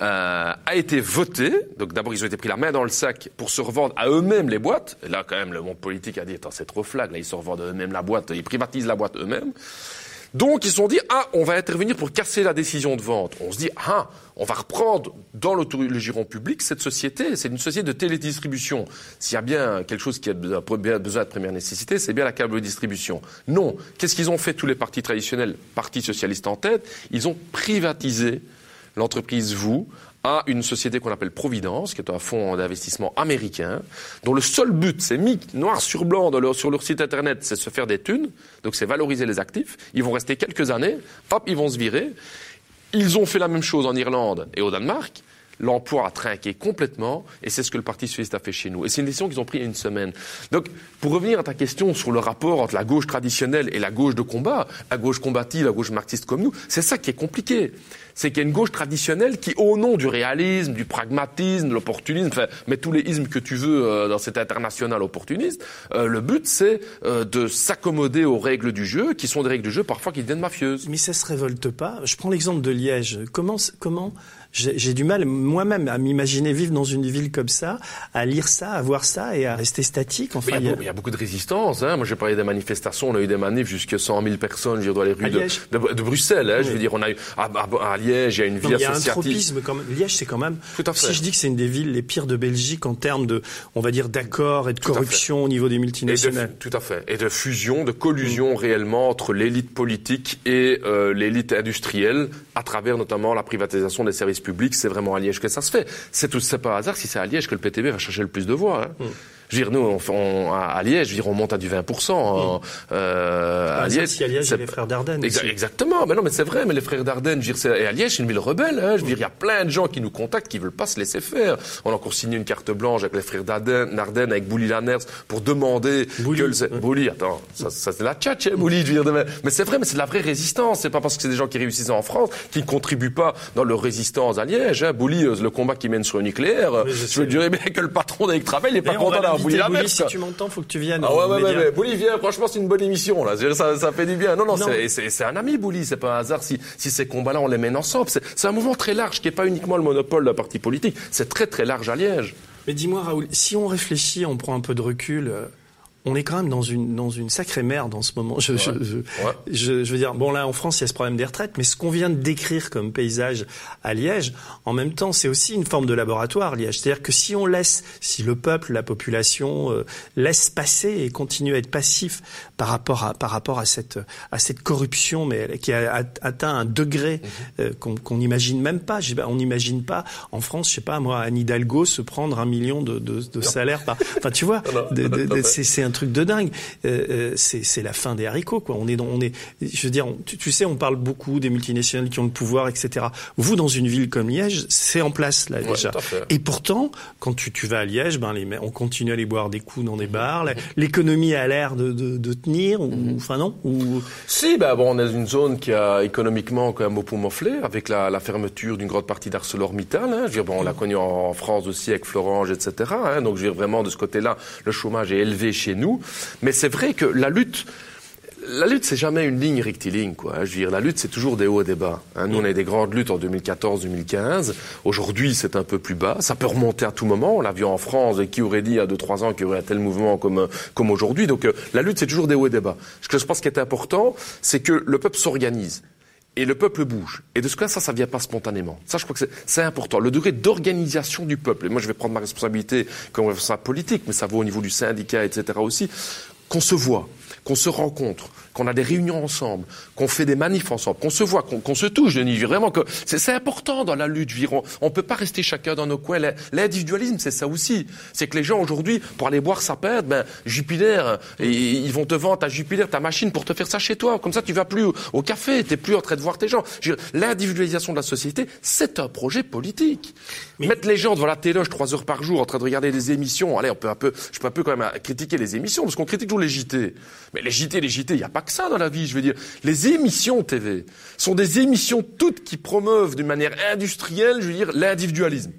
a été voté. Donc d'abord, ils ont été pris la main dans le sac pour se revendre à eux-mêmes les boîtes. Et là, quand même, le monde politique a dit, attends, c'est trop flag. Là, ils se revendent à eux-mêmes la boîte. Ils privatisent la boîte eux-mêmes. Donc, ils se sont dit, on va intervenir pour casser la décision de vente. On se dit, on va reprendre dans le giron public cette société. C'est une société de télédistribution. S'il y a bien quelque chose qui a besoin de première nécessité, c'est bien la câble distribution. Non. Qu'est-ce qu'ils ont fait tous les partis traditionnels, partis socialistes en tête? Ils ont privatisé l'entreprise à une société qu'on appelle Providence, qui est un fonds d'investissement américain, dont le seul but, c'est mis noir sur blanc sur leur site internet, c'est se faire des thunes, donc c'est valoriser les actifs. Ils vont rester quelques années, hop, ils vont se virer. Ils ont fait la même chose en Irlande et au Danemark. l'emploi a trinqué complètement, et c'est ce que le Parti socialiste a fait chez nous. Et c'est une décision qu'ils ont prise il y a une semaine. Donc, pour revenir à ta question sur le rapport entre la gauche traditionnelle et la gauche de combat, la gauche combative, la gauche marxiste comme nous, c'est ça qui est compliqué. C'est qu'il y a une gauche traditionnelle qui, au nom du réalisme, du pragmatisme, de l'opportunisme, enfin, mets tous les ismes que tu veux dans cet international opportuniste, le but c'est de s'accommoder aux règles du jeu, qui sont des règles du jeu parfois qui deviennent mafieuses. Mais ça se révolte pas. Je prends l'exemple de Liège. Comment j'ai du mal moi-même à m'imaginer vivre dans une ville comme ça, à lire ça, à voir ça et à rester statique. Enfin, il y a beaucoup de résistance. Moi, j'ai parlé des manifestations. On a eu des manifs jusqu'à 100 000 personnes, dans les rues de Bruxelles. Je veux dire, on a eu à Liège, il y a une vie associative. Il y a un tropisme. Liège, c'est quand même. Tout à fait. Si je dis que c'est une des villes les pires de Belgique en termes de, on va dire, d'accords et de corruption au niveau des multinationales. Tout à fait. Et de fusion, de collusion réellement entre l'élite politique et l'élite industrielle, à travers notamment la privatisation des services publics. C'est vraiment à Liège que ça se fait. C'est pas hasard si c'est à Liège que le PTB va chercher le plus de voix. Je veux dire, nous, à Liège, on monte à du 20%. À Liège, si à Liège, il y a les frères Dardenne. Exactement. Mais non, mais c'est vrai, mais les frères Dardenne, et à Liège, c'est une ville rebelle. Je veux dire, il y a plein de gens qui nous contactent, qui veulent pas se laisser faire. On a encore signé une carte blanche avec les frères Dardenne, avec Bouli Lanners, pour demander Bouli, attends, ça c'est la tchatche, Bouli, je veux dire. Mais c'est vrai, mais c'est de la vraie résistance. C'est pas parce que c'est des gens qui réussissent en France, qui ne contribuent pas dans leur résistance à Liège. Bouli, le combat qu'ils mènent sur le nucléaire, je veux dire, que le patron d'Éric Travail n'est pas content d'avoir Bouli, si tu m'entends, faut que tu viennes. Ouais. Bouli, viens. Franchement, c'est une bonne émission, là. Ça fait du bien. Non. C'est un ami, Bouli. C'est pas un hasard si ces combats-là, on les mène ensemble. C'est un mouvement très large qui n'est pas uniquement le monopole d'un parti politique. C'est très, très large à Liège. Mais dis-moi, Raoul, si on réfléchit, on prend un peu de recul, on est quand même dans une sacrée merde en ce moment. Je veux dire, bon là en France il y a ce problème des retraites, mais ce qu'on vient de décrire comme paysage à Liège, en même temps c'est aussi une forme de laboratoire Liège. C'est-à-dire que si le peuple, la population laisse passer et continue à être passif par rapport à cette corruption, mais qui a atteint un degré qu'on n'imagine même pas. On n'imagine pas en France, je sais pas moi, Anne Hidalgo se prendre 1 million de salaire par. Enfin tu vois, c'est un truc de dingue. C'est la fin des haricots, quoi. Je veux dire, tu sais, on parle beaucoup des multinationales qui ont le pouvoir, etc. Vous, dans une ville comme Liège, c'est en place, là, déjà. Et pourtant, quand tu vas à Liège, on continue à aller boire des coups dans des bars. L'économie a l'air de tenir, enfin non? Si, on est dans une zone qui a économiquement quand même au poumon flé, avec la fermeture d'une grande partie d'ArcelorMittal. Je veux dire, on l'a connu en France aussi avec Florange, etc. Donc, je veux dire, vraiment, de ce côté-là, le chômage est élevé chez nous. Mais c'est vrai que la lutte, c'est jamais une ligne rectiligne, quoi. Je veux dire, la lutte, c'est toujours des hauts et des bas. Nous, on a eu des grandes luttes en 2014-2015. Aujourd'hui, c'est un peu plus bas. Ça peut remonter à tout moment. On l'a vu en France. Et qui aurait dit il y a 2-3 ans qu'il y aurait un tel mouvement comme aujourd'hui. Donc, la lutte, c'est toujours des hauts et des bas. Ce que je pense qui est important, c'est que le peuple s'organise. Et le peuple bouge. Et de ce cas, ça vient pas spontanément. Ça, je crois que c'est important. Le degré d'organisation du peuple. Et moi, je vais prendre ma responsabilité comme responsable politique, mais ça vaut au niveau du syndicat, etc. aussi. Qu'on se voit, qu'on se rencontre, qu'on a des réunions ensemble, qu'on fait des manifs ensemble, qu'on se voit, qu'on se touche, Denis. Vraiment que c'est important dans la lutte. On peut pas rester chacun dans nos coins. L'individualisme, c'est ça aussi. C'est que les gens aujourd'hui, pour aller boire sa pinte, Jupiter, ils vont te vendre ta Jupiter, ta machine pour te faire ça chez toi. Comme ça, tu vas plus au café, t'es plus en train de voir tes gens. L'individualisation de la société, c'est un projet politique. Mettre les gens devant la téloge 3 heures par jour en train de regarder des émissions. Allez, je peux un peu quand même critiquer les émissions, parce qu'on critique toujours les JT. Mais les JT, il n'y a pas que ça dans la vie, je veux dire. Les émissions TV sont des émissions toutes qui promeuvent d'une manière industrielle, je veux dire, l'individualisme.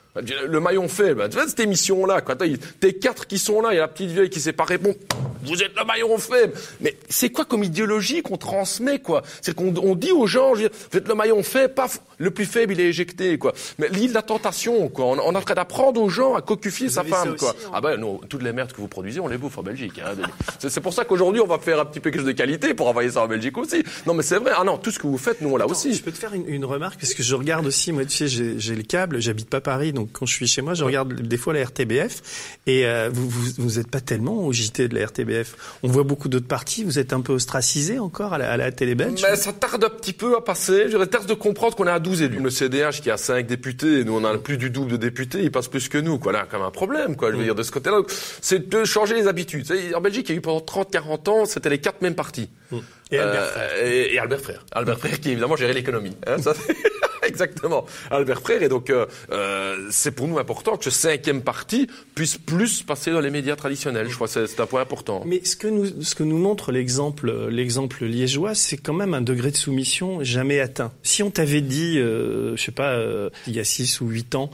Le maillon faible, tu vois cette émission-là, quoi. T'es 4 qui sont là, il y a la petite vieille qui s'est pas répondre. Vous êtes le maillon faible. Mais c'est quoi comme idéologie qu'on transmet, quoi? C'est qu'on dit aux gens, vous êtes le maillon faible, paf, le plus faible il est éjecté, quoi. Mais l'île de la tentation, quoi. On est en train d'apprendre aux gens à cocufier sa femme, quoi. Non, toutes les merdes que vous produisez, on les bouffe en Belgique. C'est pour ça qu'aujourd'hui on va faire un petit peu quelque chose de qualité pour envoyer ça en Belgique aussi. Non, mais c'est vrai. Tout ce que vous faites, nous on l'a aussi. Je peux te faire une remarque parce que je regarde aussi, moi, tu sais, j'ai le câble, j'habite pas Paris, donc quand je suis chez moi, je regarde des fois la RTBF et vous êtes pas tellement au JT de la RTBF. On voit beaucoup d'autres partis. Vous êtes un peu ostracisé encore à la télé belge. Mais ça tarde un petit peu à passer. Je tarde de comprendre qu'on est à 12 élus. Le CDH qui a 5 députés, nous on a plus du double de députés, il passe plus que nous, quoi. Là, quand même un problème, quoi. Je veux dire, de ce côté-là, c'est de changer les habitudes. En Belgique, il y a eu pendant 30-40 ans, c'était les 4 mêmes partis. Et Albert Frère. Et Albert Frère. Albert Frère qui évidemment gérait l'économie. Ça, exactement, Albert Frère. Et donc, c'est pour nous important que ce 5e parti puisse plus passer dans les médias traditionnels. Je crois que c'est un point important. Mais ce que nous montre l'exemple liégeois, c'est quand même un degré de soumission jamais atteint. Si on t'avait dit, il y a 6 ou 8 ans,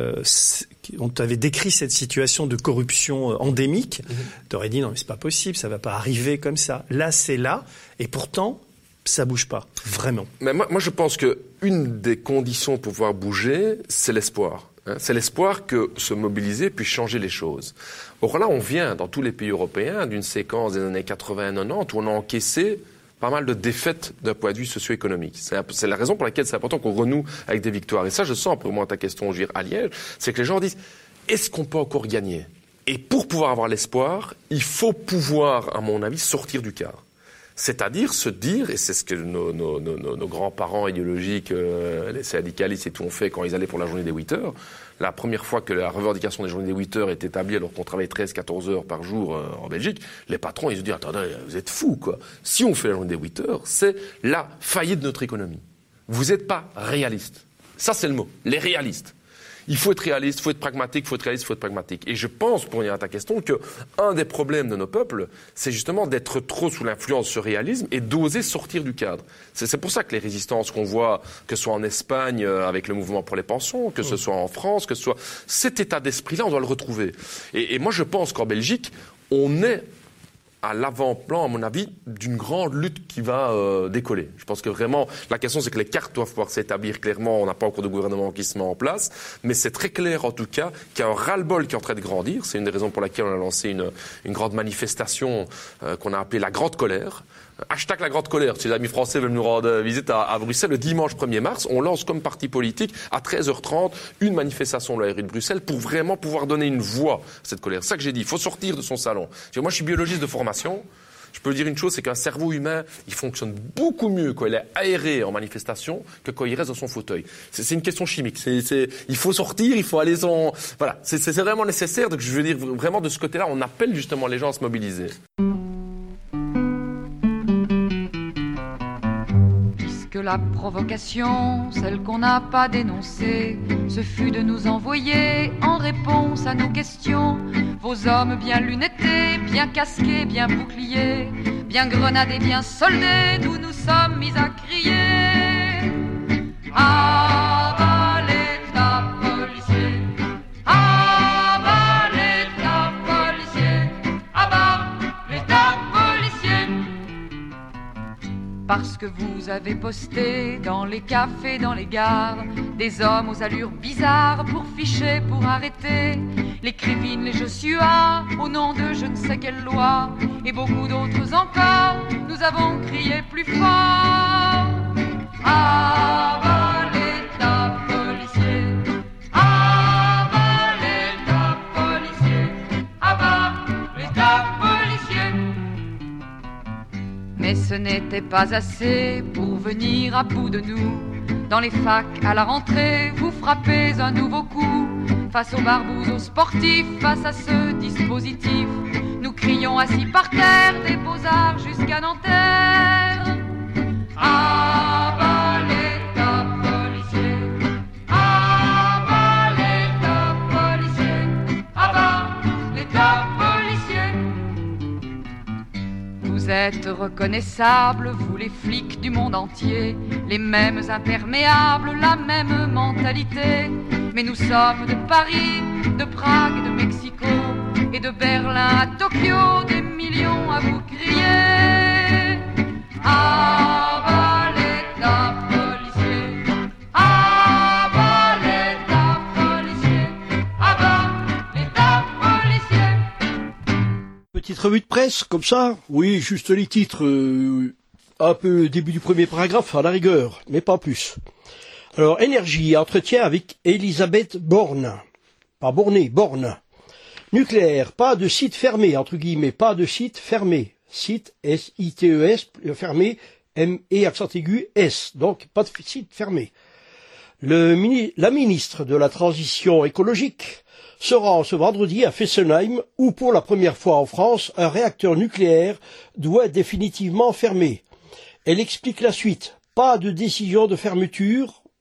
on t'avait décrit cette situation de corruption endémique, t'aurais dit non mais c'est pas possible, ça va pas arriver comme ça. Là c'est là, et pourtant ça bouge pas, vraiment. Mais moi je pense que une des conditions pour pouvoir bouger, c'est l'espoir. C'est l'espoir que se mobiliser puisse changer les choses. Or là, on vient, dans tous les pays européens, d'une séquence des années 80-90 où on a encaissé pas mal de défaites d'un point de vue socio-économique. C'est la raison pour laquelle c'est important qu'on renoue avec des victoires. Et ça, je sens, pour moi, ta question, je veux dire, à Liège, c'est que les gens disent, est-ce qu'on peut encore gagner? Et pour pouvoir avoir l'espoir, il faut pouvoir, à mon avis, sortir du cadre. C'est-à-dire se dire, et c'est ce que nos grands-parents idéologiques, les syndicalistes et tout ont fait quand ils allaient pour la journée des 8 heures. La première fois que la revendication des journées des 8 heures est établie alors qu'on travaille 13-14 heures par jour en Belgique, les patrons, ils se disent, attendez, vous êtes fous, quoi. Si on fait la journée des 8 heures, c'est la faillite de notre économie. Vous n'êtes pas réaliste. Ça, c'est le mot. Les réalistes. Il faut être réaliste, il faut être pragmatique, il faut être réaliste, il faut être pragmatique. Et je pense, pour revenir à ta question, que un des problèmes de nos peuples, c'est justement d'être trop sous l'influence de ce réalisme et d'oser sortir du cadre. C'est pour ça que les résistances qu'on voit, que ce soit en Espagne avec le mouvement pour les pensions, que ce soit en France, que ce soit cet état d'esprit-là, on doit le retrouver. Et moi, je pense qu'en Belgique, on est à l'avant-plan, à mon avis, d'une grande lutte qui va décoller. Je pense que vraiment, la question, c'est que les cartes doivent pouvoir s'établir clairement. On n'a pas encore de gouvernement qui se met en place, mais c'est très clair, en tout cas, qu'il y a un ras-le-bol qui est en train de grandir. C'est une des raisons pour laquelle on a lancé une grande manifestation qu'on a appelée la Grande Colère. Hashtag la Grande Colère. Si les amis français veulent nous rendre visite à Bruxelles, le dimanche 1er mars, on lance comme parti politique, à 13h30, une manifestation de la rue de Bruxelles pour vraiment pouvoir donner une voix à cette colère. C'est ça que j'ai dit. Il faut sortir de son salon. Moi, je suis biologiste de formation. Je peux dire une chose, c'est qu'un cerveau humain, il fonctionne beaucoup mieux quand il est aéré en manifestation que quand il reste dans son fauteuil. C'est une question chimique. Il faut sortir, il faut aller voilà. C'est vraiment nécessaire. Donc, je veux dire, vraiment, de ce côté-là, on appelle justement les gens à se mobiliser. Que la provocation, celle qu'on n'a pas dénoncée, ce fut de nous envoyer en réponse à nos questions vos hommes bien lunettés, bien casqués, bien boucliers, bien grenadés, bien soldés, nous nous sommes mis à crier. Ah bas l'État policier, ah bas l'État policier, ah bas l'État policier. Parce que vous avez posté dans les cafés, dans les gares, des hommes aux allures bizarres pour ficher, pour arrêter les crivines, les Joshua, au nom de je ne sais quelle loi, et beaucoup d'autres encore, nous avons crié plus fort. Ah bas l'État policier, ah bas l'État policier, ah bas l'État policier. Mais ce n'était pas assez pour venir à bout de nous. Dans les facs, à la rentrée, vous frappez un nouveau coup. Face aux barbouzes, aux sportifs, face à ce dispositif, nous crions assis par terre, des Beaux-Arts jusqu'à Nanterre. Ah bas l'État policier, ah bas l'État policier, ah bas l'État policier. Vous êtes reconnaissables, vous les flics du monde entier, les mêmes imperméables, la même mentalité. Mais nous sommes de Paris, de Prague, de Mexico et de Berlin à Tokyo, des millions à vous crier. Ah bas l'État policier, ah bas l'État policier, ah bas l'État policier. Petite revue de presse, comme ça? Oui, juste les titres, un peu début du premier paragraphe, à la rigueur, mais pas plus. Alors, Énergie, entretien avec Elisabeth Borne. Pas Borné, Borne. Nucléaire, pas de site fermé, entre guillemets, pas de site fermé. Site, S-I-T-E-S, fermé, M-E accent aigu, S. Donc, pas de site fermé. La ministre de la Transition écologique se rend ce vendredi à Fessenheim, où pour la première fois en France, un réacteur nucléaire doit être définitivement fermé. Elle explique la suite. Pas de décision de fermeture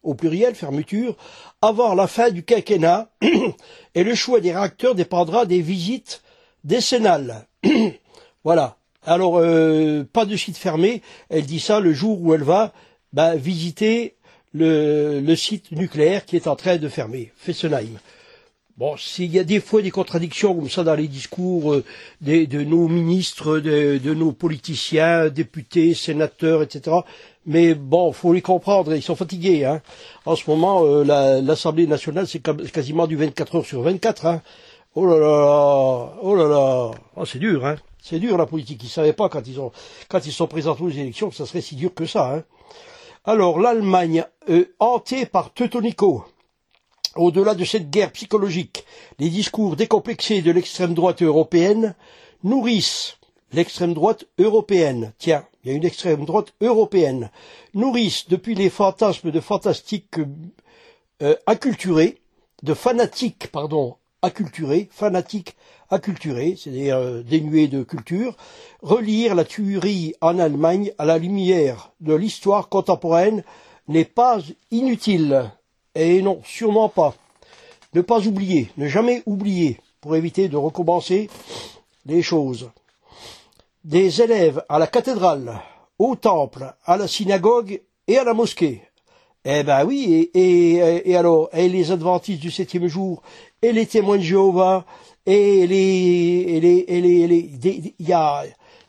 au pluriel, fermeture, avant la fin du quinquennat, et le choix des réacteurs dépendra des visites décennales. Voilà. Alors, pas de site fermé, elle dit ça le jour où elle va visiter le site nucléaire qui est en train de fermer, Fessenheim. Bon, s'il y a des fois des contradictions comme ça dans les discours de nos ministres, de nos politiciens, députés, sénateurs, etc., mais bon, faut les comprendre, ils sont fatigués. Hein. En ce moment, l'Assemblée nationale, c'est quasiment du 24 heures sur 24. Hein. Oh là là, oh là là, oh, c'est dur, hein. C'est dur la politique. Ils savaient pas quand ils sont présentés aux élections que ça serait si dur que ça. Hein. Alors l'Allemagne, hantée par Teutonicot. Au-delà de cette guerre psychologique, les discours décomplexés de l'extrême droite européenne nourrissent l'extrême droite européenne. Tiens, il y a une extrême droite européenne. Nourrissent depuis les fantasmes de fantastiques acculturés, de fanatiques, fanatiques acculturés, c'est-à-dire dénués de culture, relire la tuerie en Allemagne à la lumière de l'histoire contemporaine n'est pas inutile. Et non, sûrement pas. Ne pas oublier, ne jamais oublier, pour éviter de recommencer les choses. Des élèves à la cathédrale, au temple, à la synagogue et à la mosquée. Eh ben oui, et alors, et les adventistes du 7e jour, et les témoins de Jéhovah, et il y a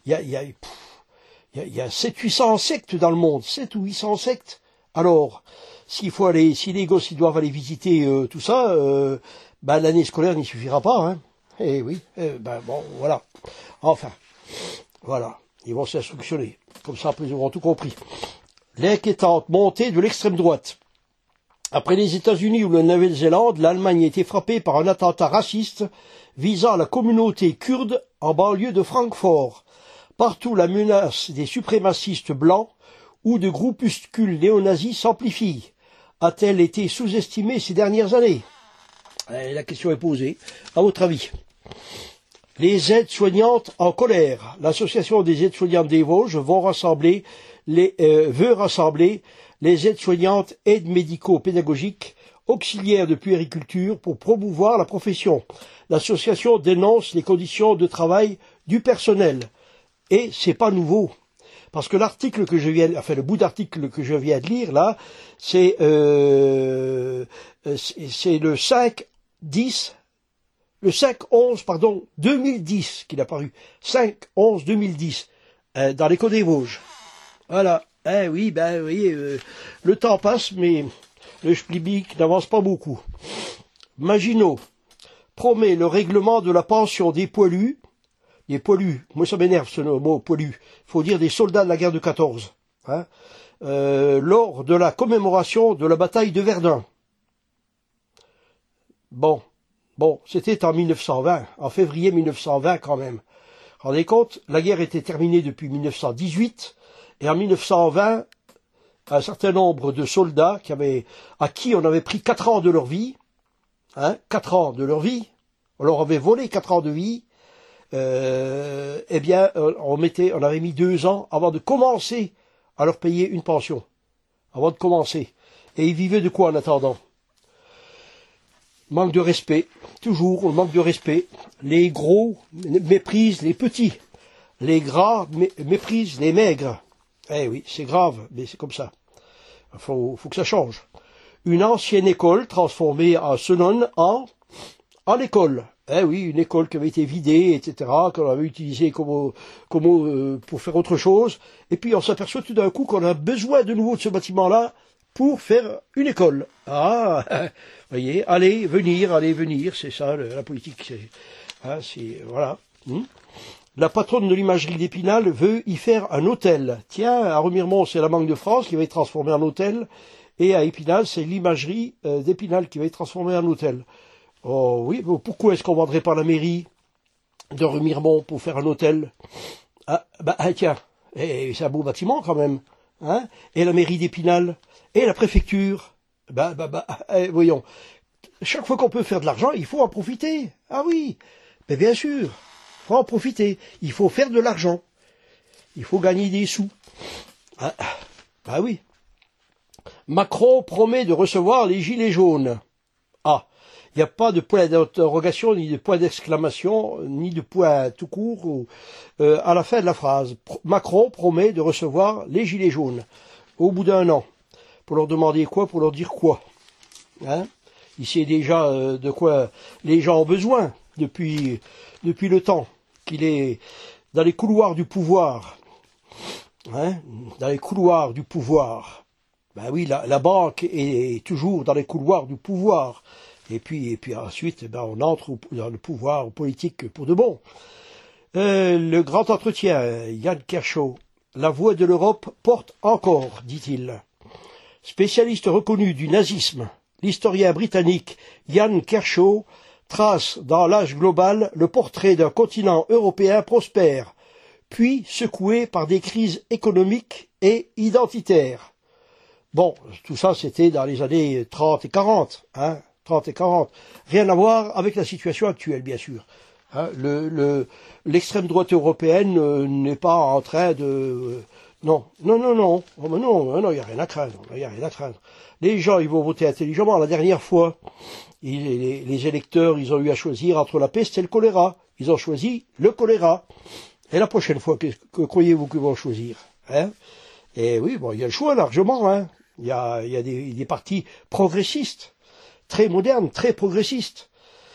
700-800 sectes dans le monde, 7 ou 800 sectes. Alors, si les gosses ils doivent aller visiter tout ça, l'année scolaire n'y suffira pas, hein. Eh oui, bon, voilà. Enfin, voilà, ils vont s'instructionner. Comme ça, après, ils auront tout compris. L'inquiétante montée de l'extrême droite. Après les États-Unis ou la Nouvelle-Zélande, l'Allemagne a été frappée par un attentat raciste visant la communauté kurde en banlieue de Francfort. Partout, la menace des suprémacistes blancs ou de groupuscules néo-nazis s'amplifie. A-t-elle été sous-estimée ces dernières années? La question est posée. À votre avis? Les aides-soignantes en colère. L'association des aides-soignantes des Vosges veut rassembler les aides-soignantes, aides médico-pédagogiques, auxiliaires de puériculture pour promouvoir la profession. L'association dénonce les conditions de travail du personnel. Et c'est pas nouveau. Parce que l'article que je viens, le bout d'article que je viens de lire, là, c'est le 5/11/2010 qu'il a paru. 5/11/2010, dans l'Écho des Vosges. Voilà. Oui, le temps passe, mais le schplibic n'avance pas beaucoup. Maginot promet le règlement de la pension des poilus. Les poilus, moi ça m'énerve ce mot poilu, il faut dire des soldats de la guerre de 14, hein, lors de la commémoration de la bataille de Verdun. Bon, c'était en 1920, en février 1920 quand même. Rendez compte, la guerre était terminée depuis 1918, et en 1920, un certain nombre de soldats à qui on avait pris 4 ans de leur vie, hein, 4 ans de leur vie, on leur avait volé 4 ans de vie, on avait mis 2 ans avant de commencer à leur payer une pension. Avant de commencer. Et ils vivaient de quoi en attendant? Manque de respect. Toujours, on manque de respect. Les gros méprisent les petits. Les gras méprisent les maigres. Eh oui, c'est grave, mais c'est comme ça. Faut que ça change. Une ancienne école transformée à Senon en école. Eh oui, une école qui avait été vidée, etc., qu'on avait utilisée pour faire autre chose. Et puis on s'aperçoit tout d'un coup qu'on a besoin de nouveau de ce bâtiment-là pour faire une école. Ah, voyez, aller, venir, c'est ça la politique. Voilà. La patronne de l'imagerie d'Épinal veut y faire un hôtel. Tiens, à Remiremont, c'est la Banque de France qui va être transformée en hôtel. Et à Épinal, c'est l'imagerie d'Épinal qui va être transformée en hôtel. Oh oui, pourquoi est-ce qu'on vendrait pas la mairie de Remiremont pour faire un hôtel? Tiens, c'est un beau bâtiment quand même. Hein, et la mairie d'Épinal, et la préfecture. Voyons, chaque fois qu'on peut faire de l'argent, il faut en profiter. Ah oui, mais bien sûr, il faut en profiter. Il faut faire de l'argent. Il faut gagner des sous. Oui. Macron promet de recevoir les gilets jaunes. Ah, il n'y a pas de point d'interrogation, ni de point d'exclamation, ni de point tout court à la fin de la phrase. Macron promet de recevoir les gilets jaunes au bout d'un an. Pour leur demander quoi? Pour leur dire quoi? Hein? Il sait déjà de quoi les gens ont besoin depuis le temps qu'il est dans les couloirs du pouvoir. Hein? Dans les couloirs du pouvoir. Ben oui, la banque est toujours dans les couloirs du pouvoir. Et puis ensuite, ben, on entre dans le pouvoir politique pour de bon. Le grand entretien, Yann Kershaw. La voix de l'Europe porte encore, dit-il. Spécialiste reconnu du nazisme, l'historien britannique Yann Kershaw trace dans l'âge global le portrait d'un continent européen prospère, puis secoué par des crises économiques et identitaires. Bon, tout ça c'était dans les années 30 et 40, hein, 30 et 40. Rien à voir avec la situation actuelle, bien sûr. Hein, l'extrême droite européenne n'est pas en train de... Non, il n'y a rien à craindre, Les gens, ils vont voter intelligemment. La dernière fois, les électeurs, ils ont eu à choisir entre la peste et le choléra. Ils ont choisi le choléra. Et la prochaine fois, que croyez-vous qu'ils vont choisir, hein? Et oui, bon, il y a le choix largement, hein. Il y a des partis progressistes, très modernes, très progressistes,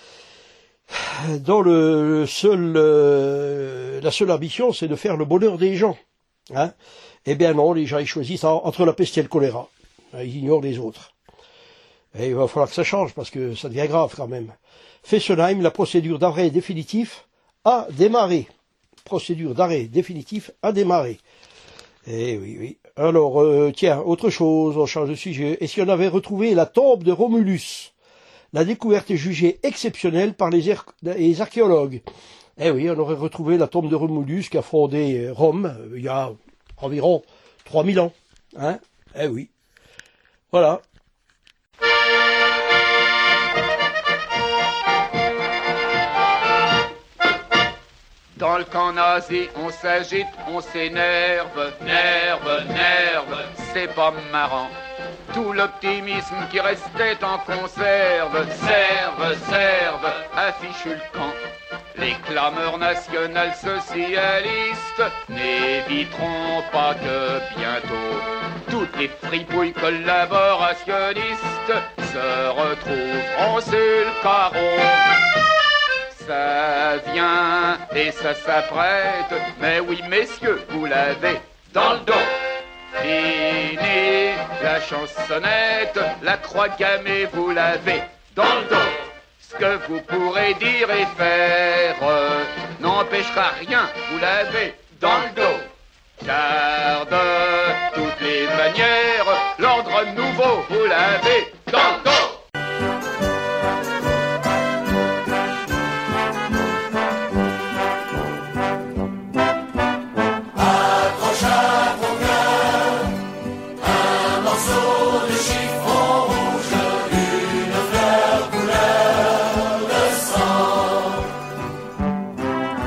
dont la seule ambition, c'est de faire le bonheur des gens. Hein? Eh bien non, les gens ils choisissent entre la peste et le choléra. Ils ignorent les autres. Et il va falloir que ça change parce que ça devient grave quand même. Fessenheim, la procédure d'arrêt définitif a démarré. Procédure d'arrêt définitif a démarré. Eh oui. Alors, tiens, autre chose, on change de sujet. Et si on avait retrouvé la tombe de Romulus? La découverte est jugée exceptionnelle par les archéologues. Eh oui, on aurait retrouvé la tombe de Romulus qui a fondé Rome il y a environ 3000 ans. Hein? Eh oui. Voilà. Dans le camp nazi, on s'agite, on s'énerve, nerve, c'est pas marrant. Tout l'optimisme qui restait en conserve, serve, affiche le camp. Les clameurs national-socialistes n'éviteront pas que bientôt toutes les fripouilles collaborationnistes se retrouveront sur le carreau. Ça vient et ça s'apprête, mais oui messieurs, vous l'avez dans le dos. Fini la chansonnette, la croix gammée, vous l'avez dans le dos. Ce que vous pourrez dire et faire n'empêchera rien, vous l'avez dans le dos. Car de toutes les manières, l'ordre nouveau, vous l'avez dans le dos.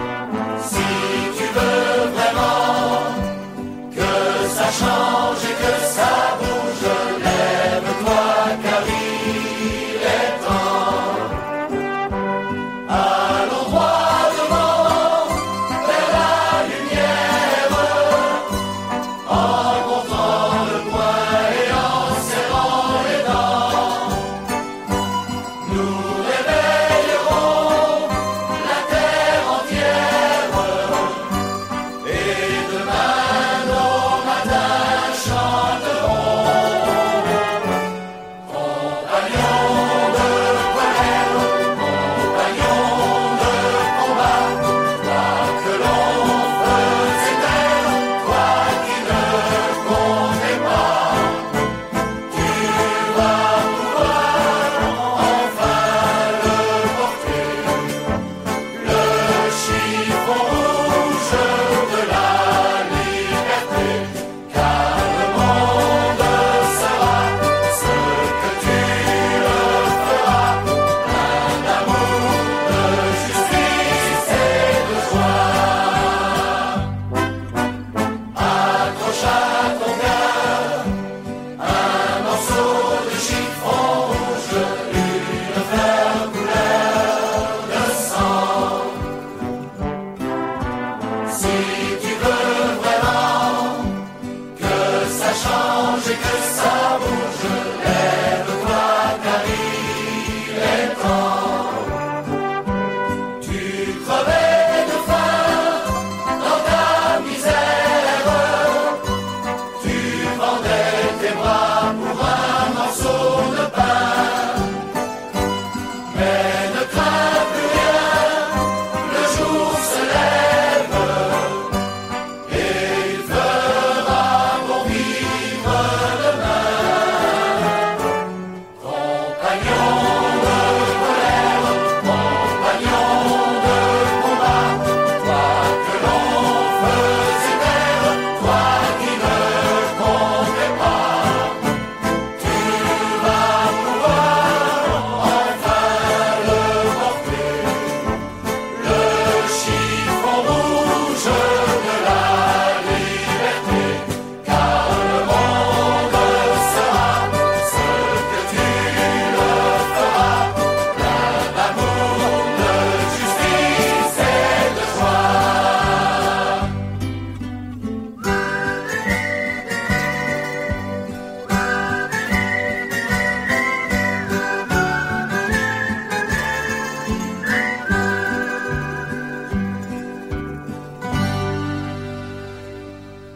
Change et que